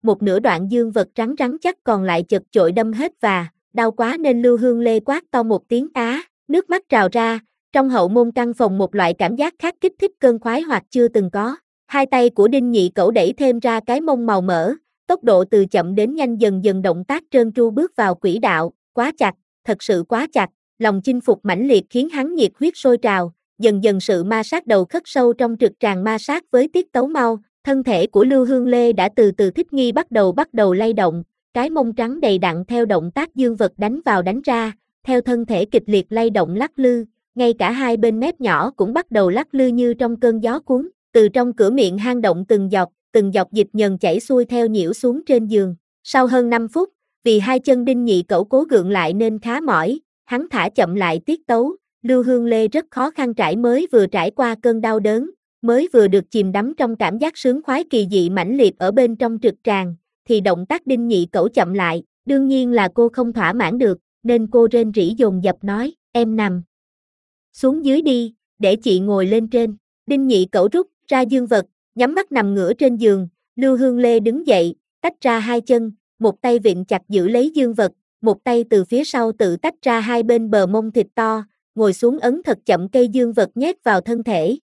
một nửa đoạn dương vật rắn rắn chắc còn lại chật chội đâm hết và, đau quá nên Lưu Hương Lê quát to một tiếng á, nước mắt trào ra, trong hậu môn căng phồng một loại cảm giác khác kích thích cơn khoái hoặc chưa từng có. Hai tay của Đinh Nhị Cẩu đẩy thêm ra cái mông màu mỡ, tốc độ từ chậm đến nhanh dần dần động tác trơn tru bước vào quỹ đạo, quá chặt, thật sự quá chặt, lòng chinh phục mãnh liệt khiến hắn nhiệt huyết sôi trào, dần dần sự ma sát đầu khất sâu trong trực tràng ma sát với tiết tấu mau, thân thể của Lưu Hương Lê đã từ từ thích nghi bắt đầu lay động, cái mông trắng đầy đặn theo động tác dương vật đánh vào đánh ra, theo thân thể kịch liệt lay động lắc lư, ngay cả hai bên mép nhỏ cũng bắt đầu lắc lư như trong cơn gió cuốn, từ trong cửa miệng hang động từng giọt dịch nhờn chảy xuôi theo nhiễu xuống trên giường. Sau hơn 5 phút, vì hai chân Đinh Nhị Cẩu cố gượng lại nên khá mỏi, hắn thả chậm lại tiết tấu, Lưu Hương Lê rất khó khăn mới vừa trải qua cơn đau đớn, mới vừa được chìm đắm trong cảm giác sướng khoái kỳ dị mãnh liệt ở bên trong trực tràng, thì động tác Đinh Nhị Cẩu chậm lại, đương nhiên là cô không thỏa mãn được, nên cô rên rỉ dồn dập nói, em nằm xuống dưới đi, để chị ngồi lên trên. Đinh Nhị Cẩu rút ra dương vật, nhắm mắt nằm ngửa trên giường, Lưu Hương Lê đứng dậy, tách ra hai chân, một tay vịn chặt giữ lấy dương vật, một tay từ phía sau tự tách ra hai bên bờ mông thịt to, ngồi xuống ấn thật chậm cây dương vật nhét vào thân thể.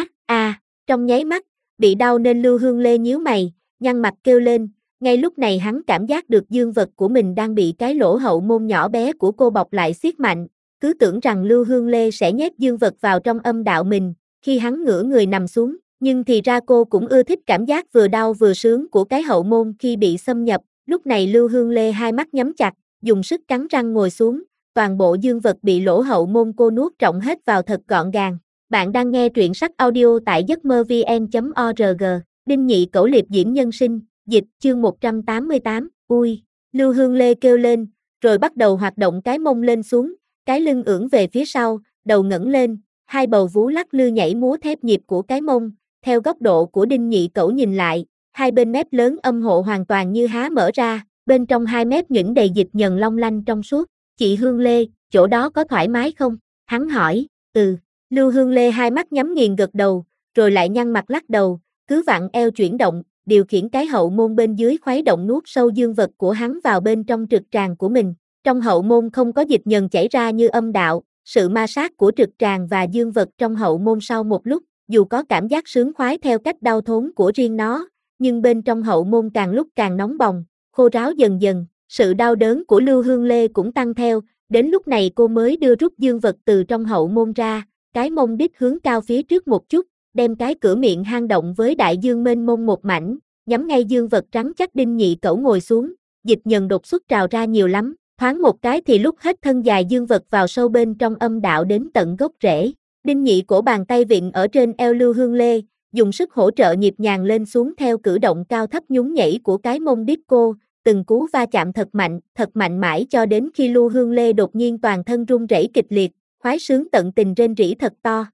Trong nháy mắt, bị đau nên Lưu Hương Lê nhíu mày, nhăn mặt kêu lên, ngay lúc này hắn cảm giác được dương vật của mình đang bị cái lỗ hậu môn nhỏ bé của cô bọc lại siết mạnh, cứ tưởng rằng Lưu Hương Lê sẽ nhét dương vật vào trong âm đạo mình, khi hắn ngửa người nằm xuống, nhưng thì ra cô cũng ưa thích cảm giác vừa đau vừa sướng của cái hậu môn khi bị xâm nhập, lúc này Lưu Hương Lê hai mắt nhắm chặt, dùng sức cắn răng ngồi xuống, toàn bộ dương vật bị lỗ hậu môn cô nuốt trọn hết vào thật gọn gàng. Bạn đang nghe truyện sách audio tại giấc mơ vn.org, Đinh Nhị Cẩu liệp diễm nhân sinh, dịch chương 188, ui, Lưu Hương Lê kêu lên, rồi bắt đầu hoạt động cái mông lên xuống, cái lưng ưỡn về phía sau, đầu ngẩng lên, hai bầu vú lắc lư nhảy múa theo nhịp của cái mông, theo góc độ của Đinh Nhị Cẩu nhìn lại, hai bên mép lớn âm hộ hoàn toàn như há mở ra, bên trong hai mép nhuyễn đầy dịch nhờn long lanh trong suốt. Chị Hương Lê, chỗ đó có thoải mái không? Hắn hỏi, Lưu Hương Lê hai mắt nhắm nghiền gật đầu, rồi lại nhăn mặt lắc đầu, cứ vặn eo chuyển động, điều khiển cái hậu môn bên dưới khuấy động nuốt sâu dương vật của hắn vào bên trong trực tràng của mình. Trong hậu môn không có dịch nhờn chảy ra như âm đạo, sự ma sát của trực tràng và dương vật trong hậu môn sau một lúc, dù có cảm giác sướng khoái theo cách đau thốn của riêng nó, nhưng bên trong hậu môn càng lúc càng nóng bỏng, khô ráo dần dần, sự đau đớn của Lưu Hương Lê cũng tăng theo, đến lúc này cô mới đưa rút dương vật từ trong hậu môn ra, cái mông đít hướng cao phía trước một chút, đem cái cửa miệng hang động với đại dương mênh mông một mảnh, nhắm ngay dương vật trắng chắc Đinh Nhị Cẩu ngồi xuống, dịch nhờn đột xuất trào ra nhiều lắm, thoáng một cái thì lúc hết thân dài dương vật vào sâu bên trong âm đạo đến tận gốc rễ. Đinh Nhị Cổ bàn tay vịn ở trên eo Lưu Hương Lê, dùng sức hỗ trợ nhịp nhàng lên xuống theo cử động cao thấp nhún nhảy của cái mông đít cô, từng cú va chạm thật mạnh mãi cho đến khi Lưu Hương Lê đột nhiên toàn thân run rẩy kịch liệt, khoái sướng tận tình rên rỉ thật to.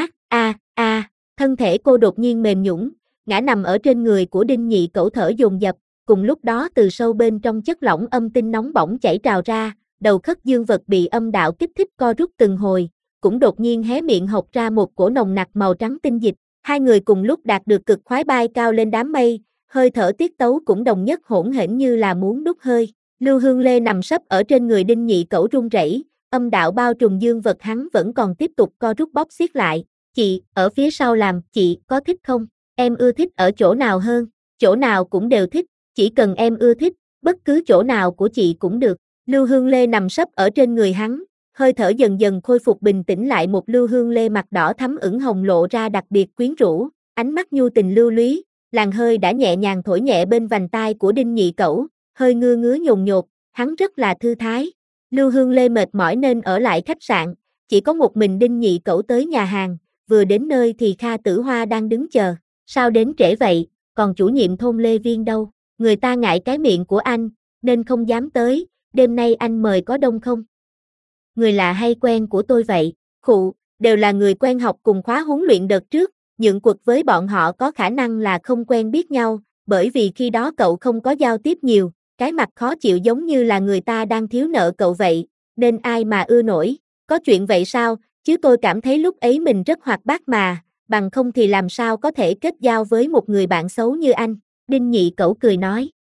Thân thể cô đột nhiên mềm nhũn, ngã nằm ở trên người của Đinh Nhị Cẩu thở dồn dập, cùng lúc đó từ sâu bên trong chất lỏng âm tinh nóng bỏng chảy trào ra, đầu khất dương vật bị âm đạo kích thích co rút từng hồi, cũng đột nhiên hé miệng hộc ra một cổ nồng nặc màu trắng tinh dịch, hai người cùng lúc đạt được cực khoái bay cao lên đám mây, hơi thở tiết tấu cũng đồng nhất hỗn hển như là muốn đút hơi. Lưu Hương Lê nằm sấp ở trên người Đinh Nhị Cẩu run rẩy, âm đạo bao trùm dương vật hắn vẫn còn tiếp tục co rút bóp xiết lại. Chị, ở phía sau làm, chị có thích không? Em ưa thích ở chỗ nào hơn? Chỗ nào cũng đều thích, chỉ cần em ưa thích, bất cứ chỗ nào của chị cũng được. Lưu Hương Lê nằm sấp ở trên người hắn, hơi thở dần dần khôi phục bình tĩnh lại, một Lưu Hương Lê mặt đỏ thắm ửng hồng lộ ra đặc biệt quyến rũ, ánh mắt nhu tình lưu luyến, làn hơi đã nhẹ nhàng thổi nhẹ bên vành tai của Đinh Nhị Cẩu, hơi ngứa ngứa nhồn nhột, hắn rất là thư thái. Lưu Hương Lê mệt mỏi nên ở lại khách sạn, chỉ có một mình Đinh Nhị Cẩu tới nhà hàng, vừa đến nơi thì Kha Tử Hoa đang đứng chờ. Sao đến trễ vậy, còn chủ nhiệm thôn Lê Viên đâu? Người ta ngại cái miệng của anh, nên không dám tới, đêm nay anh mời có đông không? Người lạ hay quen của tôi vậy? Khụ, đều là người quen học cùng khóa huấn luyện đợt trước, nhượng cuộc với bọn họ có khả năng là không quen biết nhau, bởi vì khi đó cậu không có giao tiếp nhiều, cái mặt khó chịu giống như là người ta đang thiếu nợ cậu vậy, nên ai mà ưa nổi. Có chuyện vậy sao, chứ tôi cảm thấy lúc ấy mình rất hoạt bát mà, bằng không thì làm sao có thể kết giao với một người bạn xấu như anh. Đinh Nhị Cẩu cười nói,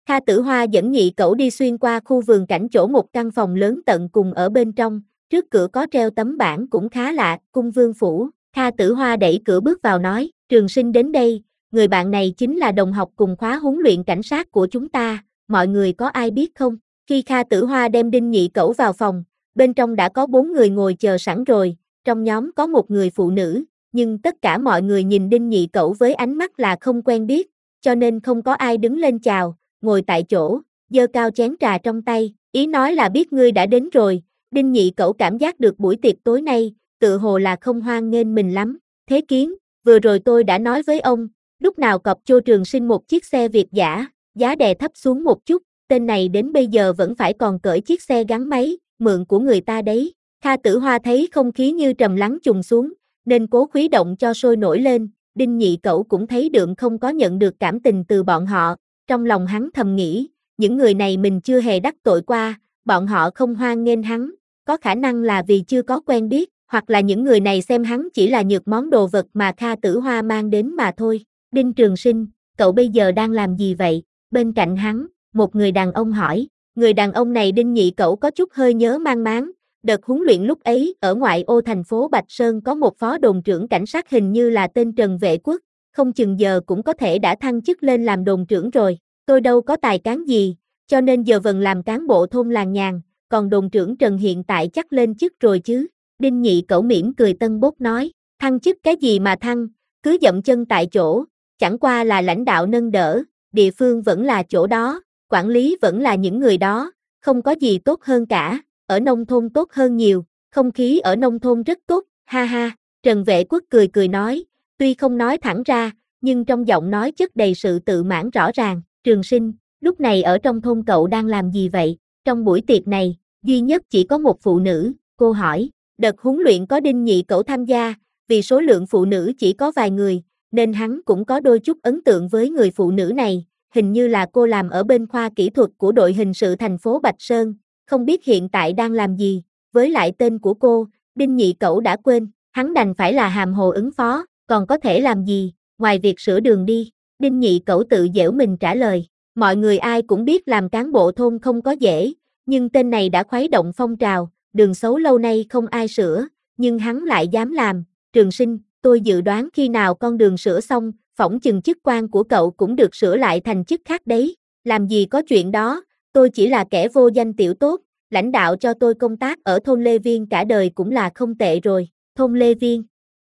Kha Tử Hoa dẫn nhị cẩu đi xuyên qua khu vườn cảnh chỗ một căn phòng lớn tận cùng ở bên trong, trước cửa có treo tấm bảng cũng khá lạ, Cung Vương Phủ. Kha Tử Hoa đẩy cửa bước vào nói, Trường Sinh đến đây, người bạn này chính là đồng học cùng khóa huấn luyện cảnh sát của chúng ta, mọi người có ai biết không? Khi Kha Tử Hoa đem Đinh nhị cẩu vào phòng, bên trong đã có 4 người ngồi chờ sẵn rồi, trong nhóm có một người phụ nữ, nhưng tất cả mọi người nhìn Đinh nhị cẩu với ánh mắt là không quen biết, cho nên không có ai đứng lên chào, ngồi tại chỗ, giơ cao chén trà trong tay, ý nói là biết ngươi đã đến rồi. Đinh nhị cẩu cảm giác được buổi tiệc tối nay, tự hồ là không hoan nghênh mình lắm. Thế Kiến, vừa rồi tôi đã nói với ông, lúc nào cọp cho Trường Sinh một chiếc xe Việt dã, giá đè thấp xuống một chút, tên này đến bây giờ vẫn phải còn cởi chiếc xe gắn máy, mượn của người ta đấy. Kha Tử Hoa thấy không khí như trầm lắng trùng xuống, nên cố khuấy động cho sôi nổi lên, Đinh nhị cẩu cũng thấy đượng không có nhận được cảm tình từ bọn họ, trong lòng hắn thầm nghĩ, những người này mình chưa hề đắc tội qua, bọn họ không hoan nghênh hắn, có khả năng là vì chưa có quen biết, hoặc là những người này xem hắn chỉ là nhược món đồ vật mà Kha Tử Hoa mang đến mà thôi. Đinh Trường Sinh, cậu bây giờ đang làm gì vậy? Bên cạnh hắn, một người đàn ông hỏi, người đàn ông này Đinh nhị cẩu có chút hơi nhớ mang máng, đợt huấn luyện lúc ấy ở ngoại ô thành phố Bạch Sơn có một phó đồn trưởng cảnh sát hình như là tên Trần Vệ Quốc, không chừng giờ cũng có thể đã thăng chức lên làm đồn trưởng rồi, tôi đâu có tài cán gì, cho nên giờ vần làm cán bộ thôn làng nhàn, còn đồn trưởng Trần hiện tại chắc lên chức rồi chứ. Đinh nhị cẩu mỉm cười tân bốc nói, thăng chức cái gì mà thăng, cứ dậm chân tại chỗ, chẳng qua là lãnh đạo nâng đỡ, địa phương vẫn là chỗ đó, quản lý vẫn là những người đó, không có gì tốt hơn cả, ở nông thôn tốt hơn nhiều, không khí ở nông thôn rất tốt, ha ha. Trần Vệ Quốc cười cười nói, tuy không nói thẳng ra, nhưng trong giọng nói chất đầy sự tự mãn rõ ràng. Trường Sinh, lúc này ở trong thôn cậu đang làm gì vậy? Trong buổi tiệc này, duy nhất chỉ có một phụ nữ, cô hỏi, đợt huấn luyện có Đinh nhị cẩu tham gia, vì số lượng phụ nữ chỉ có vài người, nên hắn cũng có đôi chút ấn tượng với người phụ nữ này, hình như là cô làm ở bên khoa kỹ thuật của đội hình sự thành phố Bạch Sơn, không biết hiện tại đang làm gì, với lại tên của cô, Đinh nhị cẩu đã quên, hắn đành phải là hàm hồ ứng phó, còn có thể làm gì, ngoài việc sửa đường đi. Đinh nhị cẩu tự giễu mình trả lời, mọi người ai cũng biết làm cán bộ thôn không có dễ, nhưng tên này đã khuấy động phong trào, đường xấu lâu nay không ai sửa, nhưng hắn lại dám làm. Trường Sinh, tôi dự đoán khi nào con đường sửa xong, phỏng chừng chức quan của cậu cũng được sửa lại thành chức khác đấy, làm gì có chuyện đó, tôi chỉ là kẻ vô danh tiểu tốt, lãnh đạo cho tôi công tác ở thôn Lê Viên cả đời cũng là không tệ rồi. Thôn Lê Viên?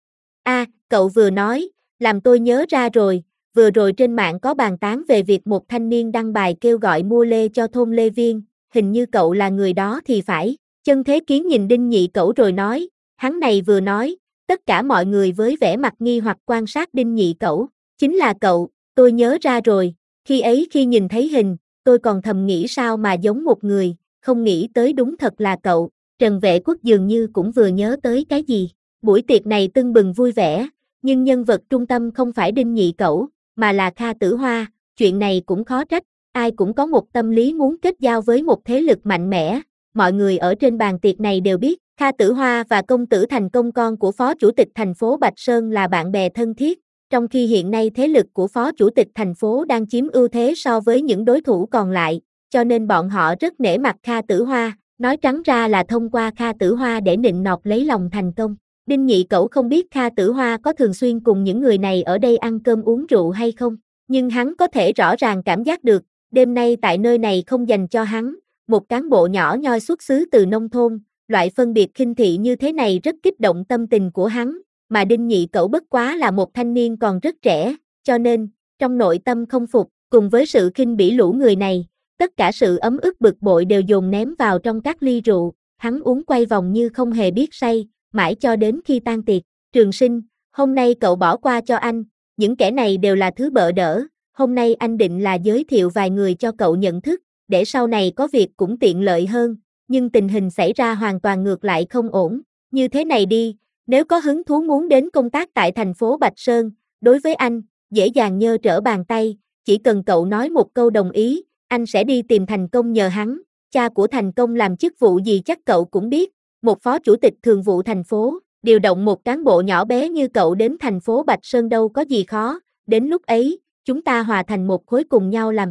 Cậu vừa nói, làm tôi nhớ ra rồi, vừa rồi trên mạng có bàn tán về việc một thanh niên đăng bài kêu gọi mua lê cho thôn Lê Viên, hình như cậu là người đó thì phải. Chân Thế Kiến nhìn Đinh nhị cẩu rồi nói, hắn này vừa nói, tất cả mọi người với vẻ mặt nghi hoặc quan sát Đinh nhị cẩu, chính là cậu, tôi nhớ ra rồi, khi ấy khi nhìn thấy hình, tôi còn thầm nghĩ sao mà giống một người, không nghĩ tới đúng thật là cậu. Trần Vệ Quốc dường như cũng vừa nhớ tới cái gì. Buổi tiệc này tưng bừng vui vẻ, nhưng nhân vật trung tâm không phải Đinh nhị cẩu, mà là Kha Tử Hoa, chuyện này cũng khó trách, ai cũng có một tâm lý muốn kết giao với một thế lực mạnh mẽ, mọi người ở trên bàn tiệc này đều biết, Kha Tử Hoa và công tử Thành Công con của Phó Chủ tịch thành phố Bạch Sơn là bạn bè thân thiết, trong khi hiện nay thế lực của Phó Chủ tịch thành phố đang chiếm ưu thế so với những đối thủ còn lại, cho nên bọn họ rất nể mặt Kha Tử Hoa, nói trắng ra là thông qua Kha Tử Hoa để nịnh nọt lấy lòng Thành Công. Đinh nhị cẩu không biết Kha Tử Hoa có thường xuyên cùng những người này ở đây ăn cơm uống rượu hay không, nhưng hắn có thể rõ ràng cảm giác được, đêm nay tại nơi này không dành cho hắn, một cán bộ nhỏ nhoi xuất xứ từ nông thôn, loại phân biệt khinh thị như thế này rất kích động tâm tình của hắn, mà Đinh nhị cẩu bất quá là một thanh niên còn rất trẻ, cho nên, trong nội tâm không phục, cùng với sự khinh bỉ lũ người này, tất cả sự ấm ức bực bội đều dồn ném vào trong các ly rượu, hắn uống quay vòng như không hề biết say, mãi cho đến khi tan tiệc. Trường Sinh, hôm nay cậu bỏ qua cho anh, những kẻ này đều là thứ bợ đỡ, hôm nay anh định là giới thiệu vài người cho cậu nhận thức, để sau này có việc cũng tiện lợi hơn, nhưng tình hình xảy ra hoàn toàn ngược lại không ổn, như thế này đi, nếu có hứng thú muốn đến công tác tại thành phố Bạch Sơn, đối với anh, dễ dàng nhơ trở bàn tay, chỉ cần cậu nói một câu đồng ý, anh sẽ đi tìm Thành Công nhờ hắn, cha của Thành Công làm chức vụ gì chắc cậu cũng biết, một phó chủ tịch thường vụ thành phố, điều động một cán bộ nhỏ bé như cậu đến thành phố Bạch Sơn đâu có gì khó, đến lúc ấy, chúng ta hòa thành một khối cùng nhau làm việc.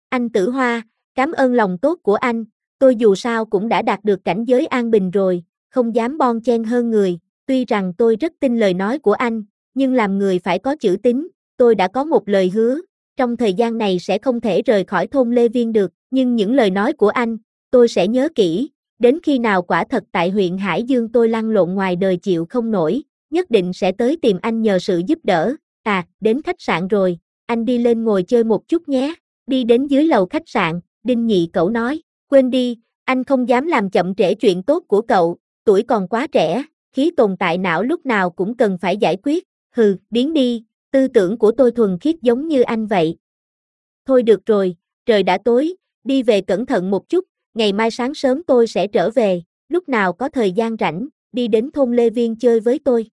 Anh Tử Hoa, cảm ơn lòng tốt của anh, tôi dù sao cũng đã đạt được cảnh giới an bình rồi, không dám bon chen hơn người, tuy rằng tôi rất tin lời nói của anh, nhưng làm người phải có chữ tín, tôi đã có một lời hứa, trong thời gian này sẽ không thể rời khỏi thôn Lê Viên được, nhưng những lời nói của anh, tôi sẽ nhớ kỹ, đến khi nào quả thật tại huyện Hải Dương tôi lăn lộn ngoài đời chịu không nổi, nhất định sẽ tới tìm anh nhờ sự giúp đỡ, đến khách sạn rồi, anh đi lên ngồi chơi một chút nhé, đi đến dưới lầu khách sạn, Đinh Nhị Cẩu nói, quên đi, anh không dám làm chậm trễ chuyện tốt của cậu, tuổi còn quá trẻ, khí tồn tại não lúc nào cũng cần phải giải quyết, biến đi, tư tưởng của tôi thuần khiết giống như anh vậy. Thôi được rồi, trời đã tối, đi về cẩn thận một chút, ngày mai sáng sớm tôi sẽ trở về, lúc nào có thời gian rảnh, đi đến thôn Lê Viên chơi với tôi.